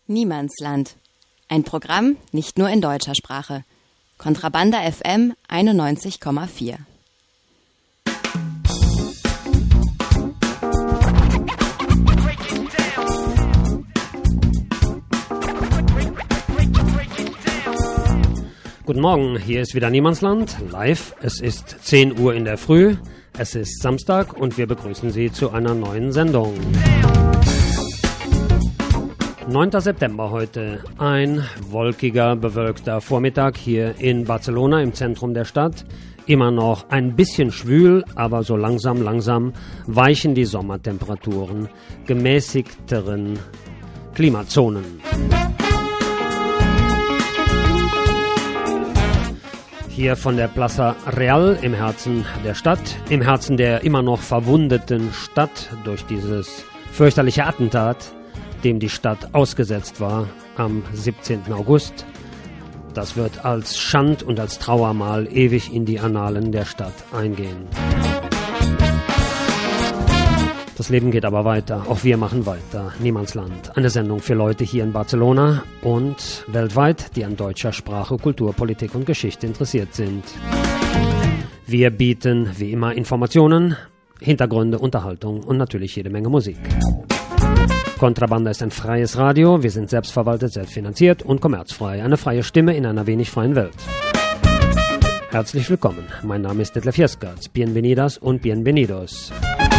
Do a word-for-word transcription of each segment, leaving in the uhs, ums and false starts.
Niemandsland. Ein Programm nicht nur in deutscher Sprache. Kontrabanda F M einundneunzig Komma vier. Guten Morgen, hier ist wieder Niemandsland, live. Es ist zehn Uhr in der Früh, es ist Samstag und wir begrüßen Sie zu einer neuen Sendung. neunter September heute, ein wolkiger, bewölkter Vormittag hier in Barcelona im Zentrum der Stadt. Immer noch ein bisschen schwül, aber so langsam, langsam weichen die Sommertemperaturen gemäßigteren Klimazonen. Hier von der Plaza Real im Herzen der Stadt, im Herzen der immer noch verwundeten Stadt durch dieses fürchterliche Attentat, dem die Stadt ausgesetzt war am siebzehnten August. Das wird als Schand- und als Trauermal ewig in die Annalen der Stadt eingehen. Das Leben geht aber weiter, auch wir machen weiter. Niemandsland, eine Sendung für Leute hier in Barcelona und weltweit, die an deutscher Sprache, Kultur, Politik und Geschichte interessiert sind. Wir bieten wie immer Informationen, Hintergründe, Unterhaltung und natürlich jede Menge Musik. Kontrabanda ist ein freies Radio, wir sind selbstverwaltet, selbstfinanziert und kommerzfrei. Eine freie Stimme in einer wenig freien Welt. Herzlich willkommen, mein Name ist Detlef Jeskaerts. Bienvenidas und bienvenidos.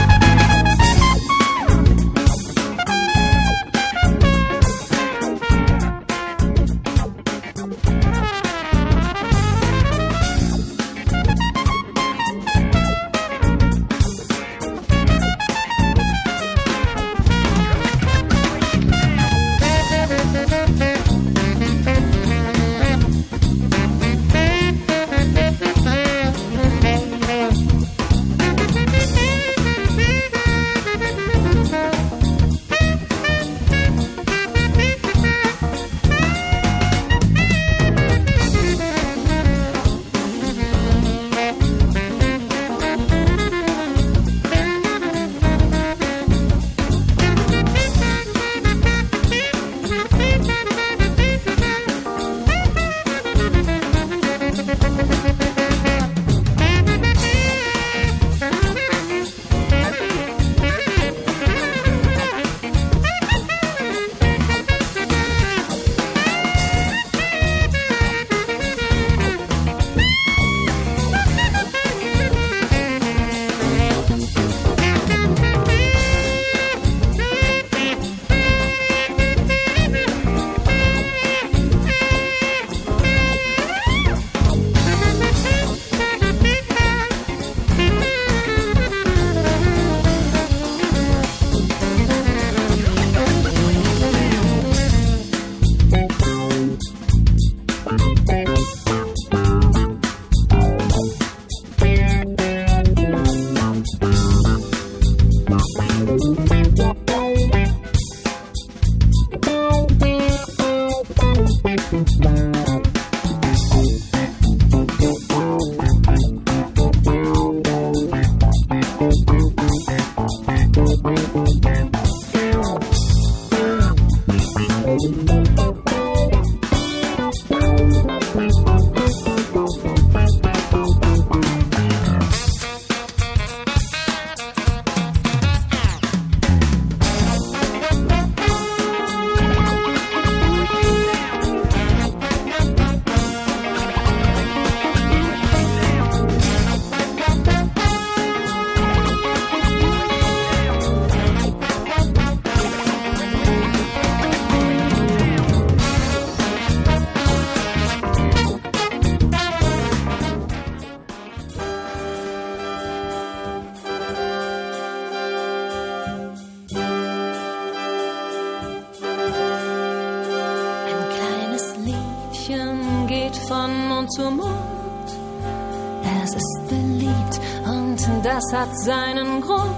Das hat seinen Grund,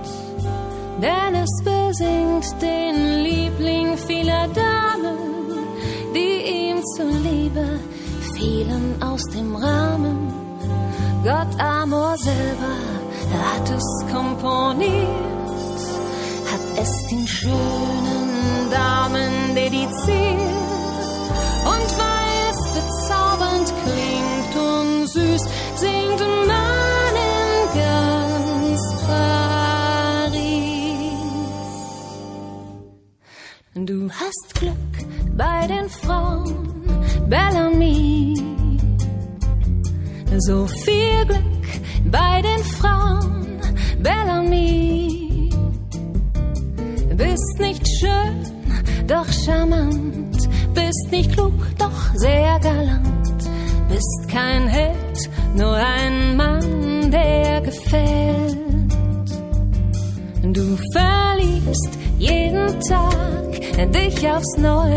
denn es besingt den Liebling vieler Damen, die ihm zuliebe fielen aus dem Rahmen. Gott Amor selber hat es komponiert, hat es den schönen Damen dediziert. Du hast Glück bei den Frauen, Bellamy. So viel Glück bei den Frauen, Bellamy. Bist nicht schön, doch charmant. Bist nicht klug, doch sehr galant. Bist kein Held, nur ein Mann, der gefällt. Du verliebst jeden Tag dich aufs Neue.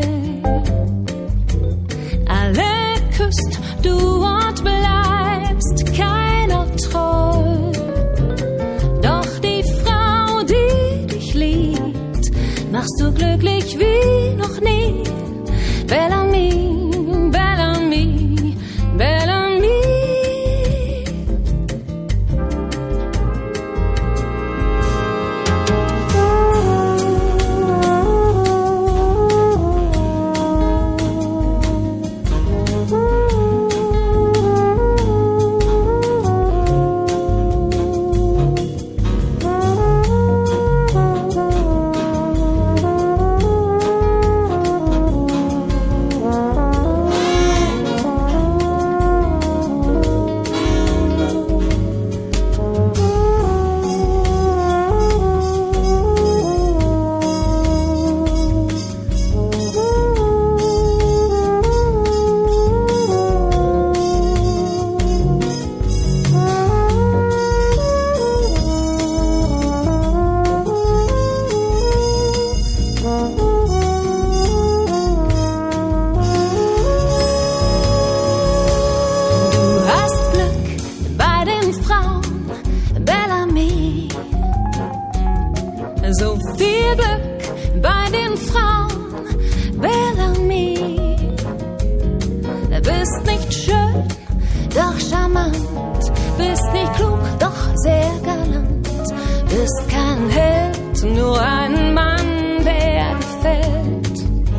Alle küsst du und bleibst keiner treu. Doch die Frau, die dich liebt, machst du glücklich wie noch nie. Bellamy, Bellamy, Bellamy. So viel Glück bei den Frauen, Bellamy. Bist nicht schön, doch charmant. Bist nicht klug, doch sehr galant. Bist kein Held, nur ein Mann, der gefällt.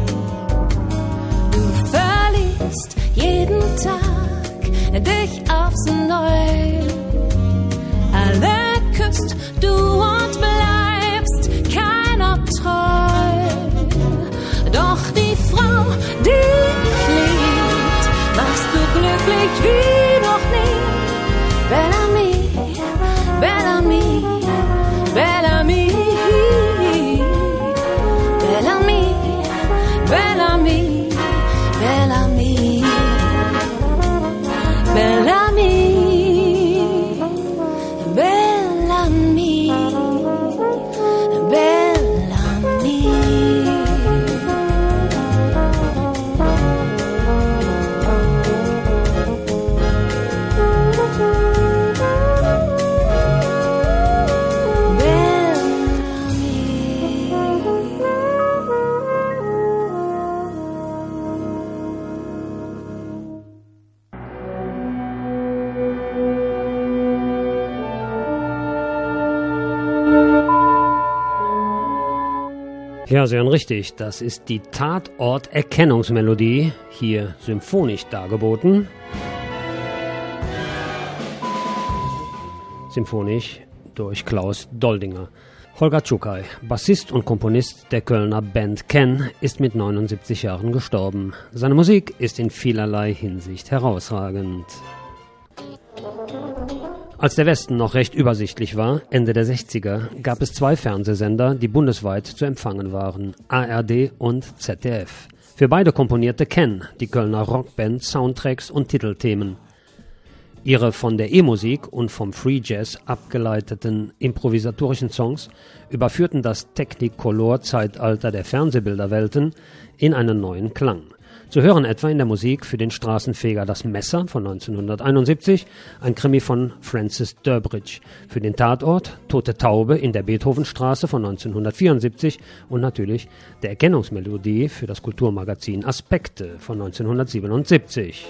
Du verliebst jeden Tag dich aufs Neue. Alle küsst du und bleibst keiner treu. Doch die Frau, die dich liebt, machst du glücklich wie noch nie. Bellamy, Bellamy, Bellamy, Bellamy, Bellamy, Bellamy, Bellamy. Bellamy, Bellamy. Ja, Sie hören richtig, das ist die Tatort-Erkennungsmelodie, hier symphonisch dargeboten. Symphonisch durch Klaus Doldinger. Holger Czukay, Bassist und Komponist der Kölner Band Ken, ist mit neunundsiebzig Jahren gestorben. Seine Musik ist in vielerlei Hinsicht herausragend. Als der Westen noch recht übersichtlich war, Ende der sechziger, gab es zwei Fernsehsender, die bundesweit zu empfangen waren, A R D und Z D F. Für beide komponierte Ken, die Kölner Rockband, Soundtracks und Titelthemen. Ihre von der E-Musik und vom Free Jazz abgeleiteten improvisatorischen Songs überführten das Technicolor-Zeitalter der Fernsehbilderwelten in einen neuen Klang. Zu hören etwa in der Musik für den Straßenfeger Das Messer von neunzehnhunderteinundsiebzig, ein Krimi von Francis Durbridge, für den Tatort Tote Taube in der Beethovenstraße von neunzehnhundertvierundsiebzig und natürlich der Erkennungsmelodie für das Kulturmagazin Aspekte von neunzehnhundertsiebenundsiebzig.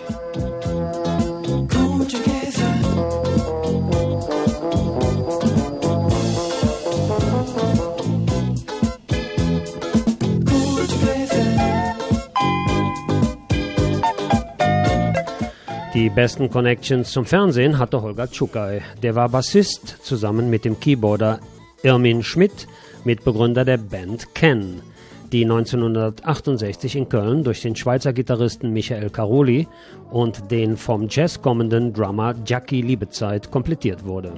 Die besten Connections zum Fernsehen hatte Holger Czukay. Der war Bassist zusammen mit dem Keyboarder Irmin Schmidt, Mitbegründer der Band Ken. die neunzehnhundertachtundsechzig in Köln durch den Schweizer Gitarristen Michael Caroli und den vom Jazz kommenden Drummer Jackie Liebezeit komplettiert wurde.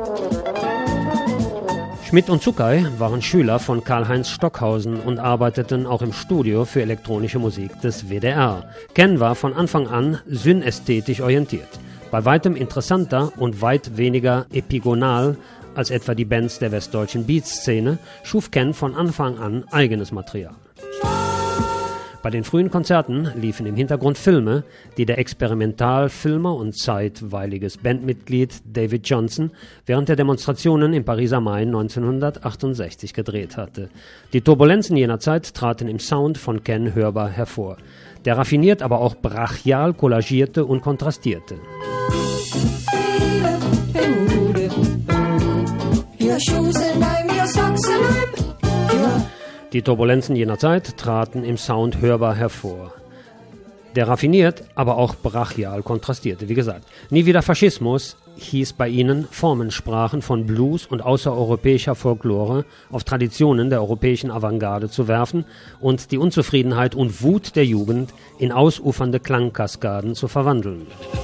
Schmidt und Tsukai waren Schüler von Karl-Heinz Stockhausen und arbeiteten auch im Studio für elektronische Musik des W D R. Ken war von Anfang an synästhetisch orientiert. Bei weitem interessanter und weit weniger epigonal als etwa die Bands der westdeutschen Beat-Szene, schuf Ken von Anfang an eigenes Material. Bei den frühen Konzerten liefen im Hintergrund Filme, die der Experimentalfilmer und zeitweiliges Bandmitglied David Johnson während der Demonstrationen im Pariser Mai neunzehnhundertachtundsechzig gedreht hatte. Die Turbulenzen jener Zeit traten im Sound von Ken hörbar hervor. Der raffiniert, aber auch brachial kollagierte und kontrastierte. Die Turbulenzen jener Zeit traten im Sound hörbar hervor. Der raffiniert, aber auch brachial kontrastierte. Wie gesagt, Nie wieder Faschismus hieß bei ihnen, Formensprachen von Blues und außereuropäischer Folklore auf Traditionen der europäischen Avantgarde zu werfen und die Unzufriedenheit und Wut der Jugend in ausufernde Klangkaskaden zu verwandeln.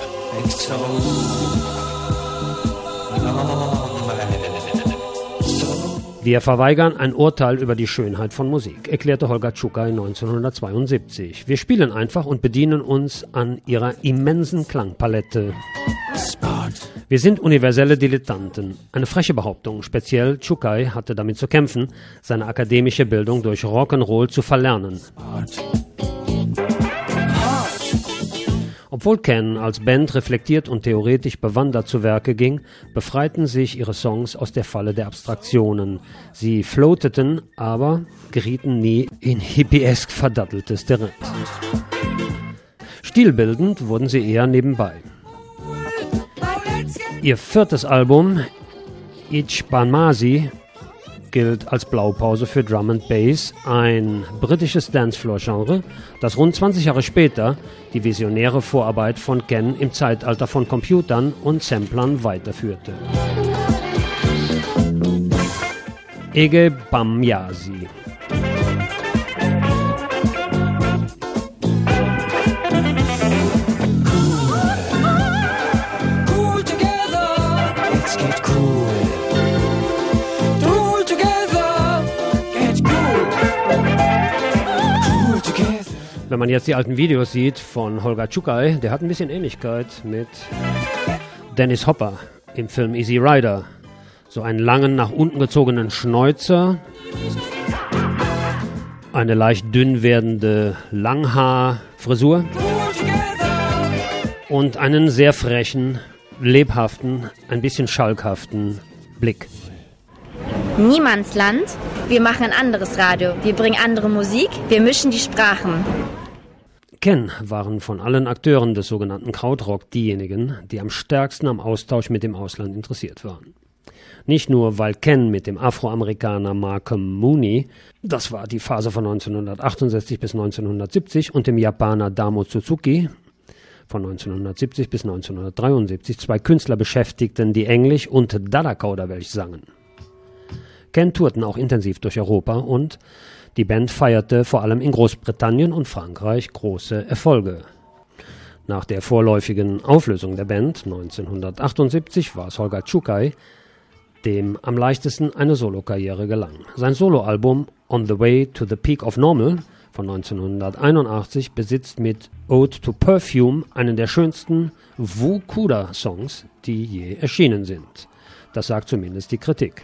Wir verweigern ein Urteil über die Schönheit von Musik, erklärte Holger Tsukai neunzehnhundertzweiundsiebzig. Wir spielen einfach und bedienen uns an ihrer immensen Klangpalette. Wir sind universelle Dilettanten. Eine freche Behauptung. Speziell Tsukai hatte damit zu kämpfen, seine akademische Bildung durch Rock'n'Roll zu verlernen. Obwohl Ken als Band reflektiert und theoretisch bewandert zu Werke ging, befreiten sich ihre Songs aus der Falle der Abstraktionen. Sie floateten, aber gerieten nie in hippiesk verdatteltes Terrain. Stilbildend wurden sie eher nebenbei. Ihr viertes Album, Ichbanmasi, gilt als Blaupause für Drum and Bass, ein britisches Dancefloor-Genre, das rund zwanzig Jahre später die visionäre Vorarbeit von Ken im Zeitalter von Computern und Samplern weiterführte. Ichbanmasi. Wenn man jetzt die alten Videos sieht von Holger Tsukai, der hat ein bisschen Ähnlichkeit mit Dennis Hopper im Film Easy Rider. So einen langen, nach unten gezogenen Schnäuzer, eine leicht dünn werdende Langhaarfrisur und einen sehr frechen, lebhaften, ein bisschen schalkhaften Blick. Niemandsland. Wir machen ein anderes Radio. Wir bringen andere Musik. Wir mischen die Sprachen. Ken waren von allen Akteuren des sogenannten Krautrock diejenigen, die am stärksten am Austausch mit dem Ausland interessiert waren. Nicht nur, weil Ken mit dem Afroamerikaner Malcolm Mooney, das war die Phase von neunzehnhundertachtundsechzig bis neunzehnhundertsiebzig, und dem Japaner Damo Suzuki von neunzehnhundertsiebzig bis neunzehnhundertdreiundsiebzig, zwei Künstler beschäftigten, die Englisch und Dada-Kauderwelsch sangen. Ken tourten auch intensiv durch Europa und die Band feierte vor allem in Großbritannien und Frankreich große Erfolge. Nach der vorläufigen Auflösung der Band neunzehnhundertachtundsiebzig war es Holger Tsukai, dem am leichtesten eine Solokarriere gelang. Sein Soloalbum On the Way to the Peak of Normal von neunzehnhunderteinundachtzig besitzt mit Ode to Perfume einen der schönsten Wu-Kuda-Songs, die je erschienen sind. Das sagt zumindest die Kritik.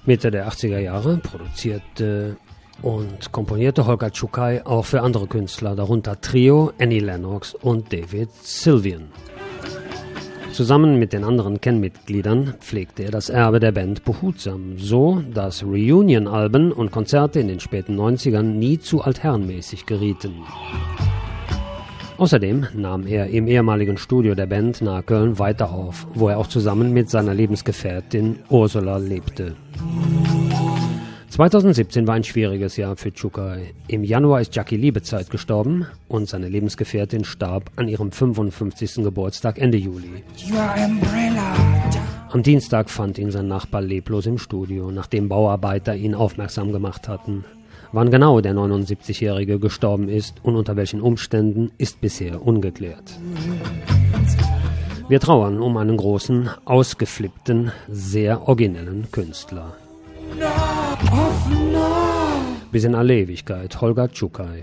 Mitte der achtziger Jahre produzierte und komponierte Holger Czukay auch für andere Künstler, darunter Trio, Annie Lennox und David Sylvian. Zusammen mit den anderen Kennmitgliedern pflegte er das Erbe der Band behutsam, so dass Reunion-Alben und Konzerte in den späten neunzigern nie zu altherrenmäßig gerieten. Außerdem nahm er im ehemaligen Studio der Band nahe Köln weiter auf, wo er auch zusammen mit seiner Lebensgefährtin Ursula lebte. zweitausendsiebzehn war ein schwieriges Jahr für Czukay. Im Januar ist Jackie Liebezeit gestorben und seine Lebensgefährtin starb an ihrem fünfundfünfzigsten Geburtstag Ende Juli. Am Dienstag fand ihn sein Nachbar leblos im Studio, nachdem Bauarbeiter ihn aufmerksam gemacht hatten. Wann genau der neunundsiebzigjährige gestorben ist und unter welchen Umständen, ist bisher ungeklärt. Wir trauern um einen großen, ausgeflippten, sehr originellen Künstler. Bis in alle Ewigkeit, Holger Czukay.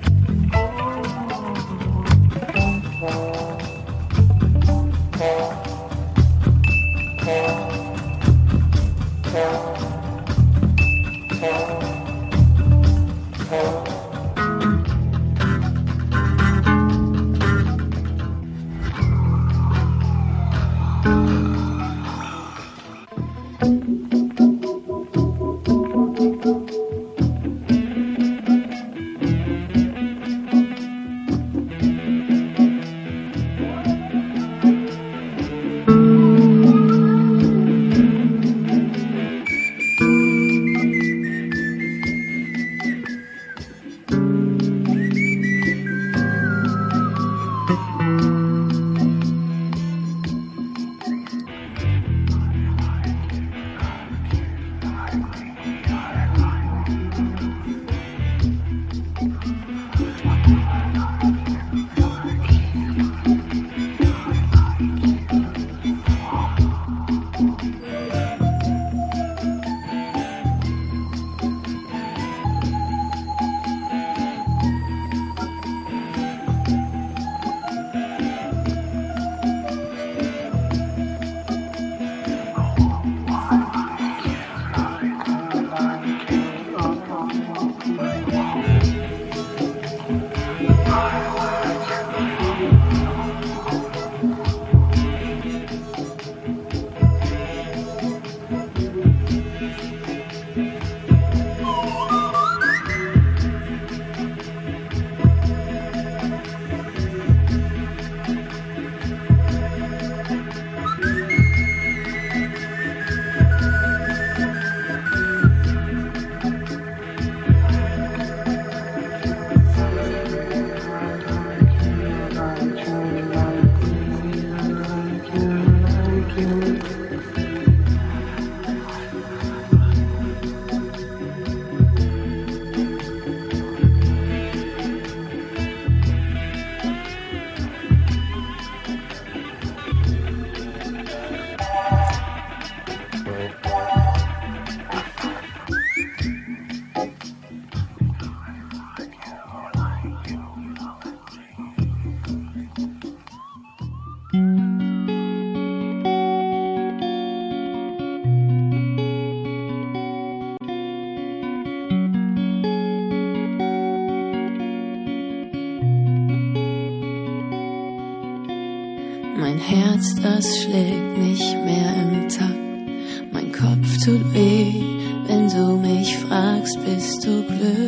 Mein Herz, das schlägt nicht mehr im Takt. Mein Kopf tut weh, wenn du mich fragst, bist du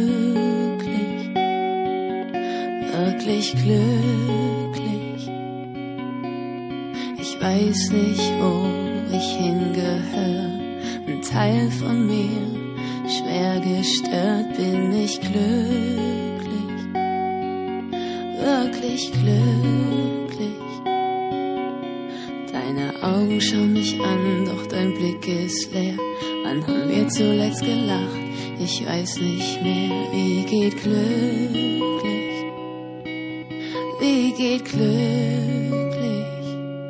glücklich? Wirklich glücklich? Ich weiß nicht, wo ich hingehöre. Ein Teil von mir, schwer gestört, bin ich glücklich? Wirklich glücklich? Deine Augen schauen mich an, doch dein Blick ist leer. Wann haben wir zuletzt gelacht? Ich weiß nicht mehr. Wie geht glücklich? Wie geht glücklich?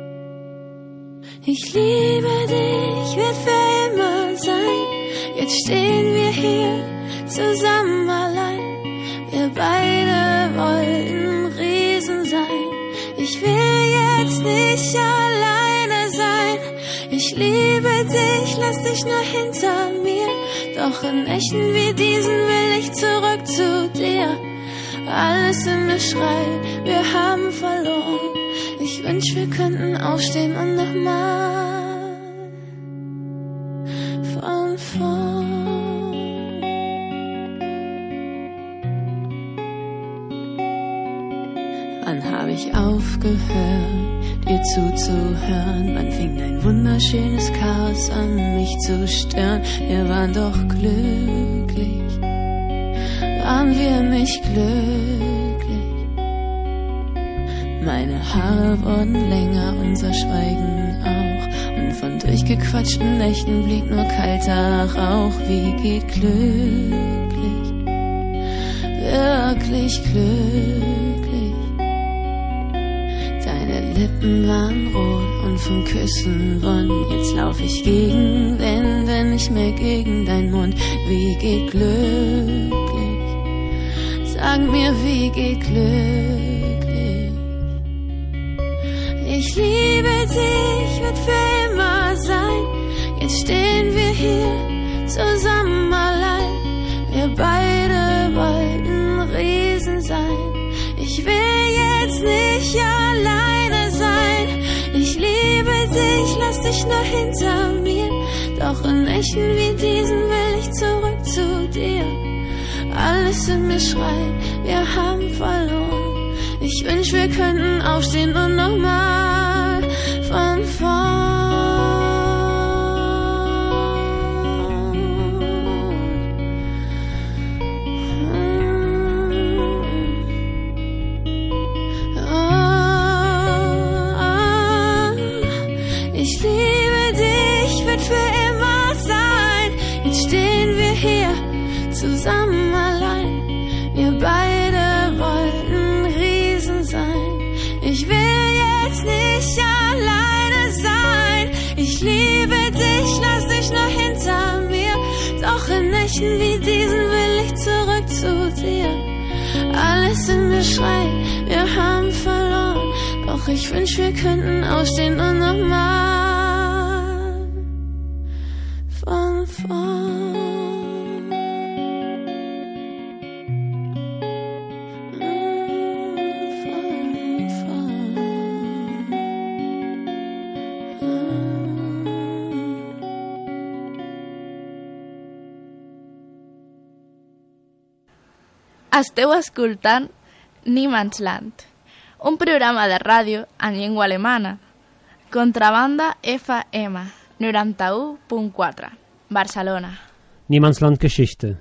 Ich liebe dich, wird für immer sein. Jetzt stehen wir hier zusammen allein. Wir beide wollten Riesen sein. Ich will jetzt nicht alleine sein. Ich liebe dich, lass dich nur hinter mir. Doch in Nächten wie diesen will ich zurück zu dir. Alles in mir schreit, wir haben verloren. Ich wünsch, wir könnten aufstehen und nochmal von vorn. Wann hab ich aufgehört, dir zuzuhören? Wann fing dein wunderschönes Chaos an, mich zu stören? Wir waren doch glücklich, waren wir nicht glücklich? Meine Haare wurden länger, unser Schweigen auch. Und von durchgequatschten Nächten blieb nur kalter Rauch. Wie geht glücklich, wirklich glücklich? Deine Lippen waren rot und vom Küssen wund. Jetzt lauf ich gegen Wände, nicht mehr gegen dein Mund. Wie geht glücklich? Sag mir, wie geht glücklich? Ich liebe dich, wird für immer sein. Jetzt stehen wir hier zusammen allein. Wir beide wollten Riesen sein. Ich will jetzt nicht alleine sein. Ich liebe dich, lass dich nur hinter mir. Doch in Nächten wie diesen will ich zurück zu dir. Alles in mir schreit, wir haben verloren. Ich wünsch, wir könnten aufstehen und nochmal von vorn. Ich liebe dich, wird für immer sein. Jetzt stehen wir hier zusammen allein. Wir beide wollten Riesen sein. Ich will jetzt nicht alleine sein. Ich liebe dich, lass dich nur hinter mir. Doch in Nächten wie diesen will ich zurück zu dir. Alles in mir schreit, wir haben verloren. Doch ich wünsch, wir könnten aufstehen und nochmal von vorn. Esteu escoltant Niemandsland, un programa de ràdio en llengua alemana. Contrabanda F M noranta-u punt quatre, Barcelona. Niemandsland Geschichte.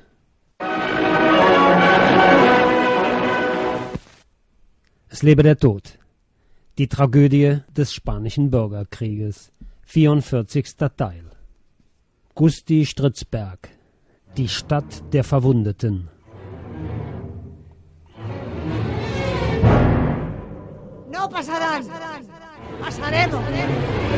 Es lebe der Tod. Die Tragödie des Spanischen Bürgerkrieges. vierundvierzigster Teil. Gusti Stritzberg. Die Stadt der Verwundeten. No pasarán, pasaremos. En el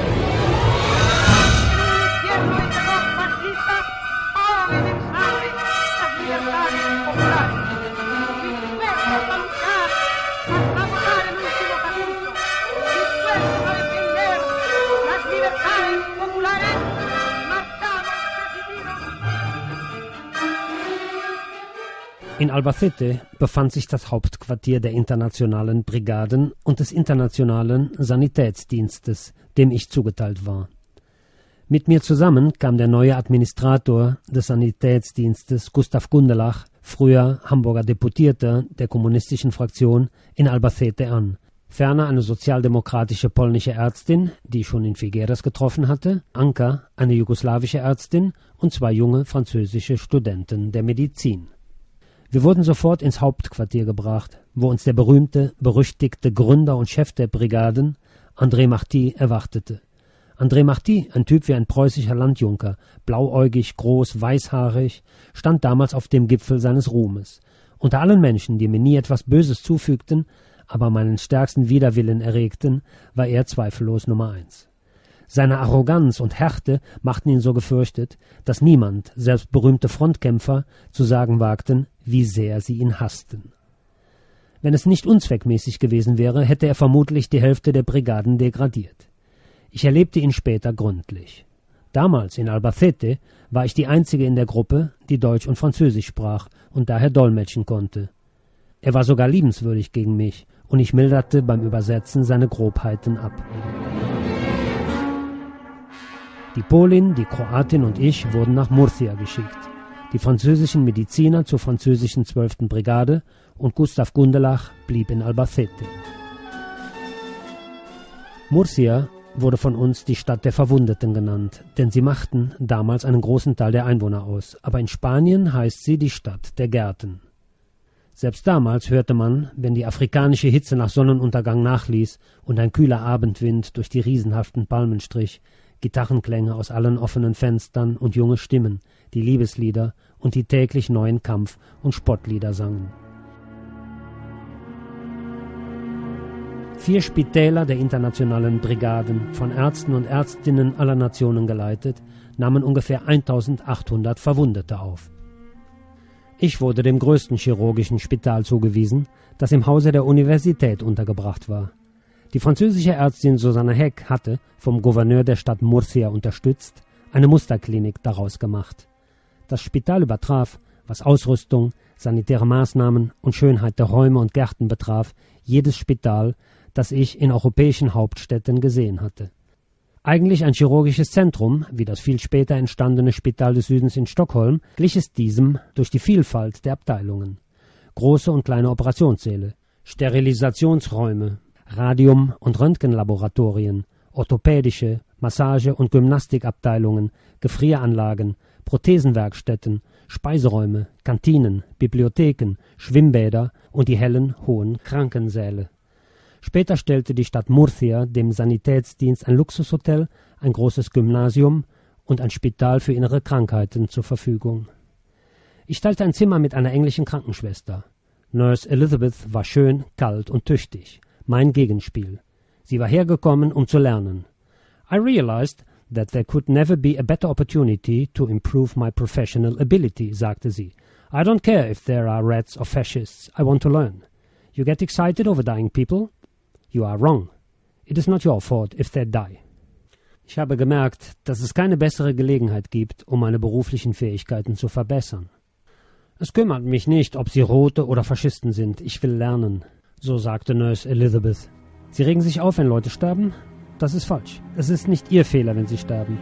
infierno y terror fascista, ahogan en sangre las libertades populares. Dispuestos a luchar hasta votar el último capricho. Dispuestos a defender las libertades populares. Marchamos decididos. In Albacete befand sich das Hauptquartier der Internationalen Brigaden und des Internationalen Sanitätsdienstes, dem ich zugeteilt war. Mit mir zusammen kam der neue Administrator des Sanitätsdienstes, Gustav Gundelach, früher Hamburger Deputierter der kommunistischen Fraktion, in Albacete an. Ferner eine sozialdemokratische polnische Ärztin, die ich schon in Figueres getroffen hatte, Anka, eine jugoslawische Ärztin und zwei junge französische Studenten der Medizin. Wir wurden sofort ins Hauptquartier gebracht, wo uns der berühmte, berüchtigte Gründer und Chef der Brigaden, André Marty, erwartete. André Marty, ein Typ wie ein preußischer Landjunker, blauäugig, groß, weißhaarig, stand damals auf dem Gipfel seines Ruhmes. Unter allen Menschen, die mir nie etwas Böses zufügten, aber meinen stärksten Widerwillen erregten, war er zweifellos Nummer eins. Seine Arroganz und Härte machten ihn so gefürchtet, dass niemand, selbst berühmte Frontkämpfer, zu sagen wagten, wie sehr sie ihn hassten. Wenn es nicht unzweckmäßig gewesen wäre, hätte er vermutlich die Hälfte der Brigaden degradiert. Ich erlebte ihn später gründlich. Damals in Albacete war ich die Einzige in der Gruppe, die Deutsch und Französisch sprach und daher dolmetschen konnte. Er war sogar liebenswürdig gegen mich und ich milderte beim Übersetzen seine Grobheiten ab. Die Polin, die Kroatin und ich wurden nach Murcia geschickt. Die französischen Mediziner zur französischen zwölften Brigade und Gustav Gundelach blieb in Albacete. Murcia wurde von uns die Stadt der Verwundeten genannt, denn sie machten damals einen großen Teil der Einwohner aus, aber in Spanien heißt sie die Stadt der Gärten. Selbst damals hörte man, wenn die afrikanische Hitze nach Sonnenuntergang nachließ und ein kühler Abendwind durch die riesenhaften Palmen strich, Gitarrenklänge aus allen offenen Fenstern und junge Stimmen, die Liebeslieder und die täglich neuen Kampf- und Spottlieder sangen. Vier Spitäler der internationalen Brigaden, von Ärzten und Ärztinnen aller Nationen geleitet, nahmen ungefähr eintausendachthundert Verwundete auf. Ich wurde dem größten chirurgischen Spital zugewiesen, das im Hause der Universität untergebracht war. Die französische Ärztin Susanne Heck hatte, vom Gouverneur der Stadt Murcia unterstützt, eine Musterklinik daraus gemacht. Das Spital übertraf, was Ausrüstung, sanitäre Maßnahmen und Schönheit der Räume und Gärten betraf, jedes Spital, das ich in europäischen Hauptstädten gesehen hatte. Eigentlich ein chirurgisches Zentrum, wie das viel später entstandene Spital des Südens in Stockholm, glich es diesem durch die Vielfalt der Abteilungen. Große und kleine Operationssäle, Sterilisationsräume, Radium- und Röntgenlaboratorien, orthopädische, Massage- und Gymnastikabteilungen, Gefrieranlagen, Prothesenwerkstätten, Speiseräume, Kantinen, Bibliotheken, Schwimmbäder und die hellen, hohen Krankensäle. Später stellte die Stadt Murcia dem Sanitätsdienst ein Luxushotel, ein großes Gymnasium und ein Spital für innere Krankheiten zur Verfügung. Ich teilte ein Zimmer mit einer englischen Krankenschwester. Nurse Elizabeth war schön, kalt und tüchtig, mein Gegenspiel. Sie war hergekommen, um zu lernen. I realized that there could never be a better opportunity to improve my professional ability, sagte sie. I don't care if there are rats or fascists, I want to learn. You get excited over dying people? You are wrong. It is not your fault if they die. Ich habe gemerkt, dass es keine bessere Gelegenheit gibt, um meine beruflichen Fähigkeiten zu verbessern. Es kümmert mich nicht, ob sie Rote oder Faschisten sind. Ich will lernen, so sagte Nurse Elizabeth. Sie regen sich auf, wenn Leute sterben? Das ist falsch. Es ist nicht Ihr Fehler, wenn sie sterben.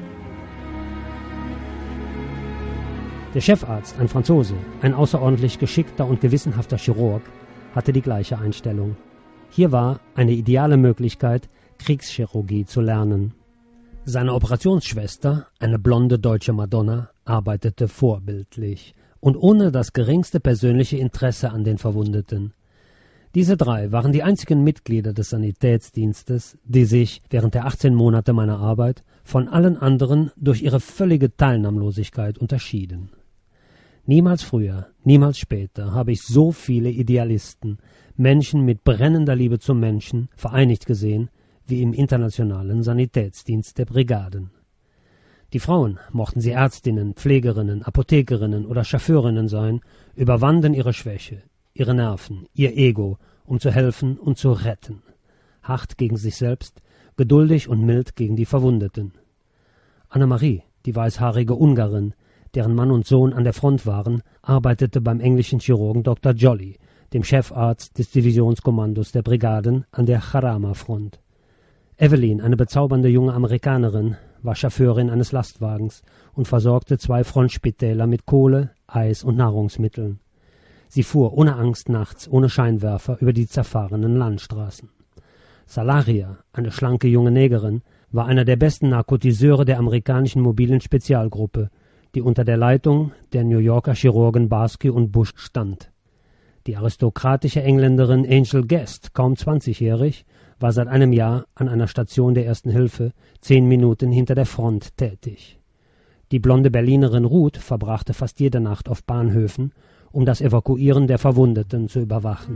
Der Chefarzt, ein Franzose, ein außerordentlich geschickter und gewissenhafter Chirurg, hatte die gleiche Einstellung. Hier war eine ideale Möglichkeit, Kriegschirurgie zu lernen. Seine Operationsschwester, eine blonde deutsche Madonna, arbeitete vorbildlich und ohne das geringste persönliche Interesse an den Verwundeten. Diese drei waren die einzigen Mitglieder des Sanitätsdienstes, die sich während der achtzehn Monate meiner Arbeit von allen anderen durch ihre völlige Teilnahmlosigkeit unterschieden. Niemals früher, niemals später habe ich so viele Idealisten, Menschen mit brennender Liebe zum Menschen, vereinigt gesehen, wie im internationalen Sanitätsdienst der Brigaden. Die Frauen, mochten sie Ärztinnen, Pflegerinnen, Apothekerinnen oder Chauffeurinnen sein, überwanden ihre Schwäche, ihre Nerven, ihr Ego, um zu helfen und zu retten. Hart gegen sich selbst, geduldig und mild gegen die Verwundeten. Annemarie, die weißhaarige Ungarin, deren Mann und Sohn an der Front waren, arbeitete beim englischen Chirurgen Doktor Jolly, dem Chefarzt des Divisionskommandos der Brigaden an der Jarama-Front. Evelyn, eine bezaubernde junge Amerikanerin, war Chauffeurin eines Lastwagens und versorgte zwei Frontspitäler mit Kohle, Eis und Nahrungsmitteln. Sie fuhr ohne Angst nachts, ohne Scheinwerfer, über die zerfahrenen Landstraßen. Salaria, eine schlanke junge Negerin, war einer der besten Narkotiseure der amerikanischen mobilen Spezialgruppe, die unter der Leitung der New Yorker Chirurgen Barsky und Bush stand. Die aristokratische Engländerin Angel Guest, kaum zwanzigjährig, war seit einem Jahr an einer Station der Ersten Hilfe zehn Minuten hinter der Front tätig. Die blonde Berlinerin Ruth verbrachte fast jede Nacht auf Bahnhöfen, um das Evakuieren der Verwundeten zu überwachen.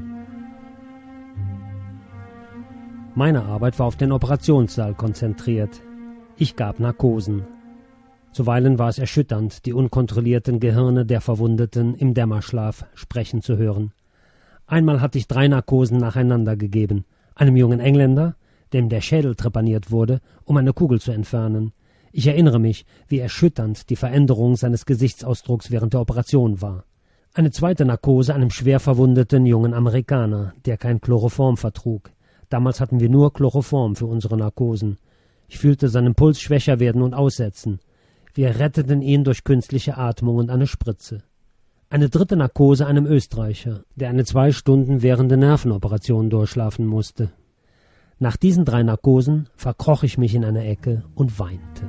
Meine Arbeit war auf den Operationssaal konzentriert. Ich gab Narkosen. Zuweilen war es erschütternd, die unkontrollierten Gehirne der Verwundeten im Dämmerschlaf sprechen zu hören. Einmal hatte ich drei Narkosen nacheinander gegeben, einem jungen Engländer, dem der Schädel trepaniert wurde, um eine Kugel zu entfernen. Ich erinnere mich, wie erschütternd die Veränderung seines Gesichtsausdrucks während der Operation war. Eine zweite Narkose einem schwer verwundeten jungen Amerikaner, der kein Chloroform vertrug. Damals hatten wir nur Chloroform für unsere Narkosen. Ich fühlte seinen Puls schwächer werden und aussetzen. Wir retteten ihn durch künstliche Atmung und eine Spritze. Eine dritte Narkose einem Österreicher, der eine zwei Stunden währende Nervenoperation durchschlafen musste. Nach diesen drei Narkosen verkroch ich mich in eine Ecke und weinte.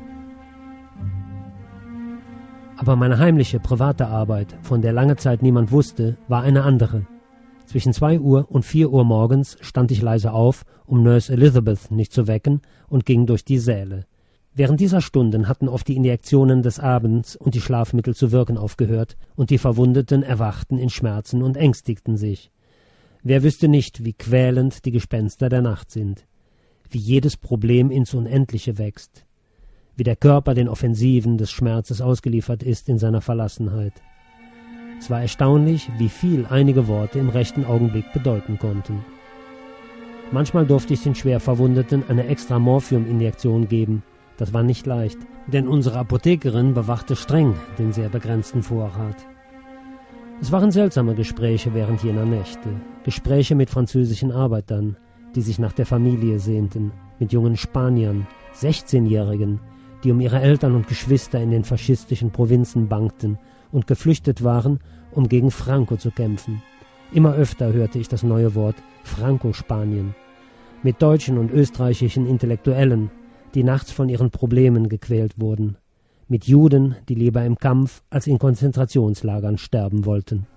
Aber meine heimliche, private Arbeit, von der lange Zeit niemand wusste, war eine andere. Zwischen zwei Uhr und vier Uhr morgens stand ich leise auf, um Nurse Elizabeth nicht zu wecken, und ging durch die Säle. Während dieser Stunden hatten oft die Injektionen des Abends und die Schlafmittel zu wirken aufgehört, und die Verwundeten erwachten in Schmerzen und ängstigten sich. Wer wüsste nicht, wie quälend die Gespenster der Nacht sind, wie jedes Problem ins Unendliche wächst, wie der Körper den Offensiven des Schmerzes ausgeliefert ist in seiner Verlassenheit. Es war erstaunlich, wie viel einige Worte im rechten Augenblick bedeuten konnten. Manchmal durfte ich den schwer Verwundeten eine extra Morphiuminjektion geben. Das war nicht leicht, denn unsere Apothekerin bewachte streng den sehr begrenzten Vorrat. Es waren seltsame Gespräche während jener Nächte, Gespräche mit französischen Arbeitern, die sich nach der Familie sehnten, mit jungen Spaniern, sechzehnjährigen, die um ihre Eltern und Geschwister in den faschistischen Provinzen bangten und geflüchtet waren, um gegen Franco zu kämpfen. Immer öfter hörte ich das neue Wort Franco-Spanien. Mit deutschen und österreichischen Intellektuellen, die nachts von ihren Problemen gequält wurden. Mit Juden, die lieber im Kampf als in Konzentrationslagern sterben wollten.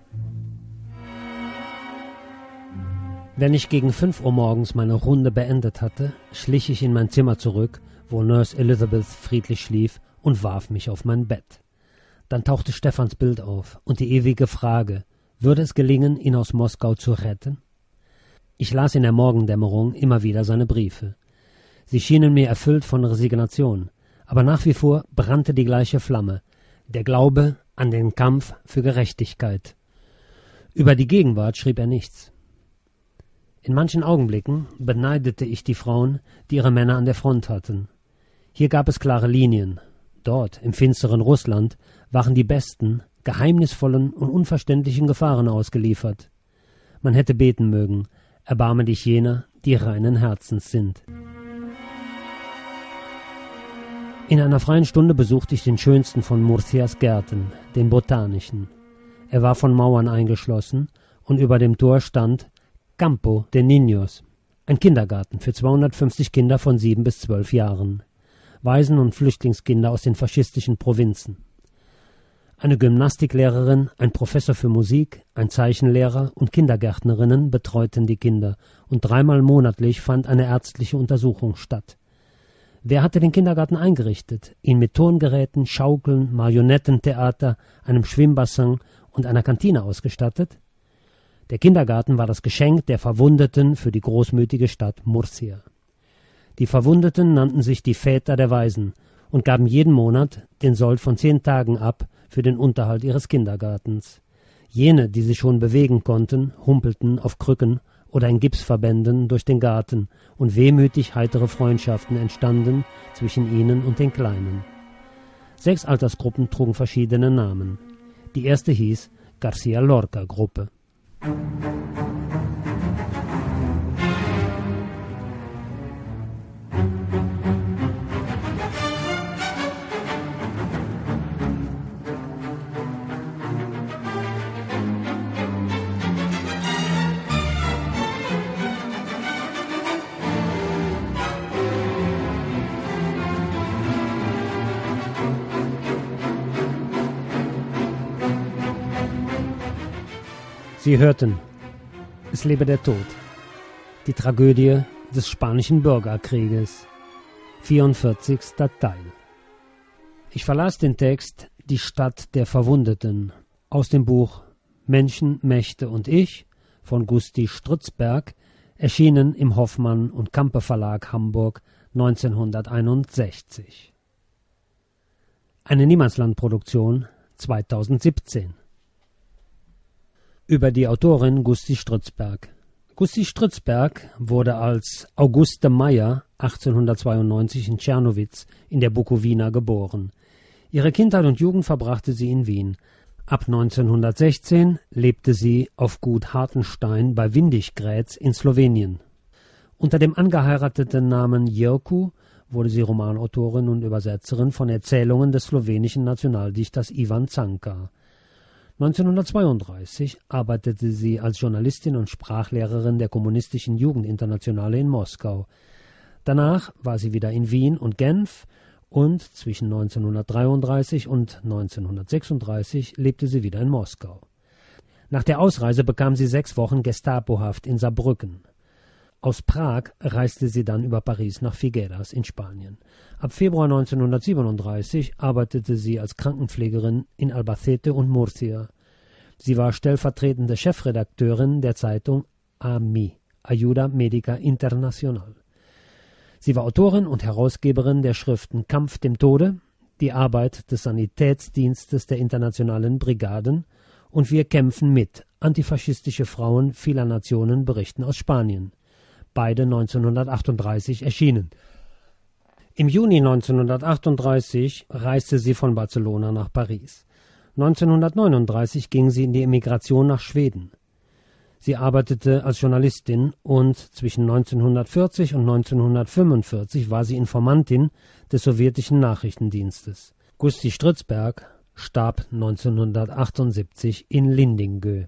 Wenn ich gegen fünf Uhr morgens meine Runde beendet hatte, schlich ich in mein Zimmer zurück, wo Nurse Elizabeth friedlich schlief, und warf mich auf mein Bett. Dann tauchte Stephans Bild auf und die ewige Frage, würde es gelingen, ihn aus Moskau zu retten? Ich las in der Morgendämmerung immer wieder seine Briefe. Sie schienen mir erfüllt von Resignation, aber nach wie vor brannte die gleiche Flamme, der Glaube an den Kampf für Gerechtigkeit. Über die Gegenwart schrieb er nichts. In manchen Augenblicken beneidete ich die Frauen, die ihre Männer an der Front hatten. Hier gab es klare Linien. Dort, im finsteren Russland, waren die besten, geheimnisvollen und unverständlichen Gefahren ausgeliefert. Man hätte beten mögen, erbarme dich jener, die reinen Herzens sind. In einer freien Stunde besuchte ich den schönsten von Murcias Gärten, den botanischen. Er war von Mauern eingeschlossen und über dem Tor stand Campo de Niños, ein Kindergarten für zweihundertfünfzig Kinder von sieben bis zwölf Jahren. Waisen- und Flüchtlingskinder aus den faschistischen Provinzen. Eine Gymnastiklehrerin, ein Professor für Musik, ein Zeichenlehrer und Kindergärtnerinnen betreuten die Kinder, und dreimal monatlich fand eine ärztliche Untersuchung statt. Wer hatte den Kindergarten eingerichtet, ihn mit Turngeräten, Schaukeln, Marionettentheater, einem Schwimmbassin und einer Kantine ausgestattet? Der Kindergarten war das Geschenk der Verwundeten für die großmütige Stadt Murcia. Die Verwundeten nannten sich die Väter der Waisen und gaben jeden Monat den Sold von zehn Tagen ab für den Unterhalt ihres Kindergartens. Jene, die sich schon bewegen konnten, humpelten auf Krücken oder in Gipsverbänden durch den Garten, und wehmütig heitere Freundschaften entstanden zwischen ihnen und den Kleinen. Sechs Altersgruppen trugen verschiedene Namen. Die erste hieß García Lorca-Gruppe. Sie hörten Es lebe der Tod, die Tragödie des spanischen Bürgerkrieges, vierundvierzigster Teil. Ich verlas den Text Die Stadt der Verwundeten aus dem Buch Menschen, Mächte und ich von Gusti Strützberg, erschienen im Hoffmann und Campe Verlag Hamburg neunzehnhunderteinundsechzig. Eine Niemandslandproduktion zweitausendsiebzehn. Über die Autorin Gusti Strützberg. Gusty Stritzberg wurde als Auguste Meyer achtzehnhundertzweiundneunzig in Czernowitz in der Bukowina geboren. Ihre Kindheit und Jugend verbrachte sie in Wien. Ab neunzehnhundertsechzehn lebte sie auf Gut Hartenstein bei Windischgrätz in Slowenien. Unter dem angeheirateten Namen Jirku wurde sie Romanautorin und Übersetzerin von Erzählungen des slowenischen Nationaldichters Ivan Canka. neunzehnhundertzweiunddreißig arbeitete sie als Journalistin und Sprachlehrerin der Kommunistischen Jugendinternationale in Moskau. Danach war sie wieder in Wien und Genf und zwischen neunzehnhundertdreiunddreißig und neunzehnhundertsechsunddreißig lebte sie wieder in Moskau. Nach der Ausreise bekam sie sechs Wochen Gestapohaft in Saarbrücken. Aus Prag reiste sie dann über Paris nach Figueras in Spanien. Ab Februar neunzehnhundertsiebenunddreißig arbeitete sie als Krankenpflegerin in Albacete und Murcia. Sie war stellvertretende Chefredakteurin der Zeitung A M I, Ayuda Medica Internacional. Sie war Autorin und Herausgeberin der Schriften Kampf dem Tode, die Arbeit des Sanitätsdienstes der Internationalen Brigaden und Wir kämpfen mit, antifaschistische Frauen vieler Nationen berichten aus Spanien. Beide neunzehnhundertachtunddreißig erschienen. Im Juni neunzehnhundertachtunddreißig reiste sie von Barcelona nach Paris. neunzehnhundertneununddreißig ging sie in die Emigration nach Schweden. Sie arbeitete als Journalistin und zwischen neunzehnhundertvierzig und neunzehnhundertfünfundvierzig war sie Informantin des sowjetischen Nachrichtendienstes. Gusty Stritzberg starb neunzehnhundertachtundsiebzig in Lindingö.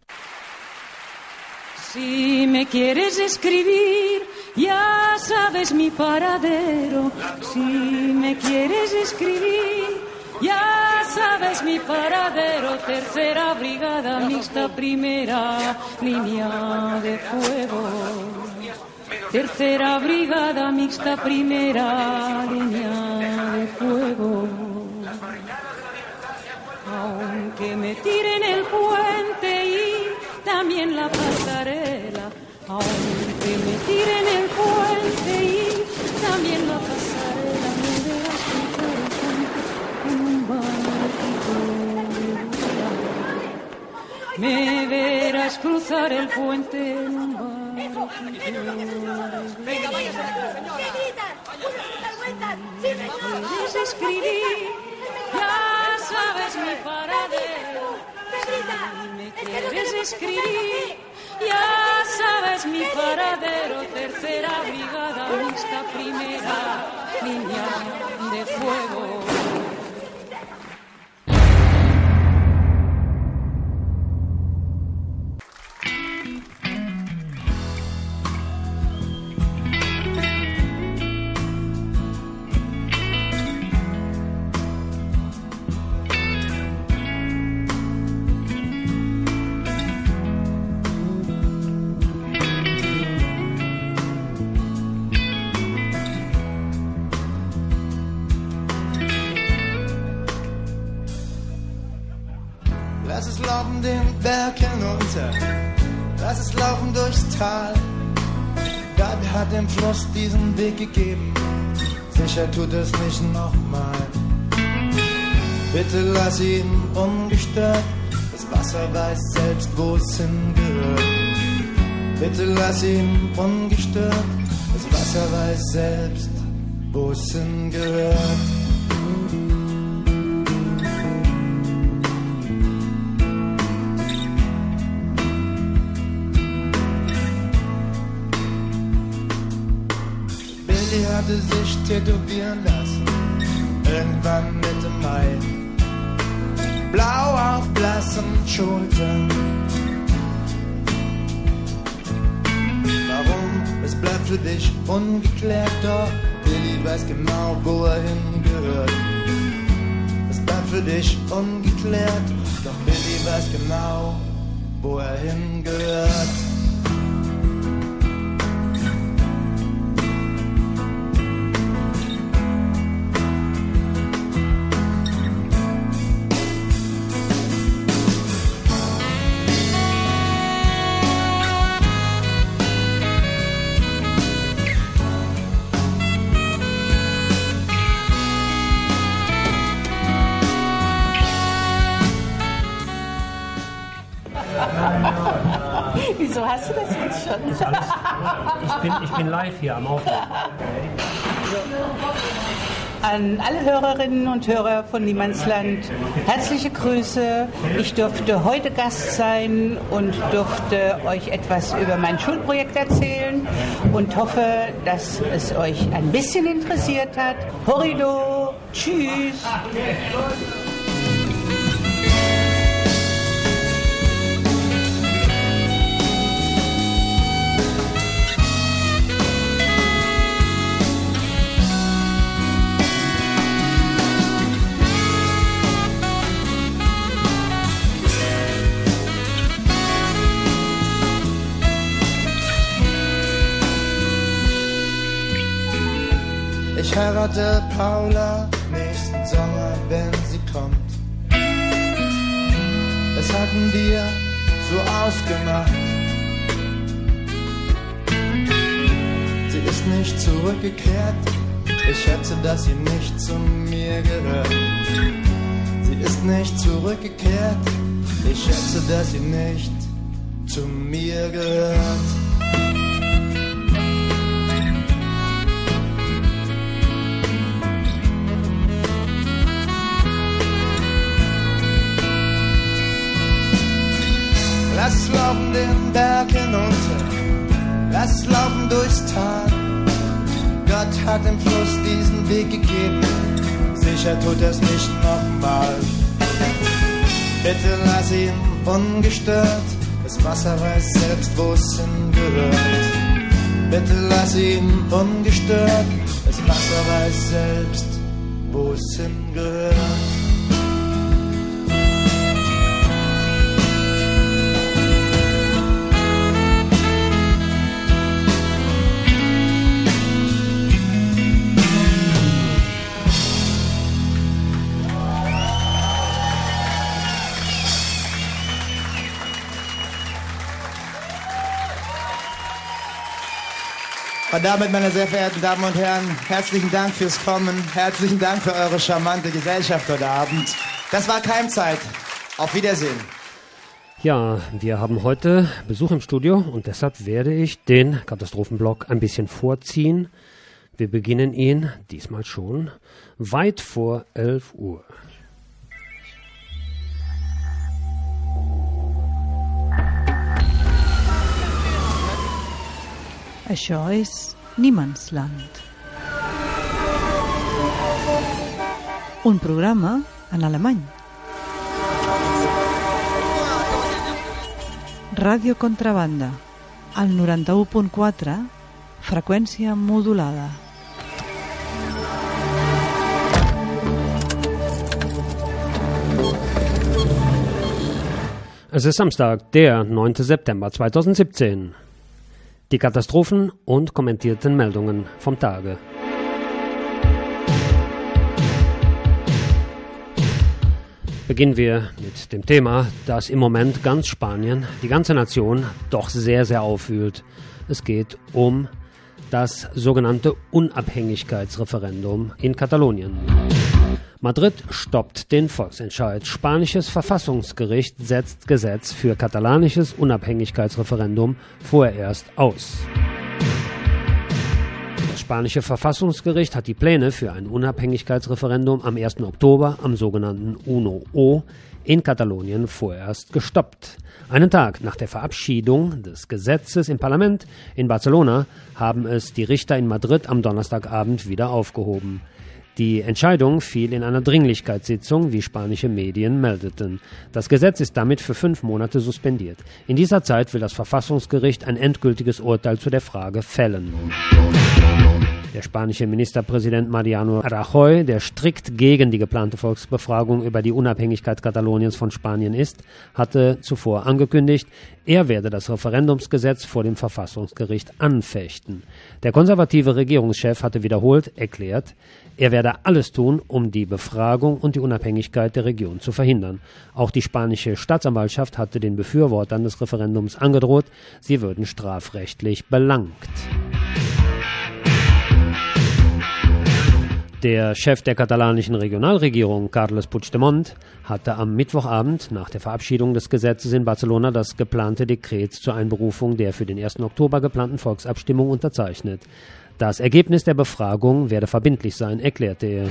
Si me quieres escribir, ya sabes mi paradero. Si me quieres escribir, ya sabes mi paradero. Tercera brigada mixta, primera línea de fuego. Tercera brigada mixta, primera línea de fuego. Aunque me tiren el puente y también la pasarela, aunque me tiren el puente y también la pasarela, me verás cruzar el puente en un barquito. Venga, vaya, señor. ¿Qué gritan? Si me quieres escribir, ya sabes mi paradero. Si me quieres escribir, ya sabes mi paradero. Tercera brigada mixta, primera línea de fuego. Lass es laufen den Berg hinunter, lass es laufen durchs Tal. Gott hat dem Fluss diesen Weg gegeben, sicher tut es nicht nochmal. Bitte lass ihn ungestört, das Wasser weiß selbst, wo es hingehört. Bitte lass ihn ungestört, das Wasser weiß selbst, wo es hingehört. Sie hatte sich tätowieren lassen, irgendwann Mitte Mai. Blau auf blassen Schultern. Warum? Es bleibt für dich ungeklärt, doch Billy weiß genau, wo er hingehört. Es bleibt für dich ungeklärt, doch Billy weiß genau, wo er hingehört. Wieso hast du das gemacht? jetzt schon. Ist alles, ich, bin, ich bin live hier am Aufnehmen. An alle Hörerinnen und Hörer von Niemandsland, herzliche Grüße. Ich durfte heute Gast sein und durfte euch etwas über mein Schulprojekt erzählen und hoffe, dass es euch ein bisschen interessiert hat. Horrido, tschüss. Ich heirate Paula nächsten Sommer, wenn sie kommt. Das hatten wir so ausgemacht. Sie ist nicht zurückgekehrt. Ich schätze, dass sie nicht zu mir gehört. Sie ist nicht zurückgekehrt. Ich schätze, dass sie nicht zu mir gehört. Lass es laufen den Berg hinunter, lass es laufen durchs Tal. Gott hat dem Fluss diesen Weg gegeben, sicher tut er's nicht nochmal. Bitte lass ihn ungestört, das Wasser weiß selbst, wo es hingehört. Bitte lass ihn ungestört, das Wasser weiß selbst, wo es hingehört. Und damit, meine sehr verehrten Damen und Herren, herzlichen Dank fürs Kommen, herzlichen Dank für eure charmante Gesellschaft heute Abend. Das war Keimzeit. Auf Wiedersehen. Ja, wir haben heute Besuch im Studio und deshalb werde ich den Katastrophenblock ein bisschen vorziehen. Wir beginnen ihn diesmal schon weit vor elf Uhr. Això és Niemandsland. Un programa en alemany. Ràdio Contrabanda, al noranta-u punt quatre, freqüència modulada. Es ist Samstag, der neunten September zweitausendsiebzehn. Die Katastrophen und kommentierten Meldungen vom Tage. Beginnen wir mit dem Thema, das im Moment ganz Spanien, die ganze Nation, doch sehr, sehr aufwühlt. Es geht um das sogenannte Unabhängigkeitsreferendum in Katalonien. Madrid stoppt den Volksentscheid. Spanisches Verfassungsgericht setzt Gesetz für katalanisches Unabhängigkeitsreferendum vorerst aus. Das spanische Verfassungsgericht hat die Pläne für ein Unabhängigkeitsreferendum am ersten Oktober am sogenannten Uno O in Katalonien vorerst gestoppt. Einen Tag nach der Verabschiedung des Gesetzes im Parlament in Barcelona haben es die Richter in Madrid am Donnerstagabend wieder aufgehoben. Die Entscheidung fiel in einer Dringlichkeitssitzung, wie spanische Medien meldeten. Das Gesetz ist damit für fünf Monate suspendiert. In dieser Zeit will das Verfassungsgericht ein endgültiges Urteil zu der Frage fällen. Der spanische Ministerpräsident Mariano Rajoy, der strikt gegen die geplante Volksbefragung über die Unabhängigkeit Kataloniens von Spanien ist, hatte zuvor angekündigt, er werde das Referendumsgesetz vor dem Verfassungsgericht anfechten. Der konservative Regierungschef hatte wiederholt erklärt, er werde alles tun, um die Befragung und die Unabhängigkeit der Region zu verhindern. Auch die spanische Staatsanwaltschaft hatte den Befürwortern des Referendums angedroht, sie würden strafrechtlich belangt. Der Chef der katalanischen Regionalregierung, Carles Puigdemont, hatte am Mittwochabend nach der Verabschiedung des Gesetzes in Barcelona das geplante Dekret zur Einberufung der für den ersten Oktober geplanten Volksabstimmung unterzeichnet. Das Ergebnis der Befragung werde verbindlich sein, erklärte er.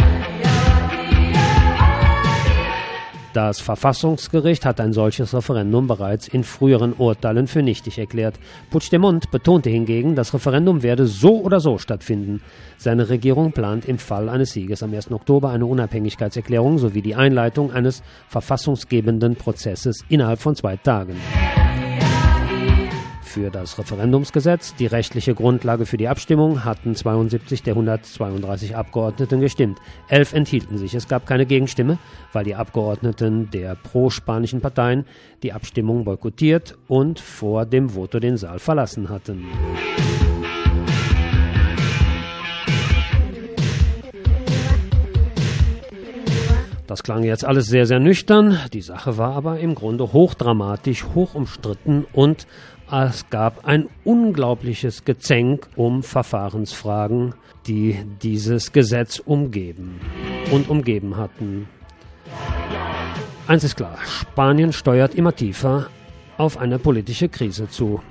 Das Verfassungsgericht hat ein solches Referendum bereits in früheren Urteilen für nichtig erklärt. Puigdemont betonte hingegen, das Referendum werde so oder so stattfinden. Seine Regierung plant im Fall eines Sieges am ersten Oktober eine Unabhängigkeitserklärung sowie die Einleitung eines verfassungsgebenden Prozesses innerhalb von zwei Tagen. Für das Referendumsgesetz, die rechtliche Grundlage für die Abstimmung, hatten zweiundsiebzig der hundertzweiunddreißig Abgeordneten gestimmt. Elf enthielten sich. Es gab keine Gegenstimme, weil die Abgeordneten der pro-spanischen Parteien die Abstimmung boykottiert und vor dem Voto den Saal verlassen hatten. Das klang jetzt alles sehr, sehr nüchtern. Die Sache war aber im Grunde hochdramatisch, hoch umstritten und es gab ein unglaubliches Gezänk um Verfahrensfragen, die dieses Gesetz umgeben und umgeben hatten. Eins ist klar, Spanien steuert immer tiefer auf eine politische Krise zu.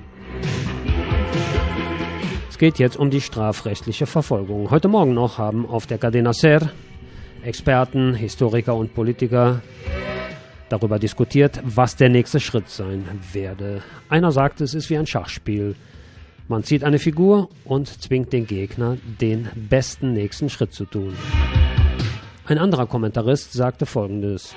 Es geht jetzt um die strafrechtliche Verfolgung. Heute Morgen noch haben auf der Cadena SER Experten, Historiker und Politiker darüber diskutiert, was der nächste Schritt sein werde. Einer sagt, es ist wie ein Schachspiel. Man zieht eine Figur und zwingt den Gegner, den besten nächsten Schritt zu tun. Ein anderer Kommentarist sagte Folgendes: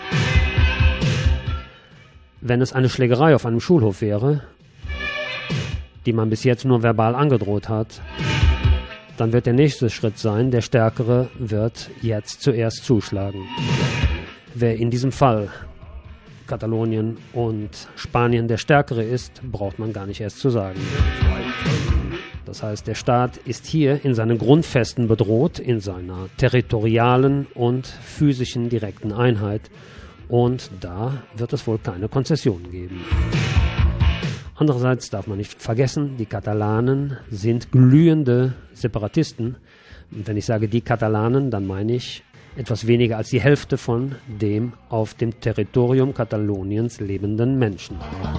Wenn es eine Schlägerei auf einem Schulhof wäre, die man bis jetzt nur verbal angedroht hat, dann wird der nächste Schritt sein, der Stärkere wird jetzt zuerst zuschlagen. Wer in diesem Fall Katalonien und Spanien der Stärkere ist, braucht man gar nicht erst zu sagen. Das heißt, der Staat ist hier in seinen Grundfesten bedroht, in seiner territorialen und physischen direkten Einheit. Und da wird es wohl keine Konzessionen geben. Andererseits darf man nicht vergessen, die Katalanen sind glühende Separatisten. Und wenn ich sage die Katalanen, dann meine ich etwas weniger als die Hälfte von dem auf dem Territorium Kataloniens lebenden Menschen.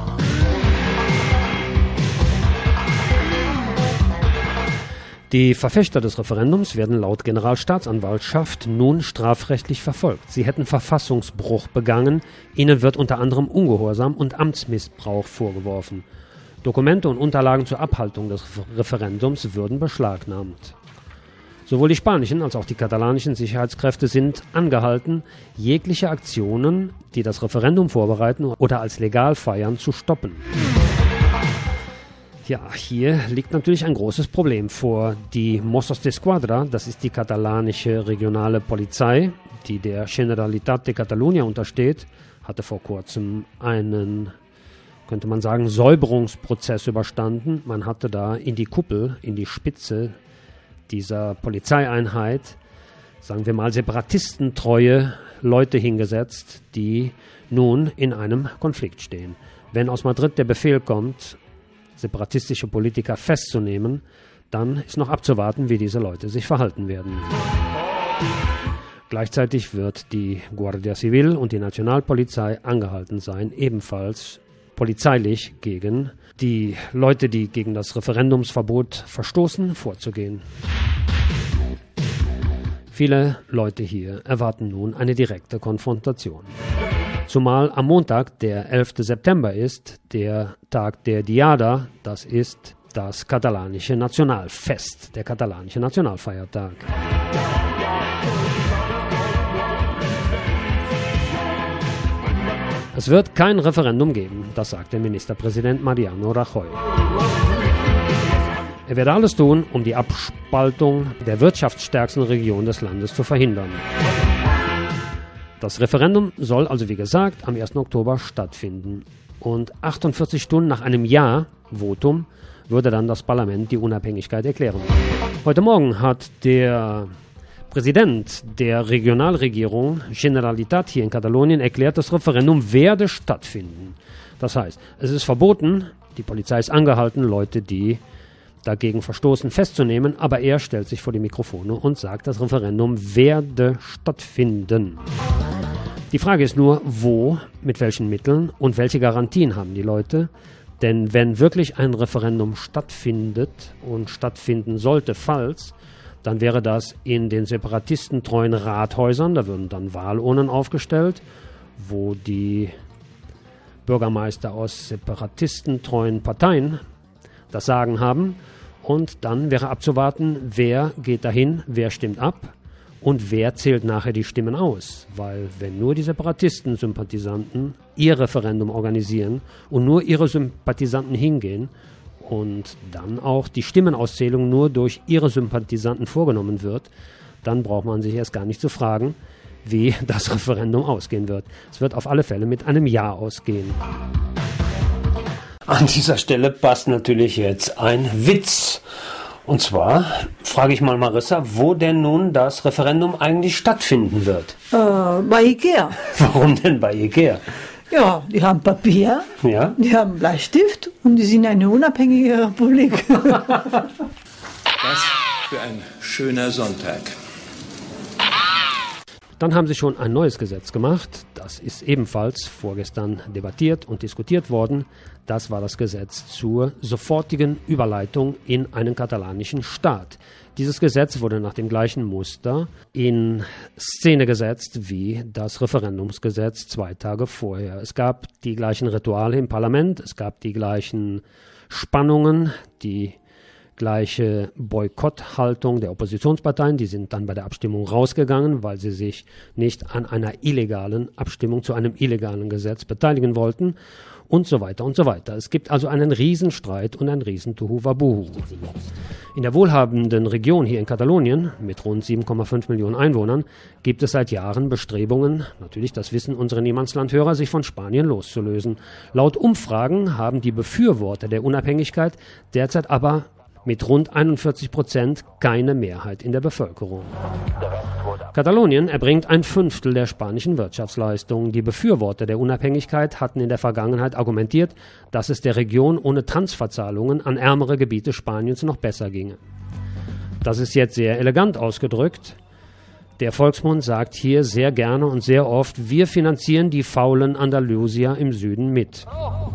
Die Verfechter des Referendums werden laut Generalstaatsanwaltschaft nun strafrechtlich verfolgt. Sie hätten Verfassungsbruch begangen. Ihnen wird unter anderem Ungehorsam und Amtsmissbrauch vorgeworfen. Dokumente und Unterlagen zur Abhaltung des Referendums würden beschlagnahmt. Sowohl die spanischen als auch die katalanischen Sicherheitskräfte sind angehalten, jegliche Aktionen, die das Referendum vorbereiten oder als legal feiern, zu stoppen. Ja, hier liegt natürlich ein großes Problem vor. Die Mossos d'Esquadra, das ist die katalanische regionale Polizei, die der Generalitat de Catalunya untersteht, hatte vor kurzem einen, könnte man sagen, Säuberungsprozess überstanden. Man hatte da in die Kuppel, in die Spitze dieser Polizeieinheit, sagen wir mal, separatistentreue Leute hingesetzt, die nun in einem Konflikt stehen. Wenn aus Madrid der Befehl kommt, separatistische Politiker festzunehmen, dann ist noch abzuwarten, wie diese Leute sich verhalten werden. Gleichzeitig wird die Guardia Civil und die Nationalpolizei angehalten sein, ebenfalls polizeilich gegen die Leute, die gegen das Referendumsverbot verstoßen, vorzugehen. Viele Leute hier erwarten nun eine direkte Konfrontation. Zumal am Montag, der elfte September ist, der Tag der Diada, das ist das katalanische Nationalfest, der katalanische Nationalfeiertag. Es wird kein Referendum geben, das sagt der Ministerpräsident Mariano Rajoy. Er werde alles tun, um die Abspaltung der wirtschaftsstärksten Region des Landes zu verhindern. Das Referendum soll also, wie gesagt, am ersten Oktober stattfinden. Und achtundvierzig Stunden nach einem Ja-Votum würde dann das Parlament die Unabhängigkeit erklären. Heute Morgen hat der Präsident der Regionalregierung Generalitat hier in Katalonien erklärt, das Referendum werde stattfinden. Das heißt, es ist verboten, die Polizei ist angehalten, Leute, die dagegen verstoßen, festzunehmen, aber er stellt sich vor die Mikrofone und sagt, das Referendum werde stattfinden. Die Frage ist nur, wo, mit welchen Mitteln und welche Garantien haben die Leute? Denn wenn wirklich ein Referendum stattfindet und stattfinden sollte, falls, dann wäre das in den separatistentreuen Rathäusern, da würden dann Wahlurnen aufgestellt, wo die Bürgermeister aus separatistentreuen Parteien das Sagen haben. Und dann wäre abzuwarten, wer geht dahin, wer stimmt ab und wer zählt nachher die Stimmen aus. Weil wenn nur die Separatisten-Sympathisanten ihr Referendum organisieren und nur ihre Sympathisanten hingehen und dann auch die Stimmenauszählung nur durch ihre Sympathisanten vorgenommen wird, dann braucht man sich erst gar nicht zu fragen, wie das Referendum ausgehen wird. Es wird auf alle Fälle mit einem Ja ausgehen. An dieser Stelle passt natürlich jetzt ein Witz. Und zwar frage ich mal Marissa, wo denn nun das Referendum eigentlich stattfinden wird. Äh, bei Ikea. Warum denn bei Ikea? Ja, die haben Papier, ja? Die haben Bleistift und die sind eine unabhängige Republik. Was für ein schöner Sonntag. Dann haben sie schon ein neues Gesetz gemacht. Das ist ebenfalls vorgestern debattiert und diskutiert worden. Das war das Gesetz zur sofortigen Überleitung in einen katalanischen Staat. Dieses Gesetz wurde nach dem gleichen Muster in Szene gesetzt wie das Referendumsgesetz zwei Tage vorher. Es gab die gleichen Rituale im Parlament, es gab die gleichen Spannungen, die gleiche Boykotthaltung der Oppositionsparteien. Die sind dann bei der Abstimmung rausgegangen, weil sie sich nicht an einer illegalen Abstimmung zu einem illegalen Gesetz beteiligen wollten und so weiter und so weiter. Es gibt also einen Riesenstreit und ein Riesen-Tohuwabohu. In der wohlhabenden Region hier in Katalonien mit rund sieben Komma fünf Millionen Einwohnern gibt es seit Jahren Bestrebungen, natürlich das wissen unsere Niemandslandhörer, sich von Spanien loszulösen. Laut Umfragen haben die Befürworter der Unabhängigkeit derzeit aber mit rund einundvierzig Prozent keine Mehrheit in der Bevölkerung. Katalonien erbringt ein Fünftel der spanischen Wirtschaftsleistung. Die Befürworter der Unabhängigkeit hatten in der Vergangenheit argumentiert, dass es der Region ohne Transferzahlungen an ärmere Gebiete Spaniens noch besser ginge. Das ist jetzt sehr elegant ausgedrückt. Der Volksmund sagt hier sehr gerne und sehr oft, wir finanzieren die faulen Andalusier im Süden mit.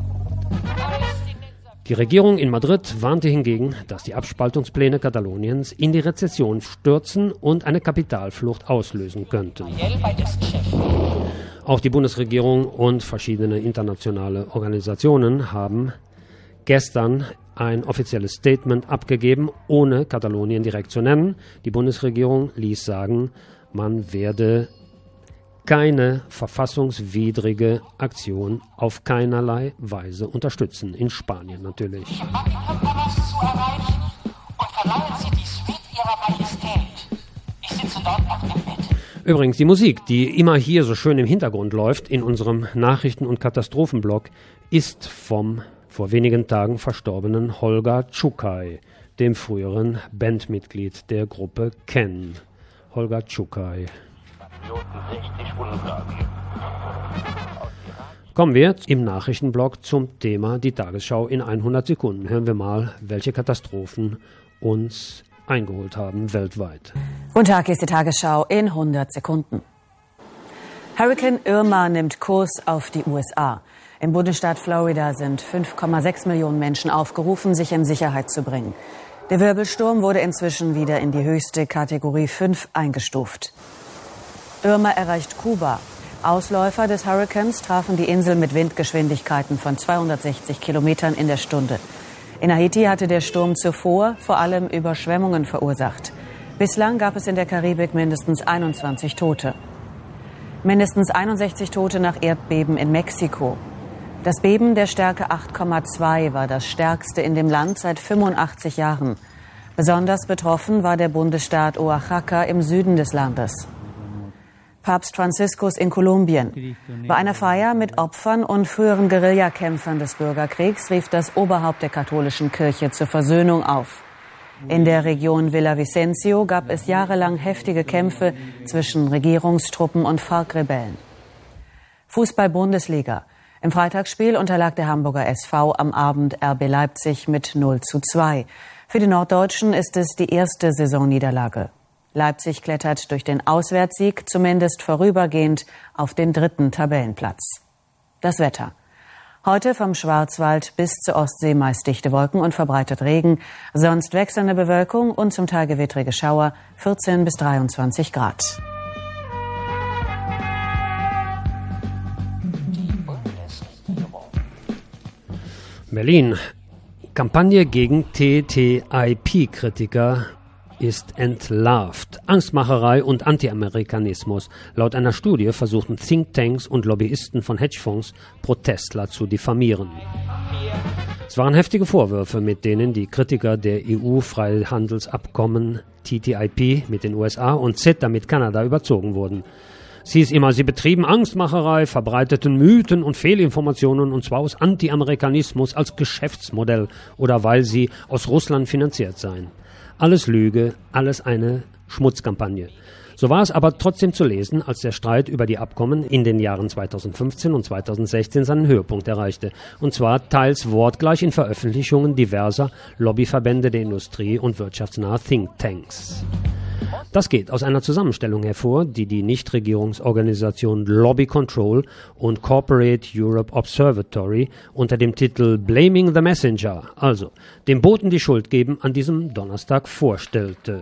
Die Regierung in Madrid warnte hingegen, dass die Abspaltungspläne Kataloniens in die Rezession stürzen und eine Kapitalflucht auslösen könnten. Auch die Bundesregierung und verschiedene internationale Organisationen haben gestern ein offizielles Statement abgegeben, ohne Katalonien direkt zu nennen. Die Bundesregierung ließ sagen, man werde keine verfassungswidrige Aktion auf keinerlei Weise unterstützen. In Spanien natürlich. Übrigens, die Musik, die immer hier so schön im Hintergrund läuft, in unserem Nachrichten- und Katastrophenblog, ist vom vor wenigen Tagen verstorbenen Holger Czukay, dem früheren Bandmitglied der Gruppe Ken. Holger Czukay. Kommen wir im Nachrichtenblock zum Thema die Tagesschau in hundert Sekunden. Hören wir mal, welche Katastrophen uns eingeholt haben weltweit. Guten Tag, hier ist die Tagesschau in hundert Sekunden. Hurrikan Irma nimmt Kurs auf die U S A. Im Bundesstaat Florida sind fünf Komma sechs Millionen Menschen aufgerufen, sich in Sicherheit zu bringen. Der Wirbelsturm wurde inzwischen wieder in die höchste Kategorie fünf eingestuft. Irma erreicht Kuba. Ausläufer des Hurrikans trafen die Insel mit Windgeschwindigkeiten von zweihundertsechzig Kilometern in der Stunde. In Haiti hatte der Sturm zuvor vor allem Überschwemmungen verursacht. Bislang gab es in der Karibik mindestens einundzwanzig Tote. Mindestens einundsechzig Tote nach Erdbeben in Mexiko. Das Beben der Stärke acht Komma zwei war das stärkste in dem Land seit fünfundachtzig Jahren. Besonders betroffen war der Bundesstaat Oaxaca im Süden des Landes. Papst Franziskus in Kolumbien. Bei einer Feier mit Opfern und früheren Guerillakämpfern des Bürgerkriegs rief das Oberhaupt der katholischen Kirche zur Versöhnung auf. In der Region Villavicencio gab es jahrelang heftige Kämpfe zwischen Regierungstruppen und FARC-Rebellen. Fußball-Bundesliga. Im Freitagsspiel unterlag der Hamburger S V am Abend R B Leipzig mit null zu zwei. Für die Norddeutschen ist es die erste Saisonniederlage. Leipzig klettert durch den Auswärtssieg zumindest vorübergehend auf den dritten Tabellenplatz. Das Wetter. Heute vom Schwarzwald bis zur Ostsee meist dichte Wolken und verbreitet Regen, sonst wechselnde Bewölkung und zum Teil gewittrige Schauer, vierzehn bis dreiundzwanzig Grad. Berlin. Kampagne gegen T T I P-Kritiker ist entlarvt. Angstmacherei und Anti-Amerikanismus. Laut einer Studie versuchten Thinktanks und Lobbyisten von Hedgefonds, Protestler zu diffamieren. Es waren heftige Vorwürfe, mit denen die Kritiker der E U-Freihandelsabkommen T T I P mit den U S A und CETA mit Kanada überzogen wurden. Es hieß immer, sie betrieben Angstmacherei, verbreiteten Mythen und Fehlinformationen, und zwar aus Anti-Amerikanismus als Geschäftsmodell oder weil sie aus Russland finanziert seien. Alles Lüge, alles eine Schmutzkampagne. So war es aber trotzdem zu lesen, als der Streit über die Abkommen in den Jahren zweitausendfünfzehn und zweitausendsechzehn seinen Höhepunkt erreichte. Und zwar teils wortgleich in Veröffentlichungen diverser Lobbyverbände der Industrie und wirtschaftsnahe Thinktanks. Das geht aus einer Zusammenstellung hervor, die die Nichtregierungsorganisation Lobby Control und Corporate Europe Observatory unter dem Titel Blaming the Messenger, also dem Boten die Schuld geben, an diesem Donnerstag vorstellte.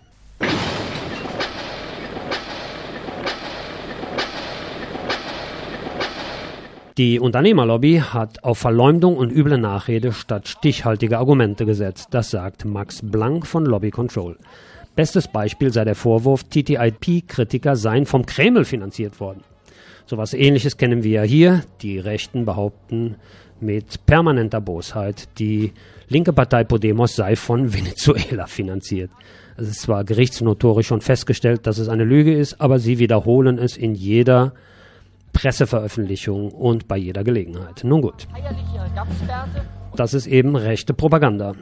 Die Unternehmerlobby hat auf Verleumdung und üble Nachrede statt stichhaltiger Argumente gesetzt. Das sagt Max Blank von Lobby Control. Bestes Beispiel sei der Vorwurf, T T I P-Kritiker seien vom Kreml finanziert worden. So was Ähnliches kennen wir ja hier. Die Rechten behaupten mit permanenter Bosheit, die linke Partei Podemos sei von Venezuela finanziert. Es ist zwar gerichtsnotorisch schon festgestellt, dass es eine Lüge ist, aber sie wiederholen es in jeder Presseveröffentlichung und bei jeder Gelegenheit. Nun gut. Das ist eben rechte Propaganda.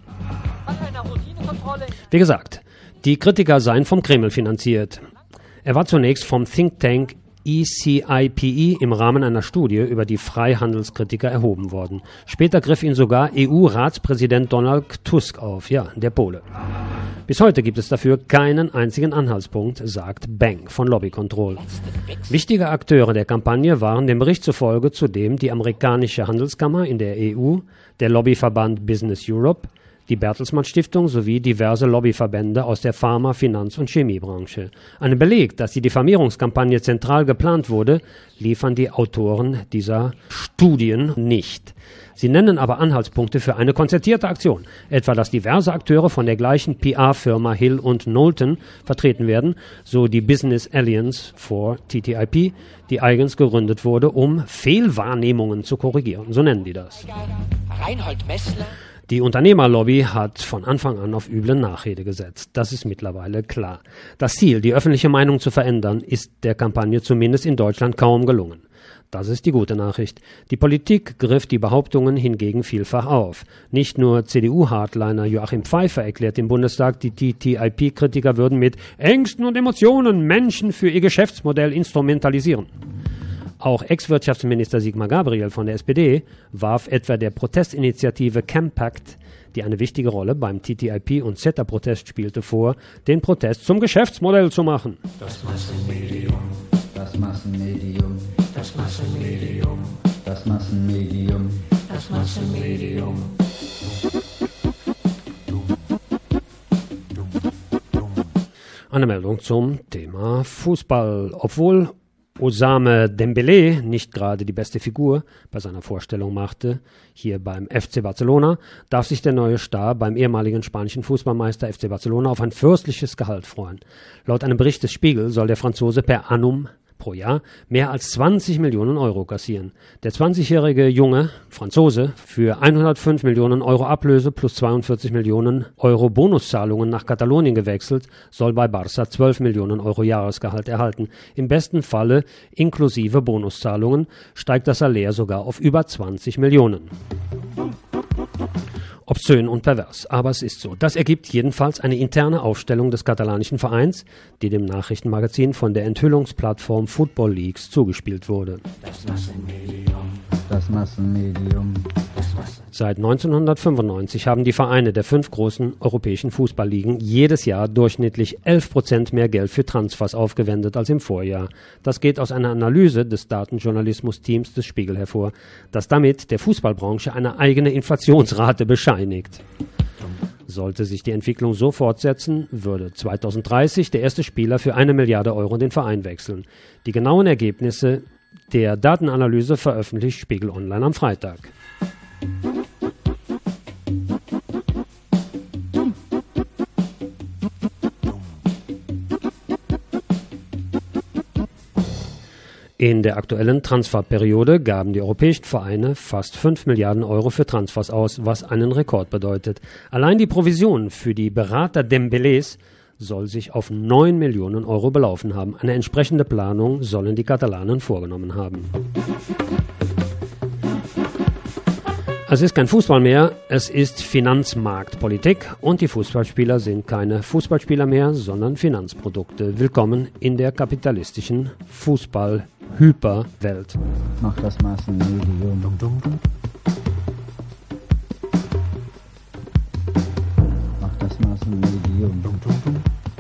Wie gesagt, die Kritiker seien vom Kreml finanziert. Er war zunächst vom Think Tank E C I P E im Rahmen einer Studie über die Freihandelskritiker erhoben worden. Später griff ihn sogar E U-Ratspräsident Donald Tusk auf, ja, der Pole. Bis heute gibt es dafür keinen einzigen Anhaltspunkt, sagt Bang von Lobby Control. Wichtige Akteure der Kampagne waren dem Bericht zufolge zudem die amerikanische Handelskammer in der E U, der Lobbyverband Business Europe, die Bertelsmann Stiftung sowie diverse Lobbyverbände aus der Pharma-, Finanz- und Chemiebranche. Einen Beleg, dass die Diffamierungskampagne zentral geplant wurde, liefern die Autoren dieser Studien nicht. Sie nennen aber Anhaltspunkte für eine konzertierte Aktion, etwa dass diverse Akteure von der gleichen P R-Firma Hill und Knowlton vertreten werden, so die Business Alliance for T T I P, die eigens gegründet wurde, um Fehlwahrnehmungen zu korrigieren. So nennen die das. Reinhold Messler. Die Unternehmerlobby hat von Anfang an auf üble Nachrede gesetzt. Das ist mittlerweile klar. Das Ziel, die öffentliche Meinung zu verändern, ist der Kampagne zumindest in Deutschland kaum gelungen. Das ist die gute Nachricht. Die Politik griff die Behauptungen hingegen vielfach auf. Nicht nur C D U-Hardliner Joachim Pfeiffer erklärt im Bundestag, die T T I P-Kritiker würden mit Ängsten und Emotionen Menschen für ihr Geschäftsmodell instrumentalisieren. Auch Ex-Wirtschaftsminister Sigmar Gabriel von der S P D warf etwa der Protestinitiative Campact, die eine wichtige Rolle beim T T I P- und CETA-Protest spielte, vor, den Protest zum Geschäftsmodell zu machen. Das Massenmedium, das Massenmedium, das Massenmedium, das Massenmedium, das Massenmedium. Eine Meldung zum Thema Fußball. Obwohl Osame Dembélé nicht gerade die beste Figur bei seiner Vorstellung machte, hier beim F C Barcelona, darf sich der neue Star beim ehemaligen spanischen Fußballmeister F C Barcelona auf ein fürstliches Gehalt freuen. Laut einem Bericht des Spiegel soll der Franzose per annum pro Jahr mehr als zwanzig Millionen Euro kassieren. Der zwanzigjährige Junge Franzose für hundertfünf Millionen Euro Ablöse plus zweiundvierzig Millionen Euro Bonuszahlungen nach Katalonien gewechselt, soll bei Barca zwölf Millionen Euro Jahresgehalt erhalten. Im besten Falle inklusive Bonuszahlungen steigt das Salär sogar auf über zwanzig Millionen. Obszön und pervers, aber es ist so. Das ergibt jedenfalls eine interne Aufstellung des katalanischen Vereins, die dem Nachrichtenmagazin von der Enthüllungsplattform Football Leaks zugespielt wurde. Das Massenmedium, das Massenmedium, das Seit neunzehnhundertfünfundneunzig haben die Vereine der fünf großen europäischen Fußballligen jedes Jahr durchschnittlich elf Prozent mehr Geld für Transfers aufgewendet als im Vorjahr. Das geht aus einer Analyse des Datenjournalismus-Teams des Spiegel hervor, das damit der Fußballbranche eine eigene Inflationsrate bescheinigt. Sollte sich die Entwicklung so fortsetzen, würde zweitausenddreißig der erste Spieler für eine Milliarde Euro den Verein wechseln. Die genauen Ergebnisse der Datenanalyse veröffentlicht Spiegel Online am Freitag. In der aktuellen Transferperiode gaben die europäischen Vereine fast fünf Milliarden Euro für Transfers aus, was einen Rekord bedeutet. Allein die Provision für die Berater Dembélés soll sich auf neun Millionen Euro belaufen haben. Eine entsprechende Planung sollen die Katalanen vorgenommen haben. Es ist kein Fußball mehr, es ist Finanzmarktpolitik und die Fußballspieler sind keine Fußballspieler mehr, sondern Finanzprodukte. Willkommen in der kapitalistischen Fußball-Hyperwelt. Mach das Massenmedium. Dum, dum, dum. Mach das Massenmedium. Dum, dum, dum.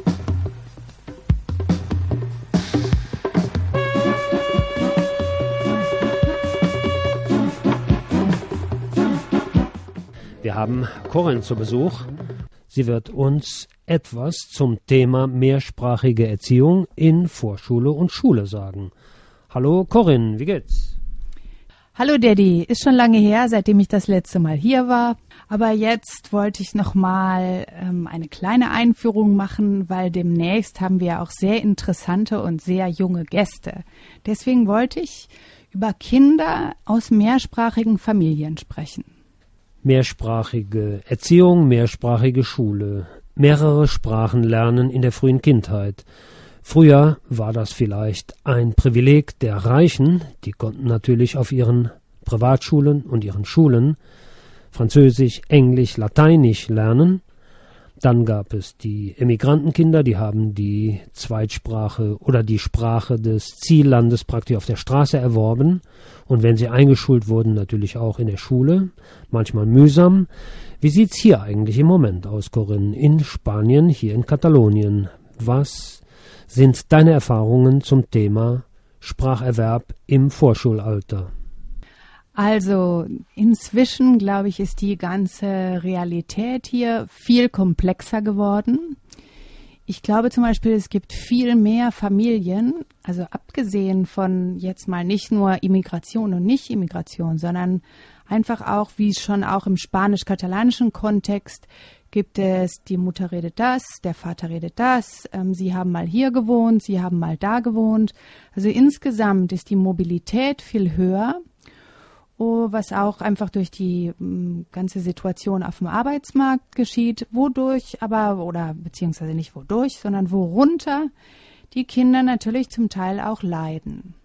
Wir haben Corinne zu Besuch. Sie wird uns etwas zum Thema mehrsprachige Erziehung in Vorschule und Schule sagen. Hallo Corinne, wie geht's? Hallo Daddy, ist schon lange her, seitdem ich das letzte Mal hier war. Aber jetzt wollte ich noch mal ähm, eine kleine Einführung machen, weil demnächst haben wir auch sehr interessante und sehr junge Gäste. Deswegen wollte ich über Kinder aus mehrsprachigen Familien sprechen. Mehrsprachige Erziehung, mehrsprachige Schule, mehrere Sprachen lernen in der frühen Kindheit. Früher war das vielleicht ein Privileg der Reichen, die konnten natürlich auf ihren Privatschulen und ihren Schulen Französisch, Englisch, Lateinisch lernen. Dann gab es die Emigrantenkinder, die haben die Zweitsprache oder die Sprache des Ziellandes praktisch auf der Straße erworben. Und wenn sie eingeschult wurden, natürlich auch in der Schule, manchmal mühsam. Wie sieht's hier eigentlich im Moment aus, Corinne, in Spanien, hier in Katalonien? Was sind deine Erfahrungen zum Thema Spracherwerb im Vorschulalter? Also inzwischen, glaube ich, ist die ganze Realität hier viel komplexer geworden. Ich glaube zum Beispiel, es gibt viel mehr Familien, also abgesehen von jetzt mal nicht nur Immigration und Nicht-Immigration, sondern einfach auch, wie es schon auch im spanisch-katalanischen Kontext gibt es, die Mutter redet das, der Vater redet das, ähm, sie haben mal hier gewohnt, sie haben mal da gewohnt. Also insgesamt ist die Mobilität viel höher. Was auch einfach durch die m, ganze Situation auf dem Arbeitsmarkt geschieht, wodurch aber, oder beziehungsweise nicht wodurch, sondern worunter die Kinder natürlich zum Teil auch leiden.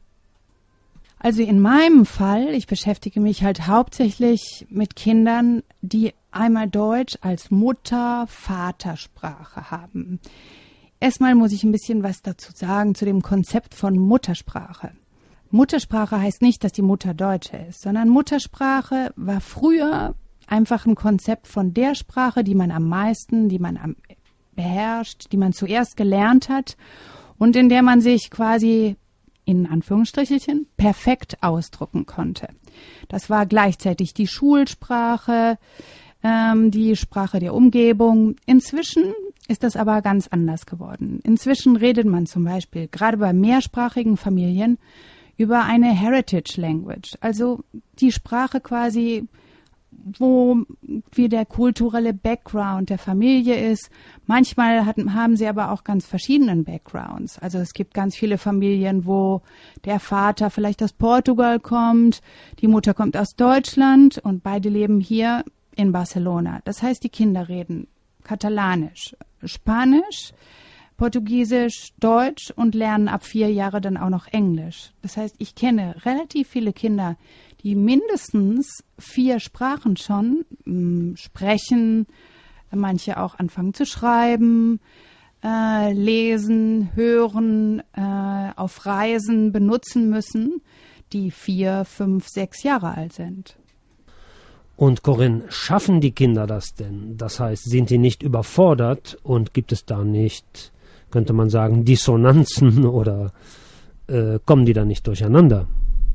Also in meinem Fall, ich beschäftige mich halt hauptsächlich mit Kindern, die einmal Deutsch als Mutter-, Vatersprache haben. Erstmal muss ich ein bisschen was dazu sagen zu dem Konzept von Muttersprache. Muttersprache heißt nicht, dass die Mutter Deutsche ist, sondern Muttersprache war früher einfach ein Konzept von der Sprache, die man am meisten, die man am beherrscht, die man zuerst gelernt hat und in der man sich quasi in Anführungsstrichelchen perfekt ausdrücken konnte. Das war gleichzeitig die Schulsprache, ähm, die Sprache der Umgebung. Inzwischen ist das aber ganz anders geworden. Inzwischen redet man zum Beispiel gerade bei mehrsprachigen Familien über eine Heritage Language, also die Sprache quasi, wo wie der kulturelle Background der Familie ist. Manchmal hatten, haben sie aber auch ganz verschiedenen Backgrounds. Also es gibt ganz viele Familien, wo der Vater vielleicht aus Portugal kommt, die Mutter kommt aus Deutschland und beide leben hier in Barcelona. Das heißt, die Kinder reden Katalanisch, Spanisch, Portugiesisch, Deutsch und lernen ab vier Jahre dann auch noch Englisch. Das heißt, ich kenne relativ viele Kinder, die mindestens vier Sprachen schon mh, sprechen, manche auch anfangen zu schreiben, äh, lesen, hören, äh, auf Reisen benutzen müssen, die vier, fünf, sechs Jahre alt sind. Und Corinne, schaffen die Kinder das denn? Das heißt, sind die nicht überfordert und gibt es da nicht, könnte man sagen, Dissonanzen oder äh, kommen die da nicht durcheinander?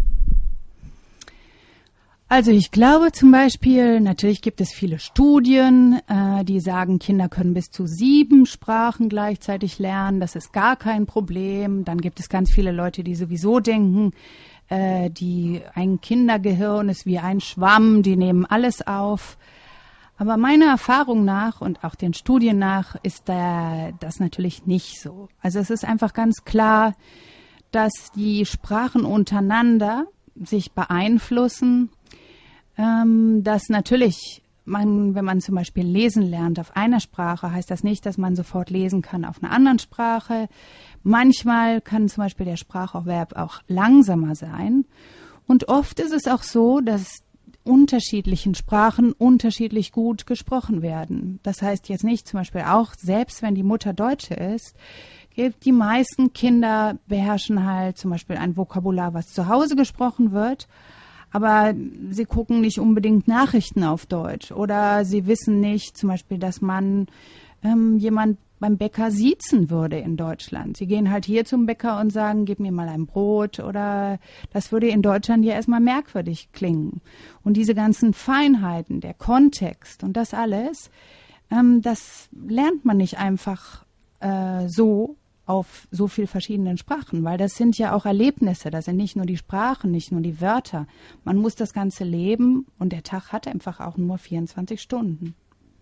Also ich glaube zum Beispiel, natürlich gibt es viele Studien, äh, die sagen, Kinder können bis zu sieben Sprachen gleichzeitig lernen. Das ist gar kein Problem. Dann gibt es ganz viele Leute, die sowieso denken, äh, die ein Kindergehirn ist wie ein Schwamm, die nehmen alles auf. Aber meiner Erfahrung nach und auch den Studien nach ist da, das natürlich nicht so. Also es ist einfach ganz klar, dass die Sprachen untereinander sich beeinflussen. Dass natürlich, man, wenn man zum Beispiel lesen lernt auf einer Sprache, heißt das nicht, dass man sofort lesen kann auf einer anderen Sprache. Manchmal kann zum Beispiel der Spracherwerb auch langsamer sein. Und oft ist es auch so, dass unterschiedlichen Sprachen unterschiedlich gut gesprochen werden. Das heißt jetzt nicht zum Beispiel auch, selbst wenn die Mutter Deutsche ist, die meisten Kinder beherrschen halt zum Beispiel ein Vokabular, was zu Hause gesprochen wird, aber sie gucken nicht unbedingt Nachrichten auf Deutsch oder sie wissen nicht zum Beispiel, dass man ähm, jemand beim Bäcker siezen würde in Deutschland. Sie gehen halt hier zum Bäcker und sagen, gib mir mal ein Brot oder das würde in Deutschland ja erstmal merkwürdig klingen. Und diese ganzen Feinheiten, der Kontext und das alles, ähm, das lernt man nicht einfach äh, so auf so viel verschiedenen Sprachen, weil das sind ja auch Erlebnisse, das sind nicht nur die Sprachen, nicht nur die Wörter. Man muss das Ganze leben und der Tag hat einfach auch nur vierundzwanzig Stunden.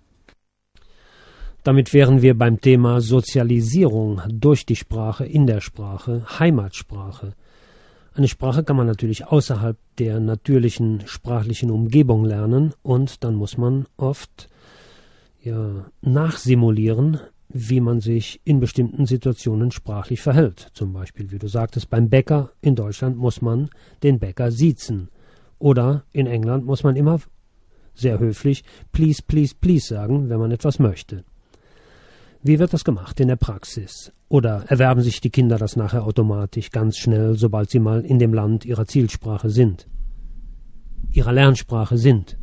Damit wären wir beim Thema Sozialisierung durch die Sprache, in der Sprache, Heimatsprache. Eine Sprache kann man natürlich außerhalb der natürlichen sprachlichen Umgebung lernen und dann muss man oft ja, nachsimulieren, wie man sich in bestimmten Situationen sprachlich verhält. Zum Beispiel, wie du sagtest, beim Bäcker in Deutschland muss man den Bäcker siezen. Oder in England muss man immer sehr höflich please, please, please sagen, wenn man etwas möchte. Wie wird das gemacht in der Praxis? Oder erwerben sich die Kinder das nachher automatisch ganz schnell, sobald sie mal in dem Land ihrer Zielsprache sind, ihrer Lernsprache sind?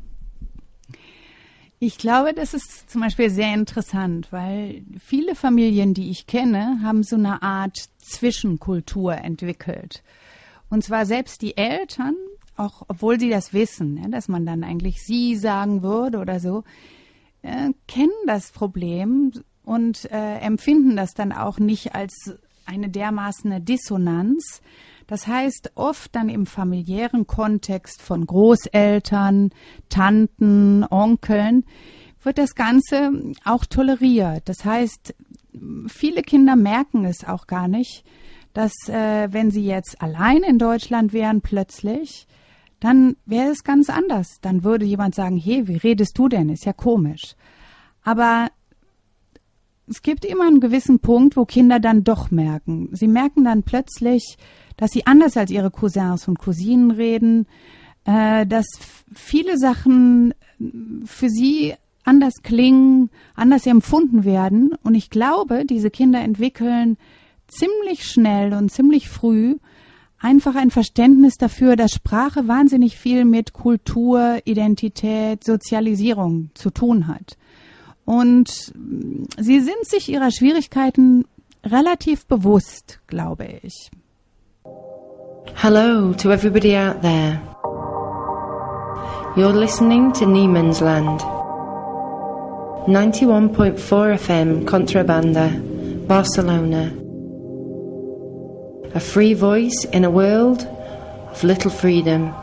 Ich glaube, das ist zum Beispiel sehr interessant, weil viele Familien, die ich kenne, haben so eine Art Zwischenkultur entwickelt. Und zwar selbst die Eltern, auch obwohl sie das wissen, ja, dass man dann eigentlich sie sagen würde oder so, äh, kennen das Problem und äh, empfinden das dann auch nicht als eine dermaßene Dissonanz. Das heißt, oft dann im familiären Kontext von Großeltern, Tanten, Onkeln wird das Ganze auch toleriert. Das heißt, viele Kinder merken es auch gar nicht, dass äh, wenn sie jetzt allein in Deutschland wären plötzlich, dann wäre es ganz anders. Dann würde jemand sagen, hey, wie redest du denn? Ist ja komisch. Aber es gibt immer einen gewissen Punkt, wo Kinder dann doch merken. Sie merken dann plötzlich, dass sie anders als ihre Cousins und Cousinen reden, äh, dass viele Sachen für sie anders klingen, anders empfunden werden. Und ich glaube, diese Kinder entwickeln ziemlich schnell und ziemlich früh einfach ein Verständnis dafür, dass Sprache wahnsinnig viel mit Kultur, Identität, Sozialisierung zu tun hat. Und sie sind sich ihrer Schwierigkeiten relativ bewusst, glaube ich. Hello to everybody out there. You're listening to Niemandsland. ninety-one point four F M Contrabanda, Barcelona. A free voice in a world of little freedom.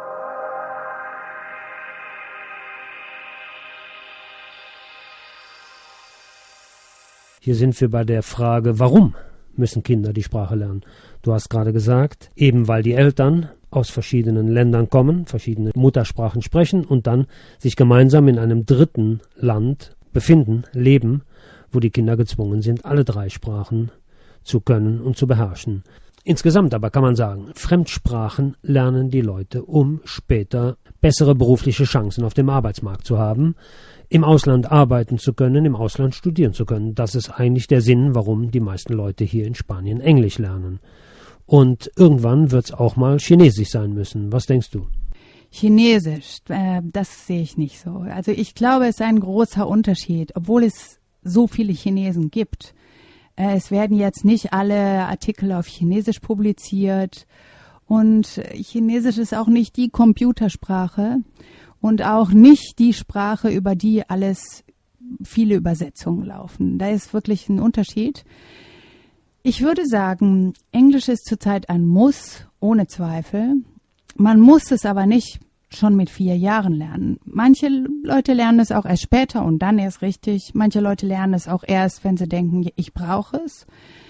Hier sind wir bei der Frage, warum müssen Kinder die Sprache lernen? Du hast gerade gesagt, eben weil die Eltern aus verschiedenen Ländern kommen, verschiedene Muttersprachen sprechen und dann sich gemeinsam in einem dritten Land befinden, leben, wo die Kinder gezwungen sind, alle drei Sprachen zu können und zu beherrschen. Insgesamt aber kann man sagen, Fremdsprachen lernen die Leute, um später bessere berufliche Chancen auf dem Arbeitsmarkt zu haben, im Ausland arbeiten zu können, im Ausland studieren zu können. Das ist eigentlich der Sinn, warum die meisten Leute hier in Spanien Englisch lernen. Und irgendwann wird es auch mal Chinesisch sein müssen. Was denkst du? Chinesisch, äh, das sehe ich nicht so. Also ich glaube, es ist ein großer Unterschied, obwohl es so viele Chinesen gibt. Äh, es werden jetzt nicht alle Artikel auf Chinesisch publiziert und Chinesisch ist auch nicht die Computersprache und auch nicht die Sprache, über die alles viele Übersetzungen laufen. Da ist wirklich ein Unterschied. Ich würde sagen, Englisch ist zurzeit ein Muss, ohne Zweifel. Man muss es aber nicht schon mit vier Jahren lernen. Manche Leute lernen es auch erst später und dann erst richtig. Manche Leute lernen es auch erst, wenn sie denken, ich brauche es.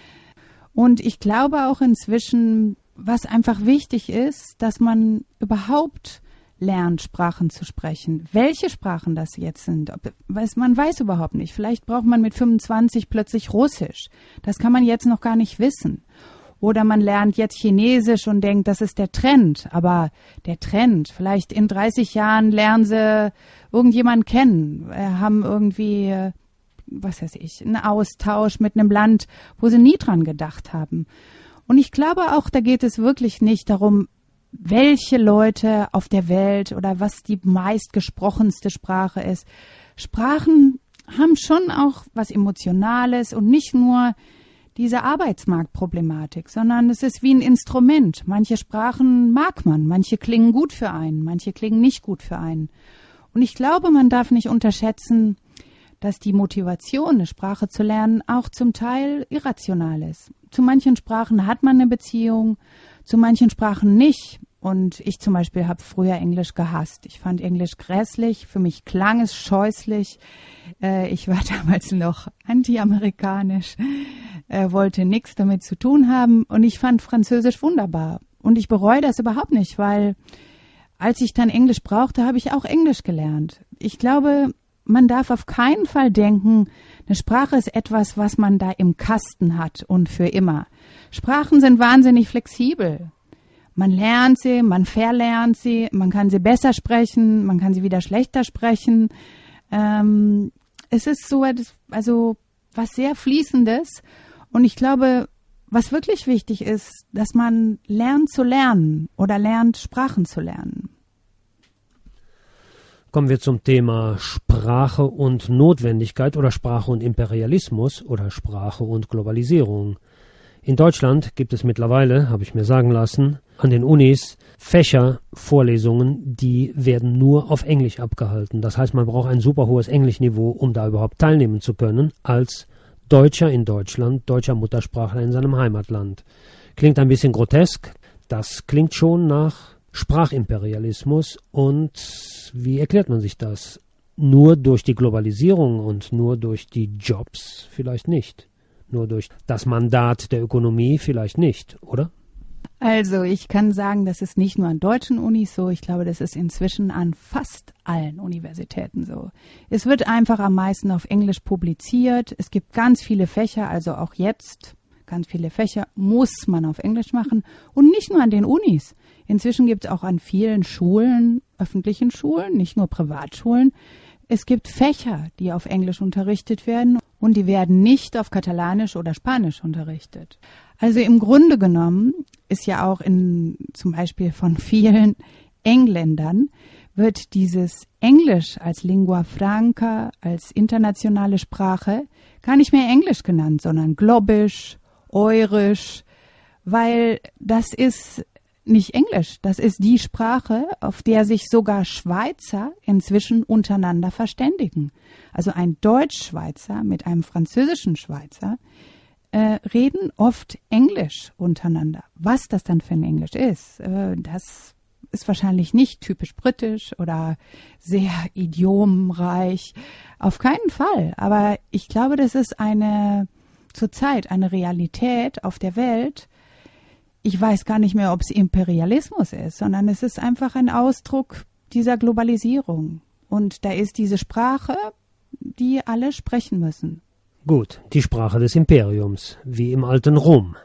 Und ich glaube auch inzwischen, was einfach wichtig ist, dass man überhaupt lernt, Sprachen zu sprechen. Welche Sprachen das jetzt sind, ob, weiß, man weiß überhaupt nicht. Vielleicht braucht man mit fünfundzwanzig plötzlich Russisch. Das kann man jetzt noch gar nicht wissen. Oder man lernt jetzt Chinesisch und denkt, das ist der Trend. Aber der Trend, vielleicht in dreißig Jahren lernen sie irgendjemanden kennen, haben irgendwie, was weiß ich, einen Austausch mit einem Land, wo sie nie dran gedacht haben. Und ich glaube auch, da geht es wirklich nicht darum, welche Leute auf der Welt oder was die meistgesprochenste Sprache ist. Sprachen haben schon auch was Emotionales und nicht nur diese Arbeitsmarktproblematik, sondern es ist wie ein Instrument. Manche Sprachen mag man, manche klingen gut für einen, manche klingen nicht gut für einen. Und ich glaube, man darf nicht unterschätzen, dass die Motivation, eine Sprache zu lernen, auch zum Teil irrational ist. Zu manchen Sprachen hat man eine Beziehung, zu manchen Sprachen nicht. Und ich zum Beispiel habe früher Englisch gehasst. Ich fand Englisch grässlich, für mich klang es scheußlich. Äh, ich war damals noch anti-amerikanisch, äh, wollte nichts damit zu tun haben. Und ich fand Französisch wunderbar. Und ich bereue das überhaupt nicht, weil als ich dann Englisch brauchte, habe ich auch Englisch gelernt. Ich glaube, man darf auf keinen Fall denken, eine Sprache ist etwas, was man da im Kasten hat und für immer. Sprachen sind wahnsinnig flexibel. Man lernt sie, man verlernt sie, man kann sie besser sprechen, man kann sie wieder schlechter sprechen. Ähm, es ist so, also was sehr Fließendes. Und ich glaube, was wirklich wichtig ist, dass man lernt zu lernen oder lernt, Sprachen zu lernen. Kommen wir zum Thema Sprache und Notwendigkeit oder Sprache und Imperialismus oder Sprache und Globalisierung. In Deutschland gibt es mittlerweile, habe ich mir sagen lassen, an den Unis Fächer, Vorlesungen, die werden nur auf Englisch abgehalten. Das heißt, man braucht ein super hohes Englischniveau, um da überhaupt teilnehmen zu können, als Deutscher in Deutschland, deutscher Muttersprachler in seinem Heimatland. Klingt ein bisschen grotesk, das klingt schon nach Sprachimperialismus. Und wie erklärt man sich das? Nur durch die Globalisierung und nur durch die Jobs vielleicht nicht. Nur durch das Mandat der Ökonomie vielleicht nicht, oder? Also ich kann sagen, das ist nicht nur an deutschen Unis so, ich glaube, das ist inzwischen an fast allen Universitäten so. Es wird einfach am meisten auf Englisch publiziert, es gibt ganz viele Fächer, also auch jetzt ganz viele Fächer muss man auf Englisch machen und nicht nur an den Unis. Inzwischen gibt es auch an vielen Schulen, öffentlichen Schulen, nicht nur Privatschulen, es gibt Fächer, die auf Englisch unterrichtet werden und die werden nicht auf Katalanisch oder Spanisch unterrichtet. Also im Grunde genommen ist ja auch in zum Beispiel von vielen Engländern wird dieses Englisch als Lingua Franca, als internationale Sprache gar nicht mehr Englisch genannt, sondern Globisch, Eurisch, weil das ist nicht Englisch, das ist die Sprache, auf der sich sogar Schweizer inzwischen untereinander verständigen. Also ein Deutsch-Schweizer mit einem französischen Schweizer äh, reden oft Englisch untereinander. Was das dann für ein Englisch ist, äh, das ist wahrscheinlich nicht typisch britisch oder sehr idiomreich. Auf keinen Fall. Aber ich glaube, das ist eine zurzeit eine Realität auf der Welt. Ich weiß gar nicht mehr, ob es Imperialismus ist, sondern es ist einfach ein Ausdruck dieser Globalisierung. Und da ist diese Sprache, die alle sprechen müssen. Gut, die Sprache des Imperiums, wie im alten Rom.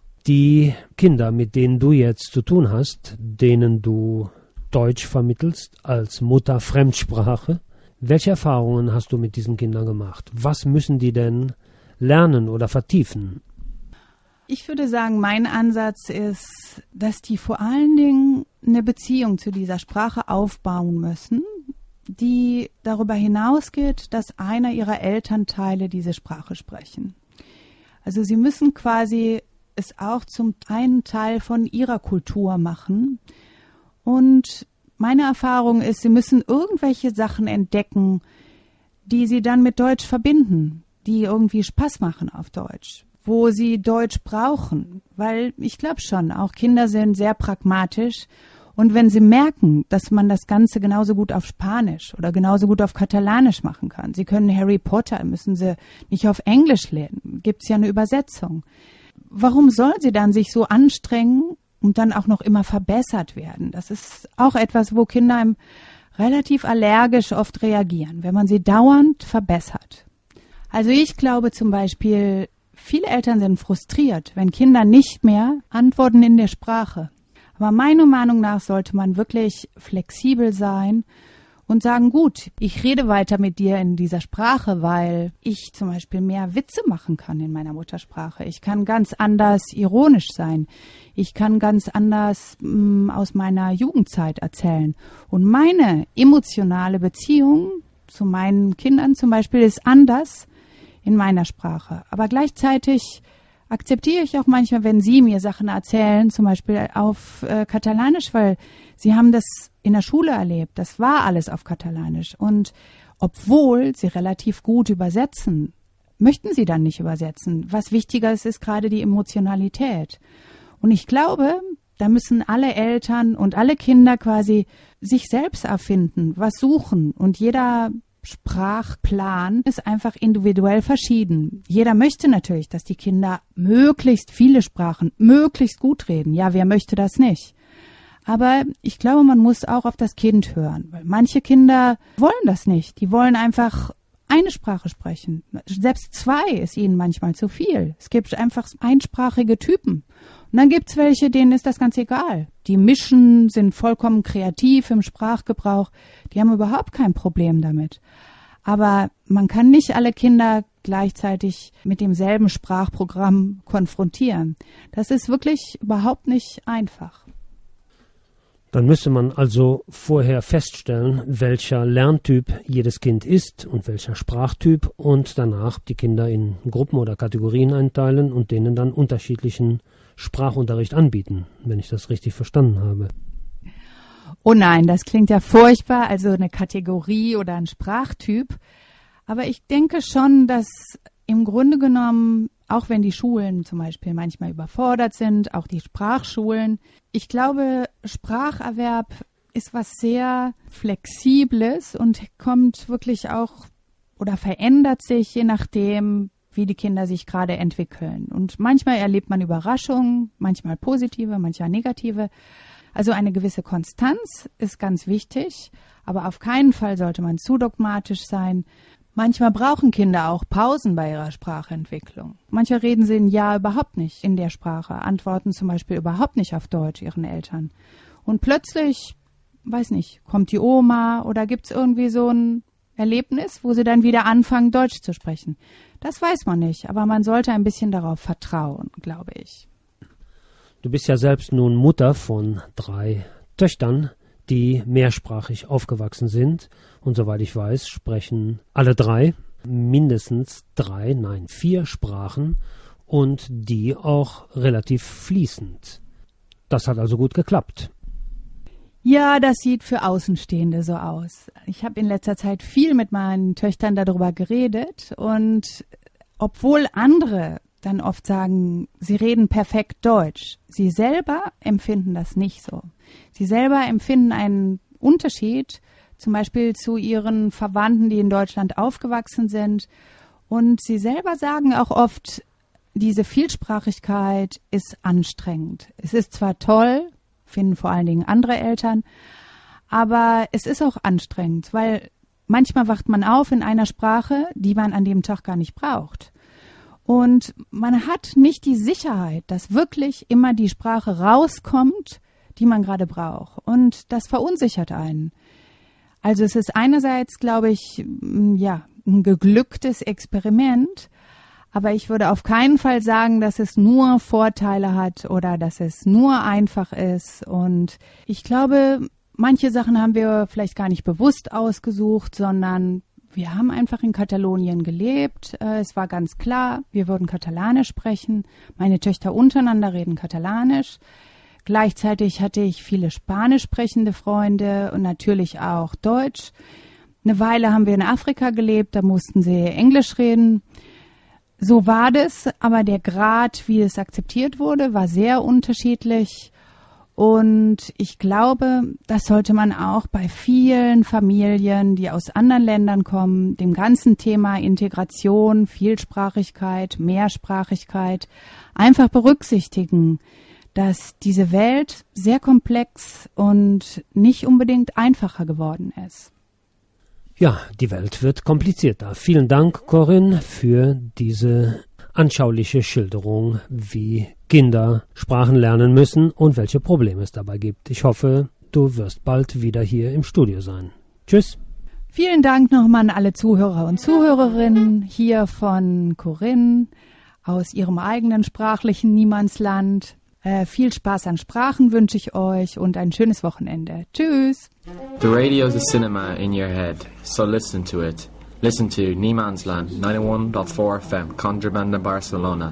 Die Kinder, mit denen du jetzt zu tun hast, denen du Deutsch vermittelst als Mutterfremdsprache, welche Erfahrungen hast du mit diesen Kindern gemacht? Was müssen die denn lernen oder vertiefen? Ich würde sagen, mein Ansatz ist, dass die vor allen Dingen eine Beziehung zu dieser Sprache aufbauen müssen, die darüber hinausgeht, dass einer ihrer Elternteile diese Sprache sprechen. Also sie müssen quasi es auch zum einen Teil von ihrer Kultur machen. Und meine Erfahrung ist, sie müssen irgendwelche Sachen entdecken, die sie dann mit Deutsch verbinden, die irgendwie Spaß machen auf Deutsch, wo sie Deutsch brauchen. Weil ich glaube schon, auch Kinder sind sehr pragmatisch. Und wenn sie merken, dass man das Ganze genauso gut auf Spanisch oder genauso gut auf Katalanisch machen kann, sie können Harry Potter, müssen sie nicht auf Englisch lernen, gibt es ja eine Übersetzung. Warum sollen sie dann sich so anstrengen und dann auch noch immer verbessert werden? Das ist auch etwas, wo Kinder relativ allergisch oft reagieren, wenn man sie dauernd verbessert. Also ich glaube zum Beispiel, viele Eltern sind frustriert, wenn Kinder nicht mehr antworten in der Sprache. Aber meiner Meinung nach sollte man wirklich flexibel sein und sagen, gut, ich rede weiter mit dir in dieser Sprache, weil ich zum Beispiel mehr Witze machen kann in meiner Muttersprache. Ich kann ganz anders ironisch sein. Ich kann ganz anders mh, aus meiner Jugendzeit erzählen. Und meine emotionale Beziehung zu meinen Kindern zum Beispiel ist anders in meiner Sprache. Aber gleichzeitig akzeptiere ich auch manchmal, wenn Sie mir Sachen erzählen, zum Beispiel auf äh, Katalanisch, weil Sie haben das in der Schule erlebt. Das war alles auf Katalanisch. Und obwohl Sie relativ gut übersetzen, möchten Sie dann nicht übersetzen. Was wichtiger ist, ist gerade die Emotionalität. Und ich glaube, da müssen alle Eltern und alle Kinder quasi sich selbst erfinden, was suchen. Und jeder Sprachplan ist einfach individuell verschieden. Jeder möchte natürlich, dass die Kinder möglichst viele Sprachen, möglichst gut reden. Ja, wer möchte das nicht? Aber ich glaube, man muss auch auf das Kind hören, weil manche Kinder wollen das nicht. Die wollen einfach eine Sprache sprechen. Selbst zwei ist ihnen manchmal zu viel. Es gibt einfach einsprachige Typen. Und dann gibt es welche, denen ist das ganz egal. Die mischen, sind vollkommen kreativ im Sprachgebrauch. Die haben überhaupt kein Problem damit. Aber man kann nicht alle Kinder gleichzeitig mit demselben Sprachprogramm konfrontieren. Das ist wirklich überhaupt nicht einfach. Dann müsste man also vorher feststellen, welcher Lerntyp jedes Kind ist und welcher Sprachtyp und danach die Kinder in Gruppen oder Kategorien einteilen und denen dann unterschiedlichen Sprachunterricht anbieten, wenn ich das richtig verstanden habe. Oh nein, das klingt ja furchtbar, also eine Kategorie oder ein Sprachtyp. Aber ich denke schon, dass im Grunde genommen, auch wenn die Schulen zum Beispiel manchmal überfordert sind, auch die Sprachschulen, ich glaube, Spracherwerb ist was sehr Flexibles und kommt wirklich auch oder verändert sich, je nachdem, wie die Kinder sich gerade entwickeln. Und manchmal erlebt man Überraschungen, manchmal positive, manchmal negative. Also eine gewisse Konstanz ist ganz wichtig, aber auf keinen Fall sollte man zu dogmatisch sein. Manchmal brauchen Kinder auch Pausen bei ihrer Sprachentwicklung. Manchmal reden sie ein Jahr überhaupt nicht in der Sprache, antworten zum Beispiel überhaupt nicht auf Deutsch ihren Eltern. Und plötzlich, weiß nicht, kommt die Oma oder gibt es irgendwie so ein Erlebnis, wo sie dann wieder anfangen, Deutsch zu sprechen. Das weiß man nicht, aber man sollte ein bisschen darauf vertrauen, glaube ich. Du bist ja selbst nun Mutter von drei Töchtern, die mehrsprachig aufgewachsen sind. Und soweit ich weiß, sprechen alle drei mindestens drei, nein, vier Sprachen und die auch relativ fließend. Das hat also gut geklappt. Ja, das sieht für Außenstehende so aus. Ich habe in letzter Zeit viel mit meinen Töchtern darüber geredet und obwohl andere dann oft sagen, sie reden perfekt Deutsch, sie selber empfinden das nicht so. Sie selber empfinden einen Unterschied, zum Beispiel zu ihren Verwandten, die in Deutschland aufgewachsen sind. Und sie selber sagen auch oft, diese Vielsprachigkeit ist anstrengend. Es ist zwar toll, finden vor allen Dingen andere Eltern, aber es ist auch anstrengend, weil manchmal wacht man auf in einer Sprache, die man an dem Tag gar nicht braucht. Und man hat nicht die Sicherheit, dass wirklich immer die Sprache rauskommt, die man gerade braucht. Und das verunsichert einen. Also es ist einerseits, glaube ich, ja, ein geglücktes Experiment, Aber ich würde auf keinen Fall sagen, dass es nur Vorteile hat oder dass es nur einfach ist. Und ich glaube, manche Sachen haben wir vielleicht gar nicht bewusst ausgesucht, sondern wir haben einfach in Katalonien gelebt. Es war ganz klar, wir würden Katalanisch sprechen. Meine Töchter untereinander reden Katalanisch. Gleichzeitig hatte ich viele spanisch sprechende Freunde und natürlich auch Deutsch. Eine Weile haben wir in Afrika gelebt, da mussten sie Englisch reden. So war das, aber der Grad, wie es akzeptiert wurde, war sehr unterschiedlich. Und ich glaube, das sollte man auch bei vielen Familien, die aus anderen Ländern kommen, dem ganzen Thema Integration, Vielsprachigkeit, Mehrsprachigkeit einfach berücksichtigen, dass diese Welt sehr komplex und nicht unbedingt einfacher geworden ist. Ja, die Welt wird komplizierter. Vielen Dank, Corinne, für diese anschauliche Schilderung, wie Kinder Sprachen lernen müssen und welche Probleme es dabei gibt. Ich hoffe, du wirst bald wieder hier im Studio sein. Tschüss. Vielen Dank nochmal an alle Zuhörer und Zuhörerinnen hier von Corinne aus ihrem eigenen sprachlichen Niemandsland. Äh, viel Spaß an Sprachen wünsche ich euch und ein schönes Wochenende. Tschüss. The radio is a cinema in your head, so listen to it. Listen to Niemandsland ninety-one point four F M, Contrabanda Barcelona.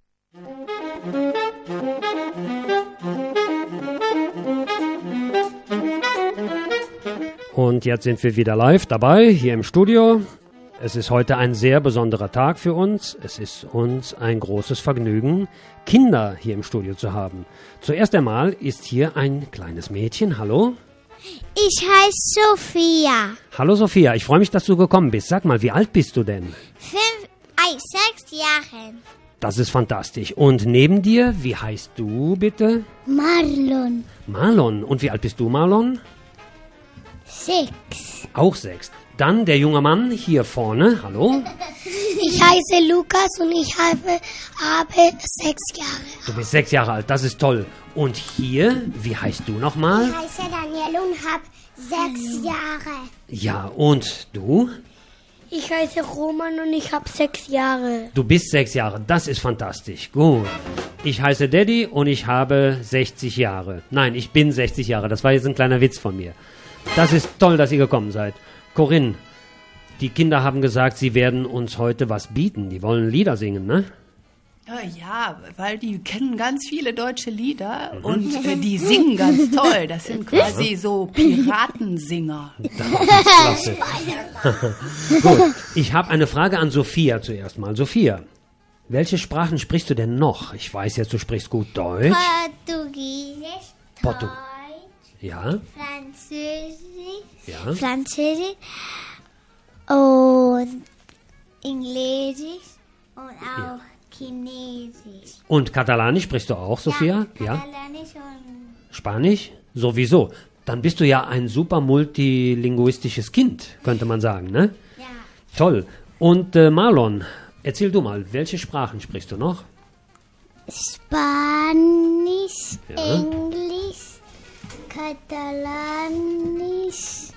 Und jetzt sind wir wieder live dabei, hier im Studio. Es ist heute ein sehr besonderer Tag für uns. Es ist uns ein großes Vergnügen, Kinder hier im Studio zu haben. Zuerst einmal ist hier ein kleines Mädchen. Hallo? Ich heiße Sophia. Hallo Sophia, ich freue mich, dass du gekommen bist. Sag mal, wie alt bist du denn? Fünf, äh, sechs Jahre. Das ist fantastisch. Und neben dir, wie heißt du bitte? Marlon. Marlon. Und wie alt bist du, Marlon? Sechs. Auch sechs. Dann der junge Mann hier vorne. Hallo? Ich heiße Lukas und ich habe, habe sechs Jahre. Du bist sechs Jahre alt, das ist toll. Und hier, wie heißt du nochmal? Ich heiße Daniel und habe sechs Jahre. Ja, und du? Ich heiße Roman und ich habe sechs Jahre. Du bist sechs Jahre, das ist fantastisch. Gut. Ich heiße Daddy und ich habe sechzig Jahre. Nein, ich bin sechzig Jahre, das war jetzt ein kleiner Witz von mir. Das ist toll, dass ihr gekommen seid. Corinne, die Kinder haben gesagt, sie werden uns heute was bieten. Die wollen Lieder singen, ne? Ja, weil die kennen ganz viele deutsche Lieder mhm. und äh, die singen ganz toll. Das sind quasi so Piratensinger. Das ist klasse. Gut, ich habe eine Frage an Sophia zuerst mal. Sophia, welche Sprachen sprichst du denn noch? Ich weiß jetzt, du sprichst gut Deutsch. Portugiesisch, Portu Deutsch, ja. Französisch, Ja. Französisch und Englisch und auch Ja. Chinesisch. Und Katalanisch sprichst du auch, Sophia? Ja. Katalanisch und Spanisch? Sowieso. Dann bist du ja ein super multilinguistisches Kind, könnte man sagen, ne? Ja. Toll. Und äh, Marlon, erzähl du mal, welche Sprachen sprichst du noch? Spanisch, Ja. Englisch, Katalanisch.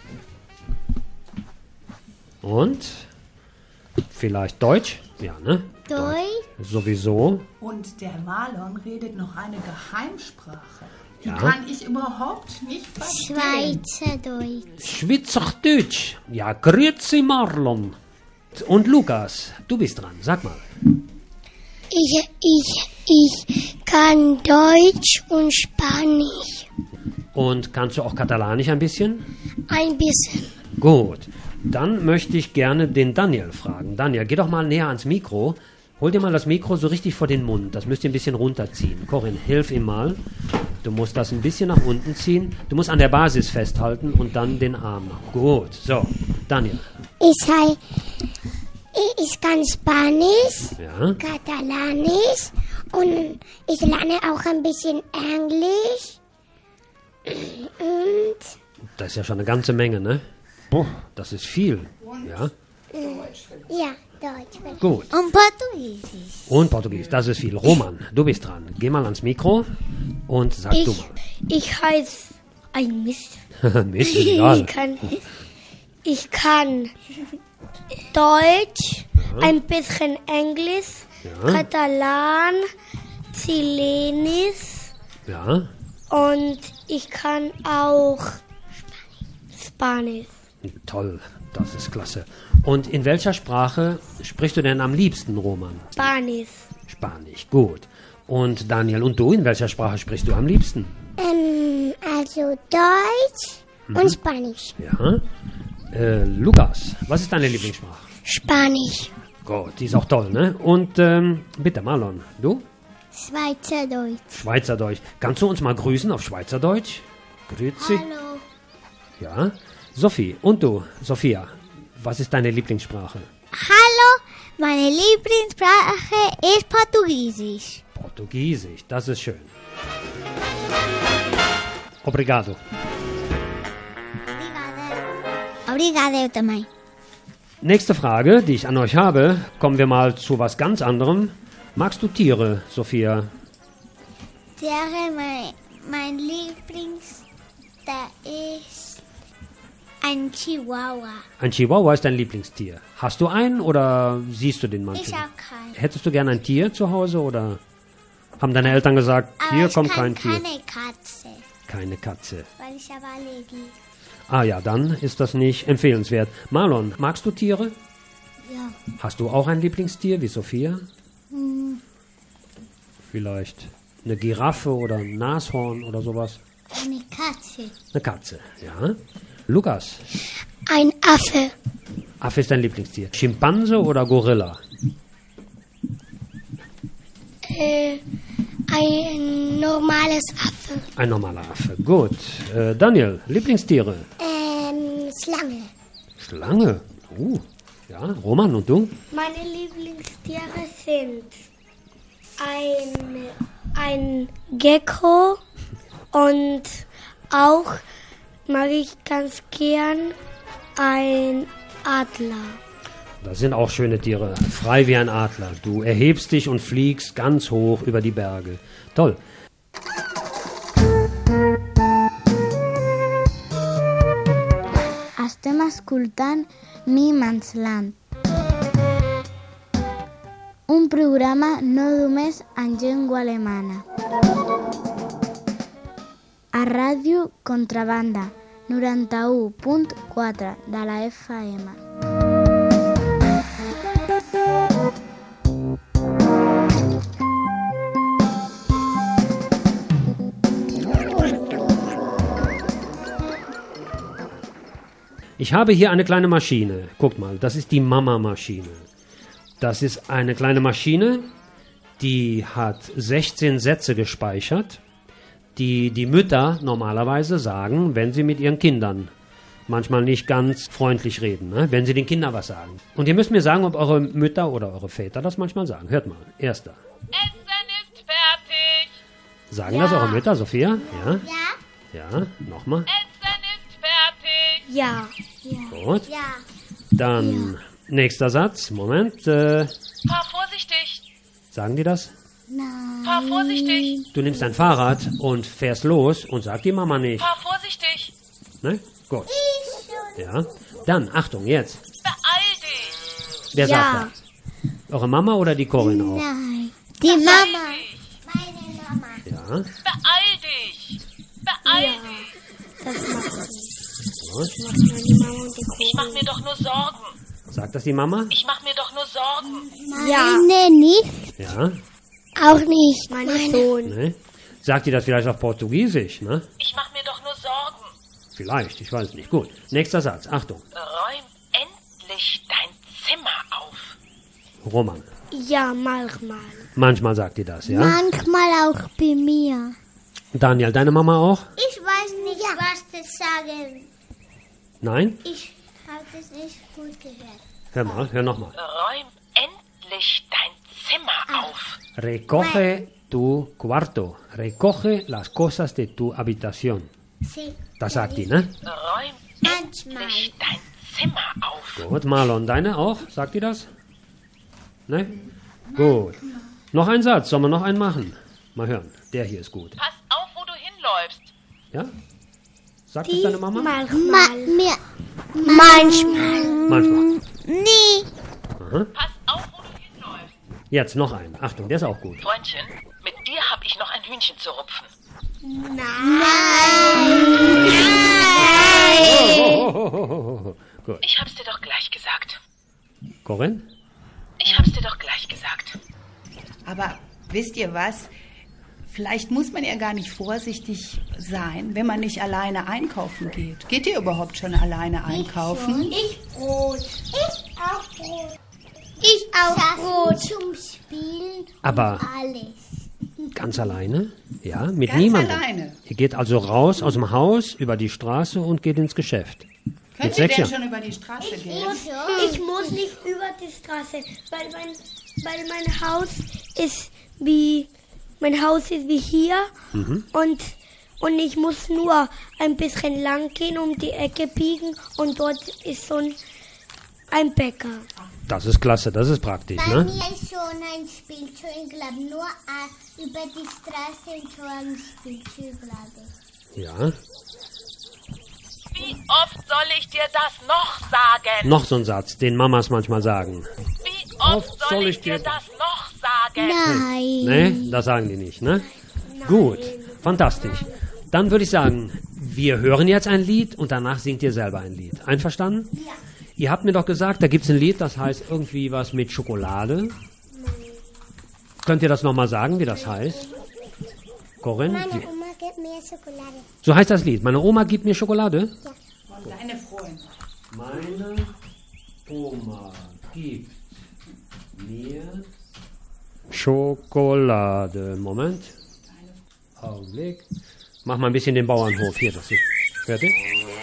Und? Vielleicht Deutsch? Ja, ne? Deutsch. Sowieso. Und der Marlon redet noch eine Geheimsprache. Die Ja. kann ich überhaupt nicht verstehen. Schweizerdeutsch. Schweizerdeutsch. Ja, grüezi Marlon. Und Lukas, du bist dran. Sag mal. Ich, ich, ich kann Deutsch und Spanisch. Und kannst du auch Katalanisch ein bisschen? Ein bisschen. Gut. Dann möchte ich gerne den Daniel fragen. Daniel, geh doch mal näher ans Mikro. Hol dir mal das Mikro so richtig vor den Mund. Das müsst ihr ein bisschen runterziehen. Corinne, hilf ihm mal. Du musst das ein bisschen nach unten ziehen. Du musst an der Basis festhalten und dann den Arm. Gut. So, Daniel. Ich, sei, ich, ich kann Spanisch, Ja. Katalanisch und ich lerne auch ein bisschen Englisch. Und Das ist ja schon eine ganze Menge, ne? Boah, das ist viel. Ja. ja, Deutsch. Gut. Und Portugiesisch. Und Portugiesisch, das ist viel. Roman, du bist dran. Geh mal ans Mikro und sag Ich, du mal. ich heiße ein Mist. Mist, ist egal. Ich kann, ich kann Deutsch, Ja. ein bisschen Englisch, ja. Katalan, Chilenisch. Ja. Und ich kann auch Spanisch. Toll, das ist klasse. Und in welcher Sprache sprichst du denn am liebsten, Roman? Spanisch. Spanisch, gut. Und Daniel, und du, in welcher Sprache sprichst du am liebsten? Ähm, also Deutsch mhm. und Spanisch. Ja. Äh, Lukas, was ist deine Lieblingssprache? Spanisch. Gut, die ist auch toll, ne? Und ähm, bitte, Marlon, du? Schweizerdeutsch. Schweizerdeutsch. Kannst du uns mal grüßen auf Schweizerdeutsch? Grüezi. Hallo. Ja. Sophie, und du, Sophia, was ist deine Lieblingssprache? Hallo, meine Lieblingssprache ist Portugiesisch. Portugiesisch, das ist schön. Obrigado. Obrigado também. Nächste Frage, die ich an euch habe, kommen wir mal zu was ganz anderem. Magst du Tiere, Sophia? Tiere, mein, mein Lieblings, da ist ein Chihuahua. Ein Chihuahua ist dein Lieblingstier. Hast du einen oder siehst du den manchmal? Ich habe keinen. Hättest du gerne ein Tier zu Hause oder haben deine Eltern gesagt, Aber hier ich kommt kann kein Tier? Keine Katze. Keine Katze. Weil ich habe Allergie. Ah ja, dann ist das nicht empfehlenswert. Marlon, magst du Tiere? Ja. Hast du auch ein Lieblingstier wie Sophia? Hm. Vielleicht eine Giraffe oder ein Nashorn oder sowas? Eine Katze. Eine Katze, ja. Lukas? Ein Affe. Affe ist dein Lieblingstier. Schimpanse oder Gorilla? Äh, ein normales Affe. Ein normaler Affe, gut. Äh, Daniel, Lieblingstiere? Ähm, Schlange. Schlange? Uh, ja. Roman, und du? Meine Lieblingstiere sind ein, ein Gecko und auch mag ich ganz gern ein Adler. Das sind auch schöne Tiere. Frei wie ein Adler. Du erhebst dich und fliegst ganz hoch über die Berge. Toll. Estem escoltant Niemandsland, un programa no només en llengua alemana. A Ràdio Contrabanda, noranta-u punt quatre de la F M. Ich habe hier eine kleine Maschine. Guck mal, das ist die Mama-Maschine. Das ist eine kleine Maschine, die hat sechzehn Sätze gespeichert, die die Mütter normalerweise sagen, wenn sie mit ihren Kindern manchmal nicht ganz freundlich reden, ne? Wenn sie den Kindern was sagen. Und ihr müsst mir sagen, ob eure Mütter oder eure Väter das manchmal sagen. Hört mal, erster. Essen ist fertig. Sagen Ja. das eure Mütter, Sophia? Ja? Ja. Ja, nochmal. Essen ist fertig. Ja. Ja. Gut. Ja. Dann nächster Satz. Moment. Äh, Fahr vorsichtig. sagen die das? Nein. Fahr vorsichtig. Du nimmst dein Fahrrad und fährst los und sag die Mama nicht. Fahr vorsichtig. Ne? Gut. Ich schon. Ja. Dann, Achtung, jetzt. Beeil dich. Wer Ja. sagt das? Eure Mama oder die Corinne auch? Nein. Die Mama. Meine Mama. Ja. Beeil dich. Beeil Ja. dich. Das macht sie. Gut. Das macht meine Mama und die Ich mach mir doch nur Sorgen. Sagt das die Mama? Ich mach mir doch nur Sorgen. Ja. Meine nicht. Ja. Auch nicht. Meine Sohn. Ne? Sagt die das vielleicht auf Portugiesisch, ne? Ich mach mir doch nur Sorgen. Vielleicht, ich weiß nicht. Gut. Nächster Satz. Achtung. Räum endlich dein Zimmer auf. Roman. Ja, manchmal. Manchmal sagt die das, ja? Manchmal auch bei mir. Daniel, deine Mama auch? Ich weiß nicht, was das sagen. Nein? Ich habe das nicht gut gehört. Hör mal, hör nochmal. Räum endlich dein Zimmer auf. Recoge tu cuarto. Recoge las cosas de tu habitación. Sí. Das sagt die, ne? Räum Manchmal. endlich dein Zimmer auf. Gut, Marlon, deine auch? Sagt die das? Ne? Gut. Noch ein Satz, sollen wir noch einen machen? Mal hören, der hier ist gut. Pass auf, wo du hinläufst. Ja? Sagt es deine Mama? Manchmal. Ma mir. Manchmal. Manchmal. Nie. Aha. Pass auf, wo du hinläufst. Jetzt noch einen. Achtung, der ist auch gut. Freundchen, mit dir habe ich noch ein Hühnchen zu rupfen. Nein! Oh, oh, oh, oh, oh. Gut. Ich hab's dir doch gleich gesagt. Corinne? Ich hab's dir doch gleich gesagt. Aber wisst ihr was? Vielleicht muss man ja gar nicht vorsichtig sein, wenn man nicht alleine einkaufen geht. Geht ihr überhaupt schon alleine einkaufen? Ich Brot. Ich auch Brot. Ich auch Brot. Zum Spielen Aber und alles. Ganz alleine? Ja, mit Ganz niemandem? alleine. Ihr geht also raus aus dem Haus, über die Straße und geht ins Geschäft. Könnt Mit ihr sechs denn Jahren. schon über die Straße Ich gehen? muss, ich muss nicht über die Straße, weil mein, weil mein Haus ist wie mein Haus ist wie hier Mhm. und und ich muss nur ein bisschen lang gehen, um die Ecke biegen und dort ist so ein, ein Bäcker. Das ist klasse, das ist praktisch, Bei ne? mir ist schon ein Spielzeug, ich glaube nur äh, über die Straße und so ein Spielzeug, glaube ich. Ja. Wie oft soll ich dir das noch sagen? Noch so ein Satz, den Mamas manchmal sagen. Wie oft soll ich dir das noch sagen? Nein. Ne? Das sagen die nicht, ne? Gut, fantastisch. Dann würde ich sagen, wir hören jetzt ein Lied und danach singt ihr selber ein Lied. Einverstanden? Ja. Ihr habt mir doch gesagt, da gibt es ein Lied, das heißt irgendwie was mit Schokolade. Könnt ihr das nochmal sagen, wie das heißt? Corinne? Meine Wie- Oma gibt mir Schokolade. So heißt das Lied. Meine Oma gibt mir Schokolade. Und deine Freunde. Meine Oma gibt mir Schokolade. Moment. Augenblick. Mach mal ein bisschen den Bauernhof. Hier, das ist fertig.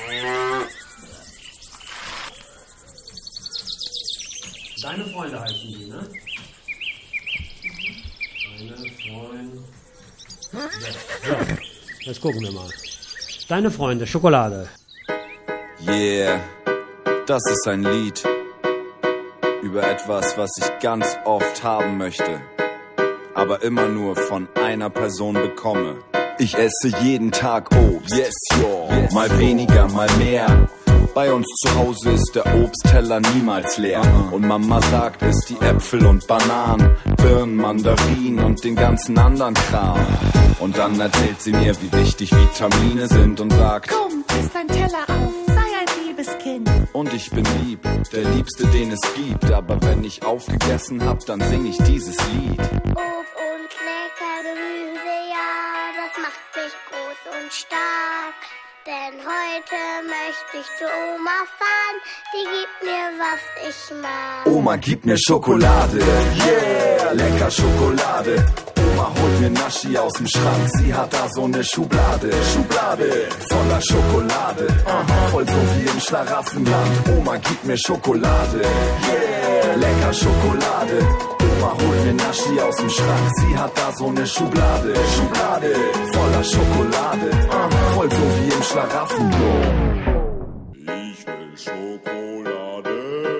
Deine Freunde heißen die, ne? Deine Freunde. So, jetzt gucken wir mal. Deine Freunde, Schokolade. Yeah, das ist ein Lied über etwas, was ich ganz oft haben möchte, aber immer nur von einer Person bekomme. Ich esse jeden Tag Obst, yes, yo. Mal weniger, mal mehr. Bei uns zu Hause ist der Obstteller niemals leer. Und Mama sagt es, die Äpfel und Bananen, Birnen, Mandarinen und den ganzen anderen Kram. Und dann erzählt sie mir, wie wichtig Vitamine sind und sagt: Komm, isst dein Teller auf, sei ein liebes Kind. Und ich bin lieb, der Liebste, den es gibt. Aber wenn ich aufgegessen hab, dann sing ich dieses Lied. Obst und lecker Gemüse, ja, das macht mich groß und stark. Denn heute möchte ich zu Oma fahren, die gibt mir, was ich mag. Oma gibt mir Schokolade, yeah, lecker Schokolade. Oma holt mir Naschi aus dem Schrank, sie hat da so eine Schublade, Schublade voller Schokolade, aha, voll so wie im Schlaraffenland. Oma gibt mir Schokolade, yeah, lecker Schokolade. Oma holt mir Naschi aus dem Schrank, sie hat da so eine Schublade, Schublade voller Schokolade, aha, voll so wie im Schlaraffenland. Ich will Schokolade,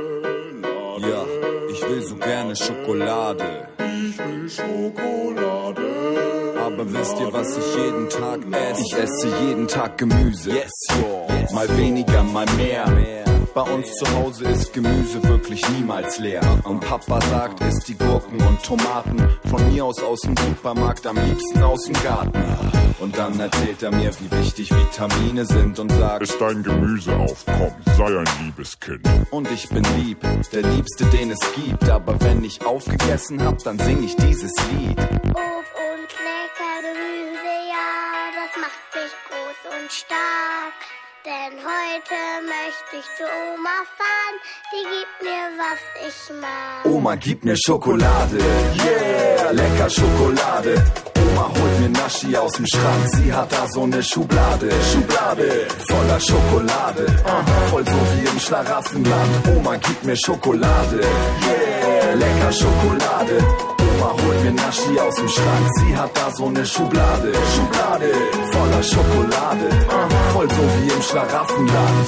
Lade. Ja, ich will so gerne Schokolade. Ich will Schokolade. Aber wisst ihr, was ich jeden Tag esse? Ich esse jeden Tag Gemüse. Yes, yo. Mal weniger, mal mehr. Bei uns zu Hause ist Gemüse wirklich niemals leer. Und Papa sagt, isst die Gurken und Tomaten von mir aus aus dem Supermarkt, am liebsten aus dem Garten. Und dann erzählt er mir, wie wichtig Vitamine sind und sagt: Ist dein Gemüse aufkommen, sei ein liebes Kind. Und ich bin lieb, der Liebste, den es gibt. Aber wenn ich aufgegessen hab, dann sing ich dieses Lied. Obst und lecker Gemüse, ja, das macht mich groß und stark. Denn heute möchte ich zu Oma fahren, die gibt mir, was ich mag. Oma gibt mir Schokolade, yeah, lecker Schokolade. Oma holt mir Naschi aus dem Schrank, sie hat da so eine Schublade, Schublade voller Schokolade, aha, voll so wie im Schlaraffenland. Oma gibt mir Schokolade, yeah, lecker Schokolade. Oma holt mir Naschi aus dem Schrank, sie hat da so eine Schublade, Schublade voller Schokolade, aha, voll so wie im Schlaraffenland.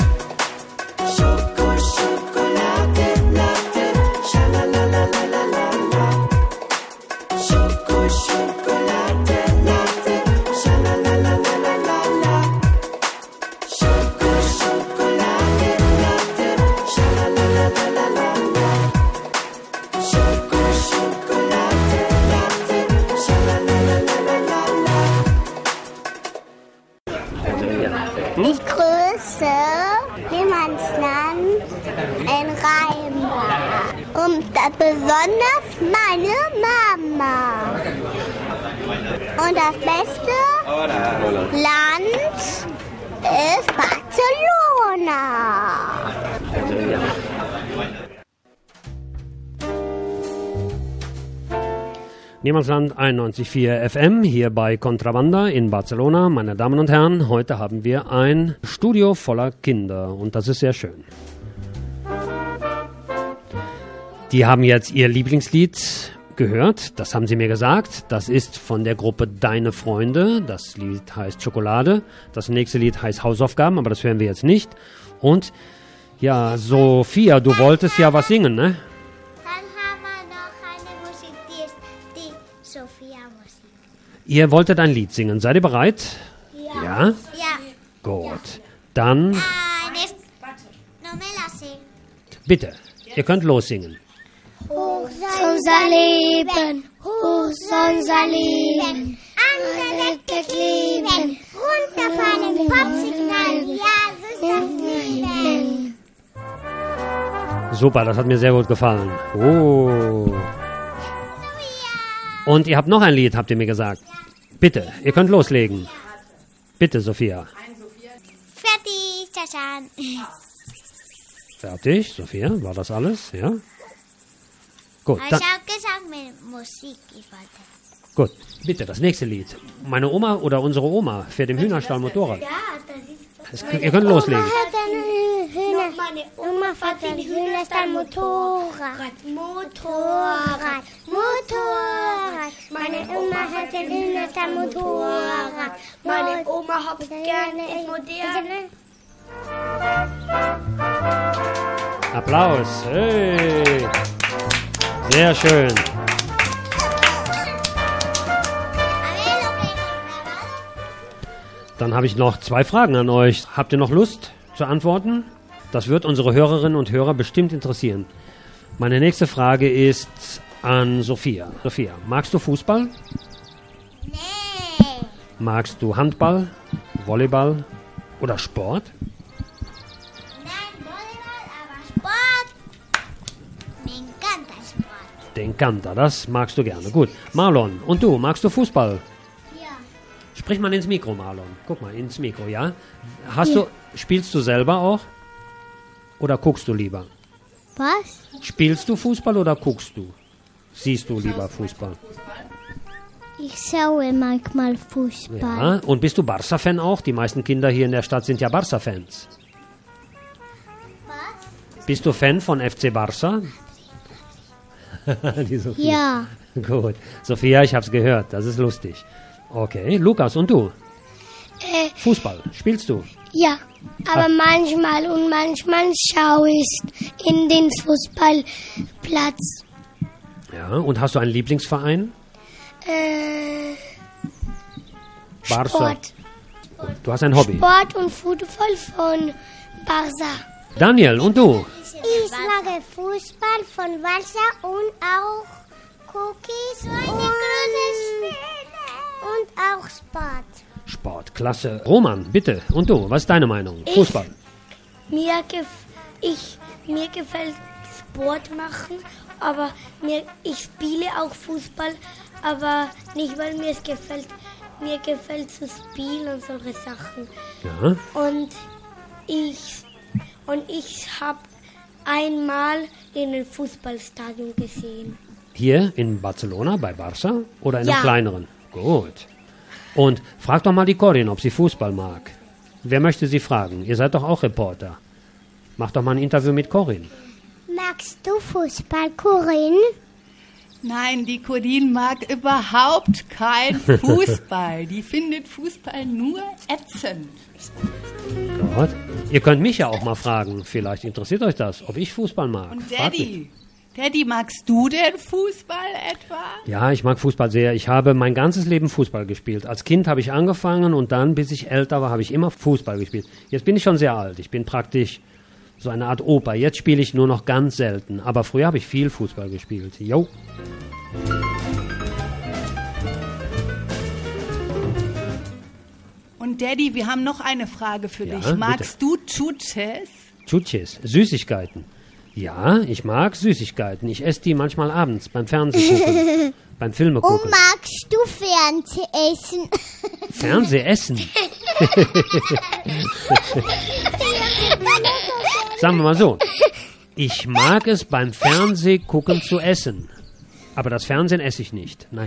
Schoko, Schokolade, Latte, schalalalala. Schoko, Schokolade, Latte, schalalalala. Schoko, Schokolade, Latte, schalalalala. Schoko, Schokolade. Klasse Niemandsland in Rheinbach. Und besonders meine Mama. Und das beste Land ist Barcelona. Niemandsland einundneunzig Komma vier F M hier bei Contrabanda in Barcelona. Meine Damen und Herren, heute haben wir ein Studio voller Kinder und das ist sehr schön. Die haben jetzt ihr Lieblingslied gehört, das haben sie mir gesagt. Das ist von der Gruppe Deine Freunde. Das Lied heißt Schokolade. Das nächste Lied heißt Hausaufgaben, aber das hören wir jetzt nicht. Und ja, Sophia, du wolltest ja was singen, ne? Ihr wolltet ein Lied singen. Seid ihr bereit? Ja. Ja? Ja. Gut. Dann. Ah, das, no me la sé. Bitte, ihr könnt lossingen. Hoch soll unser Leben, hoch soll unser Leben, an der Decke kleben, runterfallen, Popsignal, ja, so ist das Leben. Super, das hat mir sehr gut gefallen. Oh. Und ihr habt noch ein Lied, habt ihr mir gesagt. Bitte, ihr könnt loslegen. Bitte, Sophia. Fertig, Taschan. Fertig, Sophia, war das alles? Ja? Gut, Ich dann, habe gesagt, mit Musik, ich wollte. gut, bitte, das nächste Lied. Meine Oma oder unsere Oma fährt im Hühnerstall Motorrad. Ja, das ist... Das, ihr könnt loslegen. Oma hat eine Hühner... Meine Oma fährt den Hühnerstall Motorrad. Motorrad. Motorrad. Meine Oma hat den Hühnerstall Motorrad. Meine Oma hat gerne ich moderne. Applaus. Hey. Sehr schön. Dann habe ich noch zwei Fragen an euch. Habt ihr noch Lust zu antworten? Das wird unsere Hörerinnen und Hörer bestimmt interessieren. Meine nächste Frage ist an Sophia. Sophia, magst du Fußball? Nee. Magst du Handball, Volleyball oder Sport? Nein, Volleyball, aber Sport. Me encanta Sport. Den Kanter, das magst du gerne. Gut. Marlon, und du, magst du Fußball? Ja. Sprich mal ins Mikro, Marlon. Guck mal, ins Mikro, ja? Hast du, spielst du selber auch? Oder guckst du lieber? Was? Spielst du Fußball oder guckst du? Siehst du lieber Fußball? Ich schaue manchmal Fußball. Ja, und bist du Barca-Fan auch? Die meisten Kinder hier in der Stadt sind ja Barca-Fans. Was? Bist du Fan von F C Barca? Die Sophia. Ja. Gut. Sophia, ich hab's gehört. Das ist lustig. Okay. Lukas, und du? Äh, Fußball. Spielst du? ja, aber manchmal und manchmal schaue ich in den Fußballplatz. Ja. Und hast du einen Lieblingsverein? Äh, Barca. Sport. Du hast ein Hobby. Sport und Fußball von Barca. Daniel, und du? Ich mag Fußball von Barca und auch Cookies und, und auch Sport. Sport, klasse. Roman, bitte. Und du, was ist deine Meinung? Ich- Fußball. Mir, gef ich, mir gefällt Sport machen, aber mir, ich spiele auch Fußball, aber nicht, weil mir es gefällt. Mir gefällt zu spielen und solche Sachen. Ja. Und ich, und ich habe einmal in einem Fußballstadion gesehen. Hier in Barcelona bei Barca oder in einem Ja. kleineren? Gut. Und frag doch mal die Corinne, ob sie Fußball mag. Wer möchte sie fragen? Ihr seid doch auch Reporter. Macht doch mal ein Interview mit Corinne. Magst du Fußball, Corinne? Nein, die Corinne mag überhaupt kein Fußball. Die findet Fußball nur ätzend. Gut. Ihr könnt mich ja auch mal fragen. Vielleicht interessiert euch das, ob ich Fußball mag. Und Fragt mich. Daddy, Daddy, magst du denn Fußball etwa? Ja, ich mag Fußball sehr. Ich habe mein ganzes Leben Fußball gespielt. Als Kind habe ich angefangen und dann, bis ich älter war, habe ich immer Fußball gespielt. Jetzt bin ich schon sehr alt. Ich bin praktisch so eine Art Opa. Jetzt spiele ich nur noch ganz selten. Aber früher habe ich viel Fußball gespielt. Jo. Und Daddy, wir haben noch eine Frage für Ja, dich. Magst du Chuches? Chuches, Süßigkeiten. Ja, ich mag Süßigkeiten. Ich esse die manchmal abends beim Fernsehgucken, beim Filme Und gucken. magst du Fernsehessen? Fernsehessen? Sagen wir mal so. Ich mag es beim Fernsehgucken zu essen. Aber das Fernsehen esse ich nicht. Nein.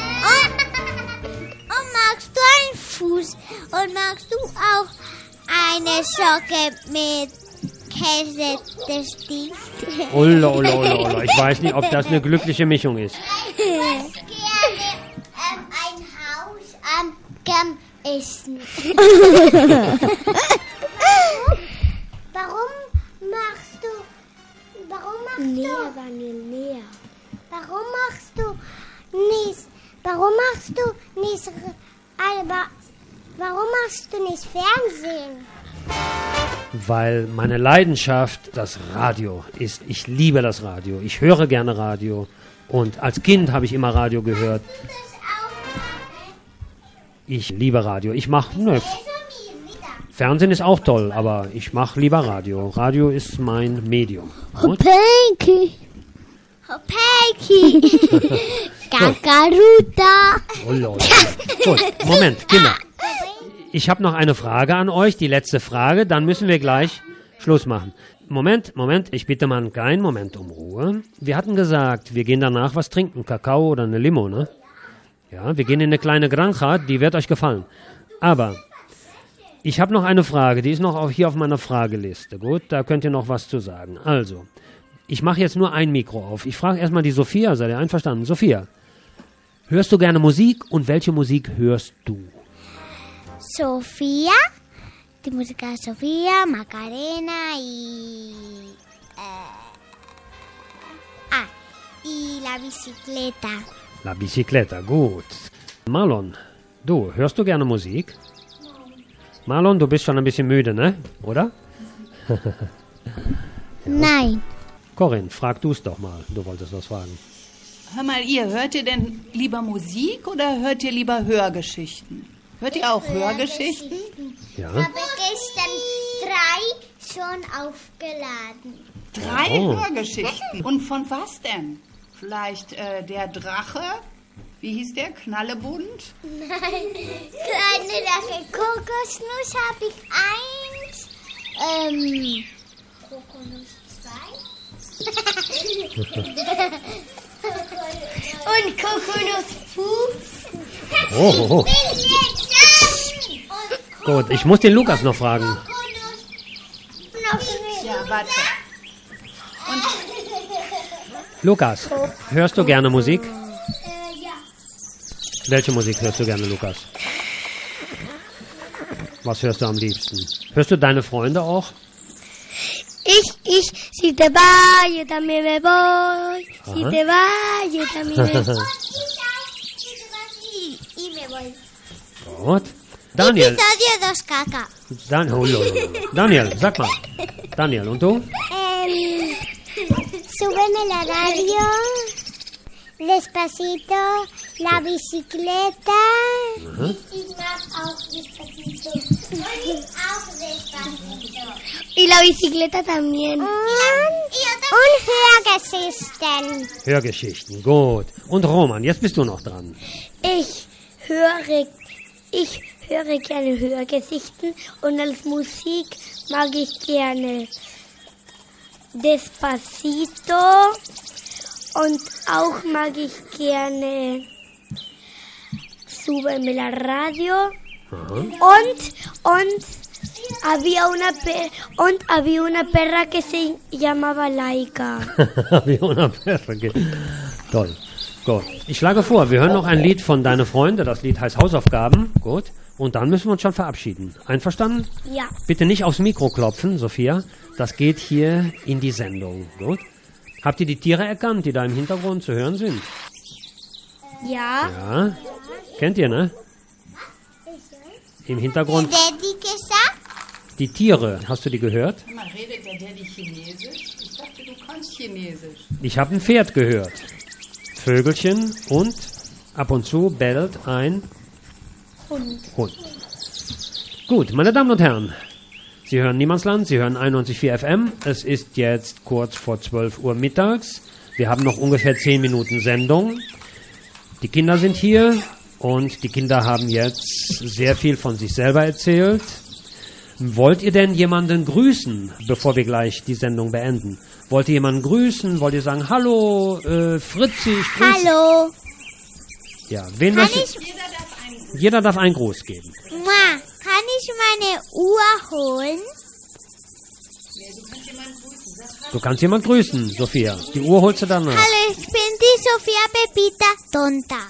Und magst du einen Fuß? Und magst du auch eine Socke mit Käsestift? Ulla, ulla, ulla, ulla. Ich weiß nicht, ob das eine glückliche Mischung ist. Ich möchte gerne ähm, ein Haus am Gern essen. Warum machst du... Warum machst Näher, du... Daniel, näher. Warum machst du nicht... Warum machst du nicht... Aber, warum machst du nicht Fernsehen? Weil meine Leidenschaft das Radio ist. Ich liebe das Radio. Ich höre gerne Radio. Und als Kind habe ich immer Radio gehört. Ich liebe Radio. Ich mache... Ne, Fernsehen ist auch toll, aber ich mache lieber Radio. Radio ist mein Medium. Und? Hoppeki. Hoppeki. Kakaruta. Oh, lol. Gut, Moment, Kinder. Ich habe noch eine Frage an euch, die letzte Frage, dann müssen wir gleich Schluss machen. Moment, Moment, ich bitte mal einen kleinen Moment um Ruhe. Wir hatten gesagt, wir gehen danach was trinken, Kakao oder eine Limo, ne? Ja, wir gehen in eine kleine Granja, die wird euch gefallen. Aber ich habe noch eine Frage, die ist noch auf, hier auf meiner Frageliste. Gut, da könnt ihr noch was zu sagen. Also, ich mache jetzt nur ein Mikro auf. Ich frage erstmal die Sophia, seid ihr einverstanden? Sophia, hörst du gerne Musik und welche Musik hörst du? Sofía, de música Sofía, Macarena y... Eh, ah, y la bicicleta. La Bicicleta, gut. Marlon, du, hörst du gerne Musik? Marlon, du bist schon ein bisschen müde, ne? Oder? Ja. Nein. Corinne, frag du es doch mal. Du wolltest was fragen. Hör mal, ihr, hört ihr denn lieber Musik oder hört ihr lieber Hörgeschichten? Hört ihr auch Hörgeschichten? Ja. Ich habe gestern drei schon aufgeladen. Drei Oh. Hörgeschichten. Und von was denn? Vielleicht äh, der Drache? Wie hieß der? Knallebunt? Nein, kleine Lache Kokosnuss habe ich eins. Ähm, Kokosnuss zwei. Und Kokosnuss Fuß. Oh, oh, oh. Gut, ich muss den Lukas noch fragen. Ja, warte. Und Lukas, hörst du gerne Musik? Äh, ja. Welche Musik hörst du gerne, Lukas? Was hörst du am liebsten? Hörst du deine Freunde auch? Ich, ich, si te vas, yo también me voy. Si Ajá. te vas, yo también me voy. Y me voy. Gut. Daniel, Episodio dos caca. Dan oh, lo, lo, lo. Daniel, sag mal. Daniel, und du? Eh, súbeme la radio. Despacito. La bicicleta. Aha. Ich mag auch Despacito. Und auch Despacito. Y la bicicleta también. Und, und Hörgeschichten. Hörgeschichten, gut. Und Roman, jetzt bist du noch dran. Ich höre, ich höre gerne Hörgeschichten und als Musik mag ich gerne Despacito und auch mag ich gerne Súbeme la Radio Aha. und, und había una pe und había una perra que se llamaba Laika. Wie una Perra. Toll. Gut. Ich schlage vor, wir hören noch ein Lied von Deine Freunde. Das Lied heißt Hausaufgaben. Gut. Und dann müssen wir uns schon verabschieden. Einverstanden? Ja. Bitte nicht aufs Mikro klopfen, Sophia. Das geht hier in die Sendung. Gut. Habt ihr die Tiere erkannt, die da im Hintergrund zu hören sind? Ja. Ja. Kennt ihr, ne? Im Hintergrund Daddy gesagt? die Tiere. Hast du die gehört? mal, redet der Daddy Chinesisch? Ich dachte, du kannst Chinesisch. Ich habe ein Pferd gehört. Vögelchen und ab und zu bellt ein Hund. Hund. Gut, meine Damen und Herren, Sie hören Niemandsland, Sie hören einundneunzig Komma vier F M. Es ist jetzt kurz vor zwölf Uhr mittags. Wir haben noch ungefähr zehn Minuten Sendung. Die Kinder sind hier und die Kinder haben jetzt sehr viel von sich selber erzählt. Wollt ihr denn jemanden grüßen, bevor wir gleich die Sendung beenden? Wollt ihr jemanden grüßen? Wollt ihr sagen, hallo, äh, Fritzi, ich grüße... Hallo. Ja, wen Kann möchte... ich... Jeder darf einen Gruß geben. Ma, kann ich meine Uhr holen? Du kannst jemanden grüßen, Sophia. Die Uhr holst du danach. Hallo, ich bin die Sophia Pepita Tonta.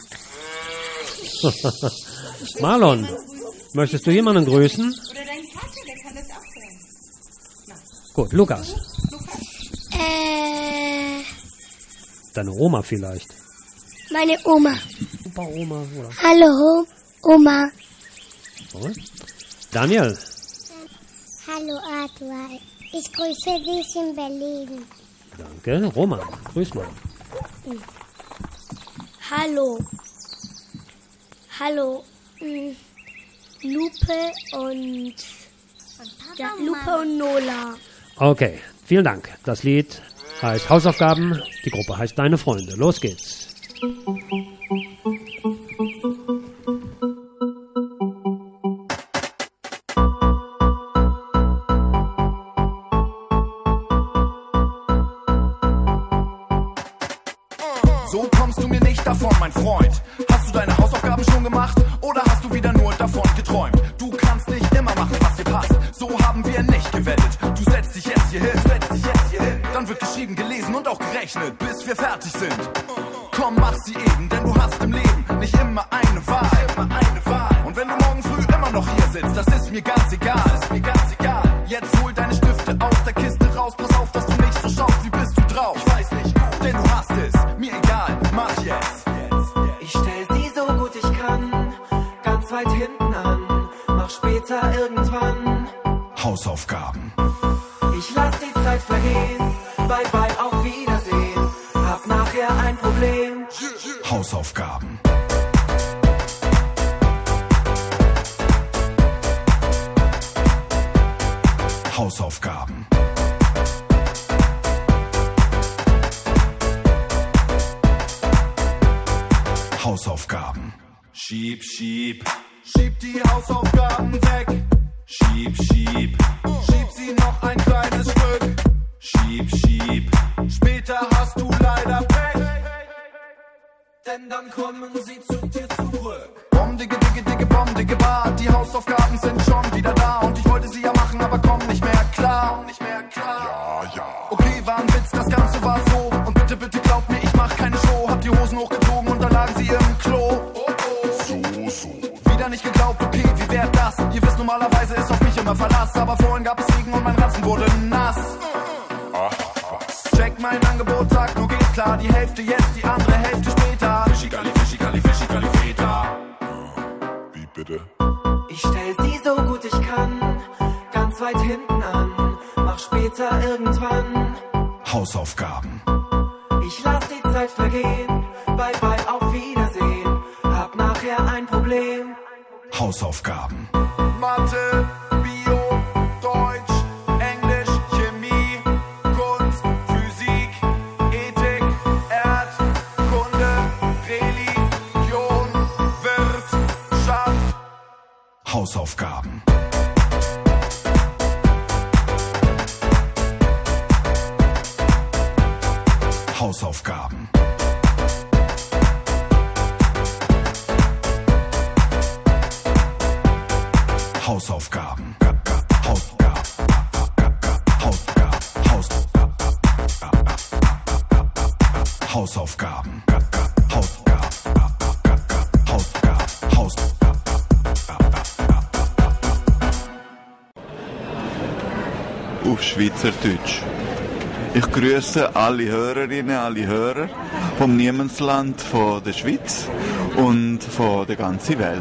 Marlon, möchtest du jemanden grüßen? Oder dein Vater, der kann das auch sein. Gut, Lukas. Äh, Deine Oma vielleicht. meine Oma. Opa, Oma, oder? Hallo, Oma. So. Daniel. Hallo Arthur, ich grüße dich in Berlin. Danke. Roman, grüß mal. Hallo. Hallo. hm, Lupe und... Ja, Lupe und Nola. Okay, vielen Dank. Das Lied heißt Hausaufgaben, die Gruppe heißt Deine Freunde. Los geht's. So kommst du mir nicht davon, mein Freund. Hast du deine Hausaufgaben schon gemacht? Oder hast du wieder nur davon geträumt? Du kannst nicht immer machen, was dir passt. So haben wir nicht gewettet. Du setzt dich jetzt hier hin, setzt dich jetzt hier hin. Dann wird geschrieben, gelesen und auch gerechnet, bis wir fertig sind. Komm, mach sie eben, denn du hast im Leben nicht immer eine Wahl. Immer eine Wahl. Und wenn du morgen früh immer noch hier sitzt, das ist mir ganz egal. Das ist mir ganz egal. Jetzt hol deine Stifte aus der Kiste raus. Pass auf, dass du nicht so schaust, wie bist du drauf. Ich weiß nicht, denn du hast es. Mir egal, mach jetzt. Ich stell sie so gut ich kann, ganz weit hinten an, mach später irgendwann Hausaufgaben. Ich lass die Zeit vergehen, bye bye, auf Wiedersehen, hab nachher ein Problem. Hausaufgaben. Hausaufgaben. Hausaufgaben. Schieb, schieb. Schieb die Hausaufgaben weg. Schieb, schieb. Schieb sie noch ein kleines Stück. Schieb, schieb. Später hast du leider Pech. Denn dann kommen sie zu dir zurück. Bom, dicke, dicke, dicke, bom, dicke, Bart. Die Hausaufgaben sind schon wieder da. Und ich wollte sie ja machen, aber komm nicht mehr klar. Nicht mehr klar. Ja, ja. Okay, war ein Witz, das Ganze war so. Und bitte, bitte glaubt mir, ich mach keine Show. Hab die Hosen hochgezogen und dann lagen sie im Klo. Oh, oh. So, so. Wieder nicht geglaubt, okay, wie wär das? Ihr wisst, normalerweise ist auf mich immer Verlass. Aber vorhin gab es Regen und mein Ranzen wurde nass. Ach, was? Check mein Angebot, sagt, nur geht klar. Die Hälfte jetzt, die andere Hälfte später. Fischikali, Fischikali, Fischikali, Feta. Wie bitte? Ich stell sie so gut ich kann, ganz weit hinten an, mach später irgendwann Hausaufgaben. Ich lass die Zeit vergehen, bye bye, auf Wiedersehen, hab nachher ein Problem. Hausaufgaben. Mathe, Bio, Deutsch, Englisch, Chemie, Kunst, Physik, Ethik, Erdkunde, Religion, Wirtschaft. Hausaufgaben. Hausaufgaben. Hausaufgaben. Hausaufgaben. Auf Schweizerdeutsch. Ich grüße alle Hörerinnen, alle Hörer vom Niemandsland, von der Schweiz und von der ganzen Welt.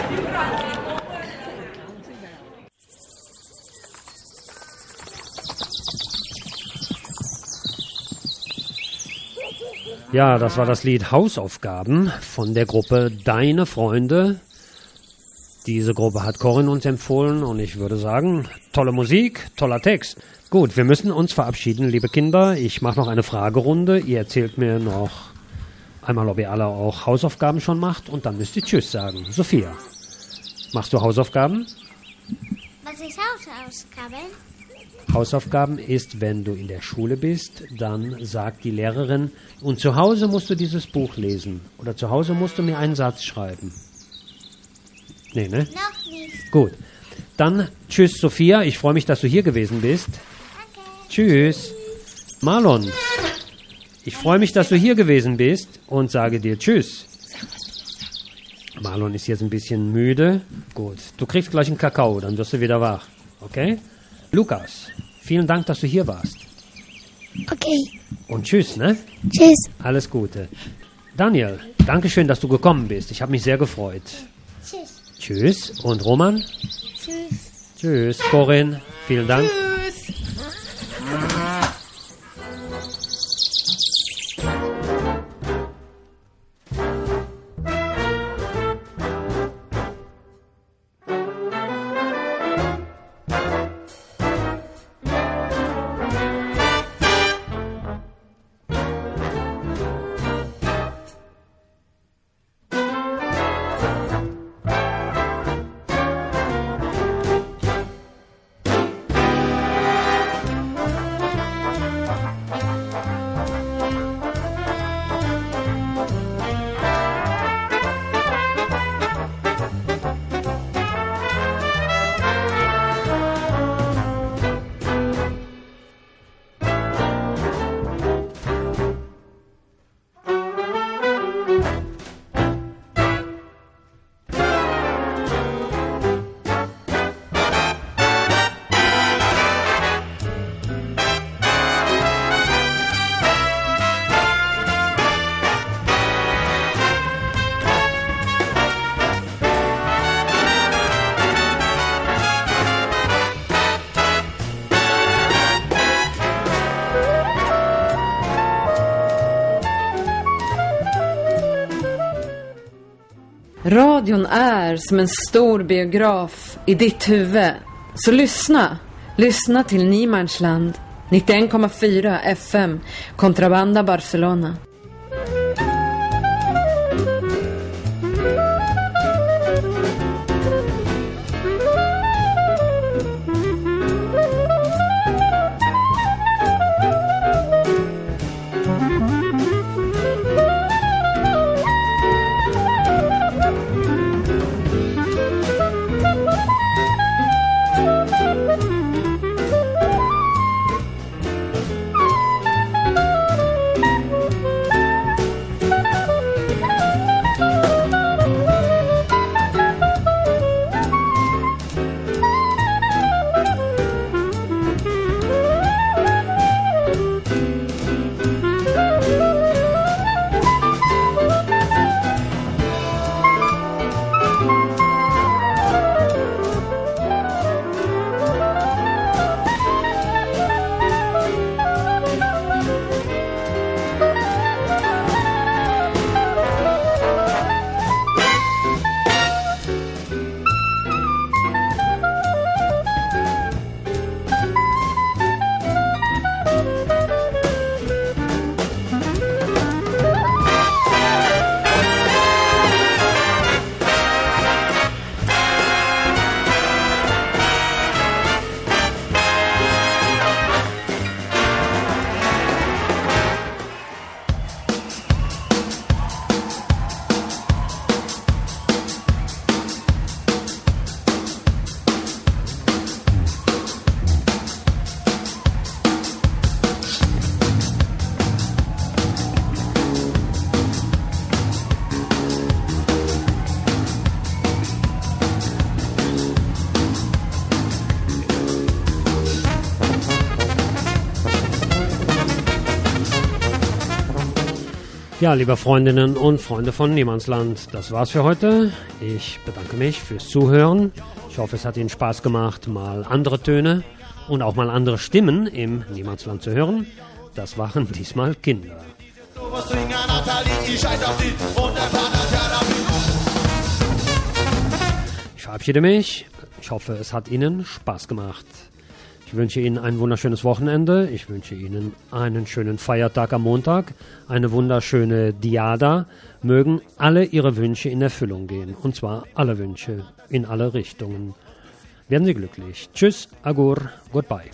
Ja, das war das Lied Hausaufgaben von der Gruppe Deine Freunde. Diese Gruppe hat Corinne uns empfohlen und ich würde sagen, tolle Musik, toller Text. Gut, wir müssen uns verabschieden, liebe Kinder. Ich mache noch eine Fragerunde. Ihr erzählt mir noch einmal, ob ihr alle auch Hausaufgaben schon macht und dann müsst ihr Tschüss sagen. Sophia, machst du Hausaufgaben? Was ist Hausaufgaben? Hausaufgaben ist, wenn du in der Schule bist, dann sagt die Lehrerin, und zu Hause musst du dieses Buch lesen. Oder zu Hause musst du mir einen Satz schreiben. Nee, ne? Noch nicht. Gut. Dann tschüss, Sophia. Ich freue mich, dass du hier gewesen bist. Danke. Tschüss. Marlon, ich freue mich, dass du hier gewesen bist und sage dir tschüss. Marlon ist jetzt ein bisschen müde. Gut. Du kriegst gleich einen Kakao, dann wirst du wieder wach. Okay? Lukas, vielen Dank, dass du hier warst. Okay. Und tschüss, ne? Tschüss. Alles Gute. Daniel, danke schön, dass du gekommen bist. Ich habe mich sehr gefreut. Tschüss. Tschüss. Und Roman? Tschüss. Tschüss. Corinne, vielen Dank. Tschüss. Radion är som en stor biograf i ditt huvud. Så lyssna. Lyssna till Niemandsland. nittioen komma fyra F M. Contrabanda Barcelona. Ja, liebe Freundinnen und Freunde von Niemandsland, das war's für heute. Ich bedanke mich fürs Zuhören. Ich hoffe, es hat Ihnen Spaß gemacht, mal andere Töne und auch mal andere Stimmen im Niemandsland zu hören. Das waren diesmal Kinder. Ich verabschiede verabschiede mich. Ich hoffe, es hat Ihnen Spaß gemacht. Ich wünsche Ihnen ein wunderschönes Wochenende. Ich wünsche Ihnen einen schönen Feiertag am Montag, eine wunderschöne Diada. Mögen alle Ihre Wünsche in Erfüllung gehen. Und zwar alle Wünsche in alle Richtungen. Werden Sie glücklich. Tschüss, agur, goodbye.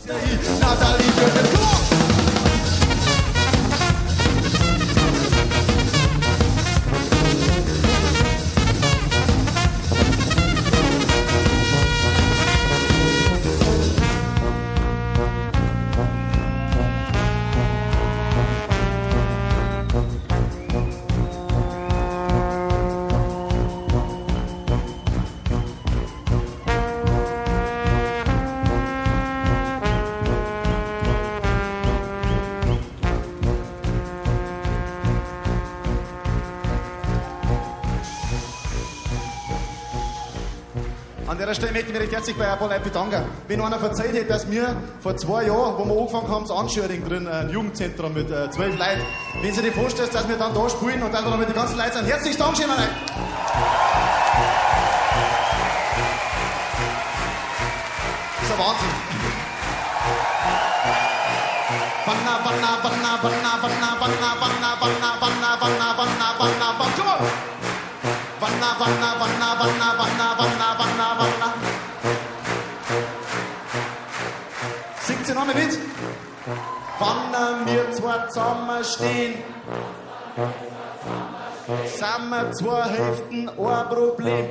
An der Stelle möchte ich mich recht herzlich bei Apple bedanken. Wenn einer verzeiht hätte, dass wir vor zwei Jahren, wo wir angefangen haben, das Anschöring drin, ein Jugendzentrum mit äh, zwölf Leuten, wenn Sie sich vorstellen, dass wir dann da spielen und dann noch mit den ganzen Leuten sind. Herzlich Dankeschön, meine. Das ist ein Wahnsinn. Wanna, wanna, wanna, wanna, wanna, wanna, wanna, wanna, wanna, wanna, wanna, wanna, wanna, come on! Wanna, wanna, wanna, wanna, wanna, wanna, wanna, wanna. Singt sie noch mal mit? Wann wir zwei zusammenstehen, sind wir zwei Hälften ein Problem.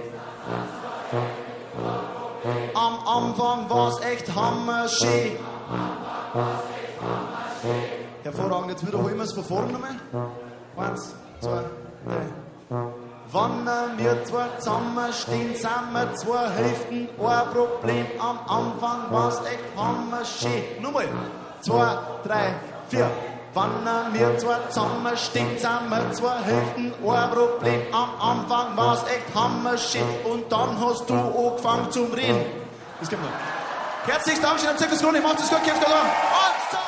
Am Anfang war's echt hammerschön. Hervorragend, jetzt wiederholen wir es von vorne nochmal. Eins, zwei, drei. Wann wir zwei zusammenstehen, sind wir zwei Hälften ein Problem. Am Anfang war's echt hammerschön. Nochmal. Zwei, drei, vier. Wann wir zwei zusammenstehen, sind wir zwei Hälften ein Problem. Am Anfang war's echt hammerschön. Und dann hast du angefangen zum Reden. Das gibt noch. Herzlichen Dank, schön am Zirkus Krone. Macht es gut, kämpft allein. Eins, zwei.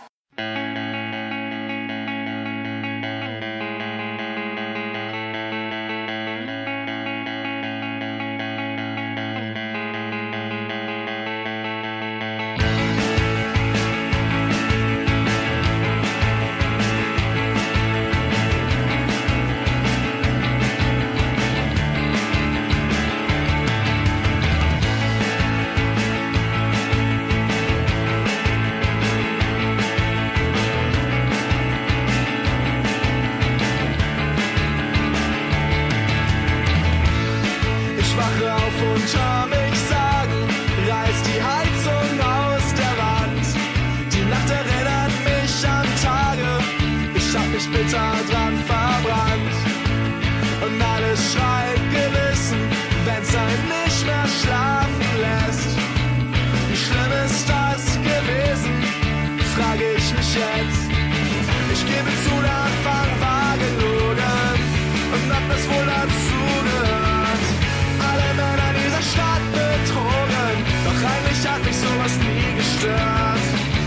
Bitter dran verbrannt und alles schreit Gewissen, wenn's einen nicht mehr schlafen lässt. Wie schlimm ist das gewesen, frage ich mich jetzt. Ich gebe zu, der Anfang war gelogen und hab das wohl dazu gehört. Alle Männer dieser Stadt betrogen, doch eigentlich hat mich sowas nie gestört.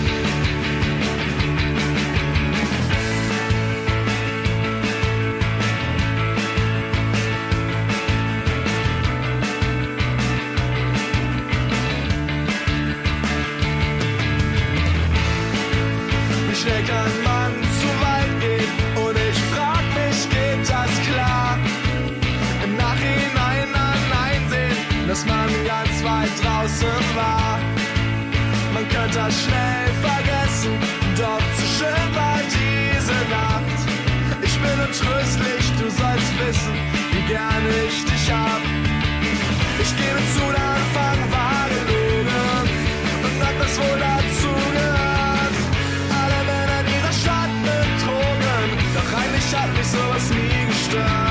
Schnell kann man zu weit gehen und ich frag mich, geht das klar? Im Nachhinein dann einsehen, dass man ganz weit draußen war. Man könnte das schnell vergessen, doch zu schön war diese Nacht. Ich bin untröstlich, du sollst wissen, wie gerne ich dich hab. Ich gebe zu, der Anfang war gelogen und hab das wohl dazu gehört. Stadt betrogen, doch eigentlich hat mich sowas nie gestört.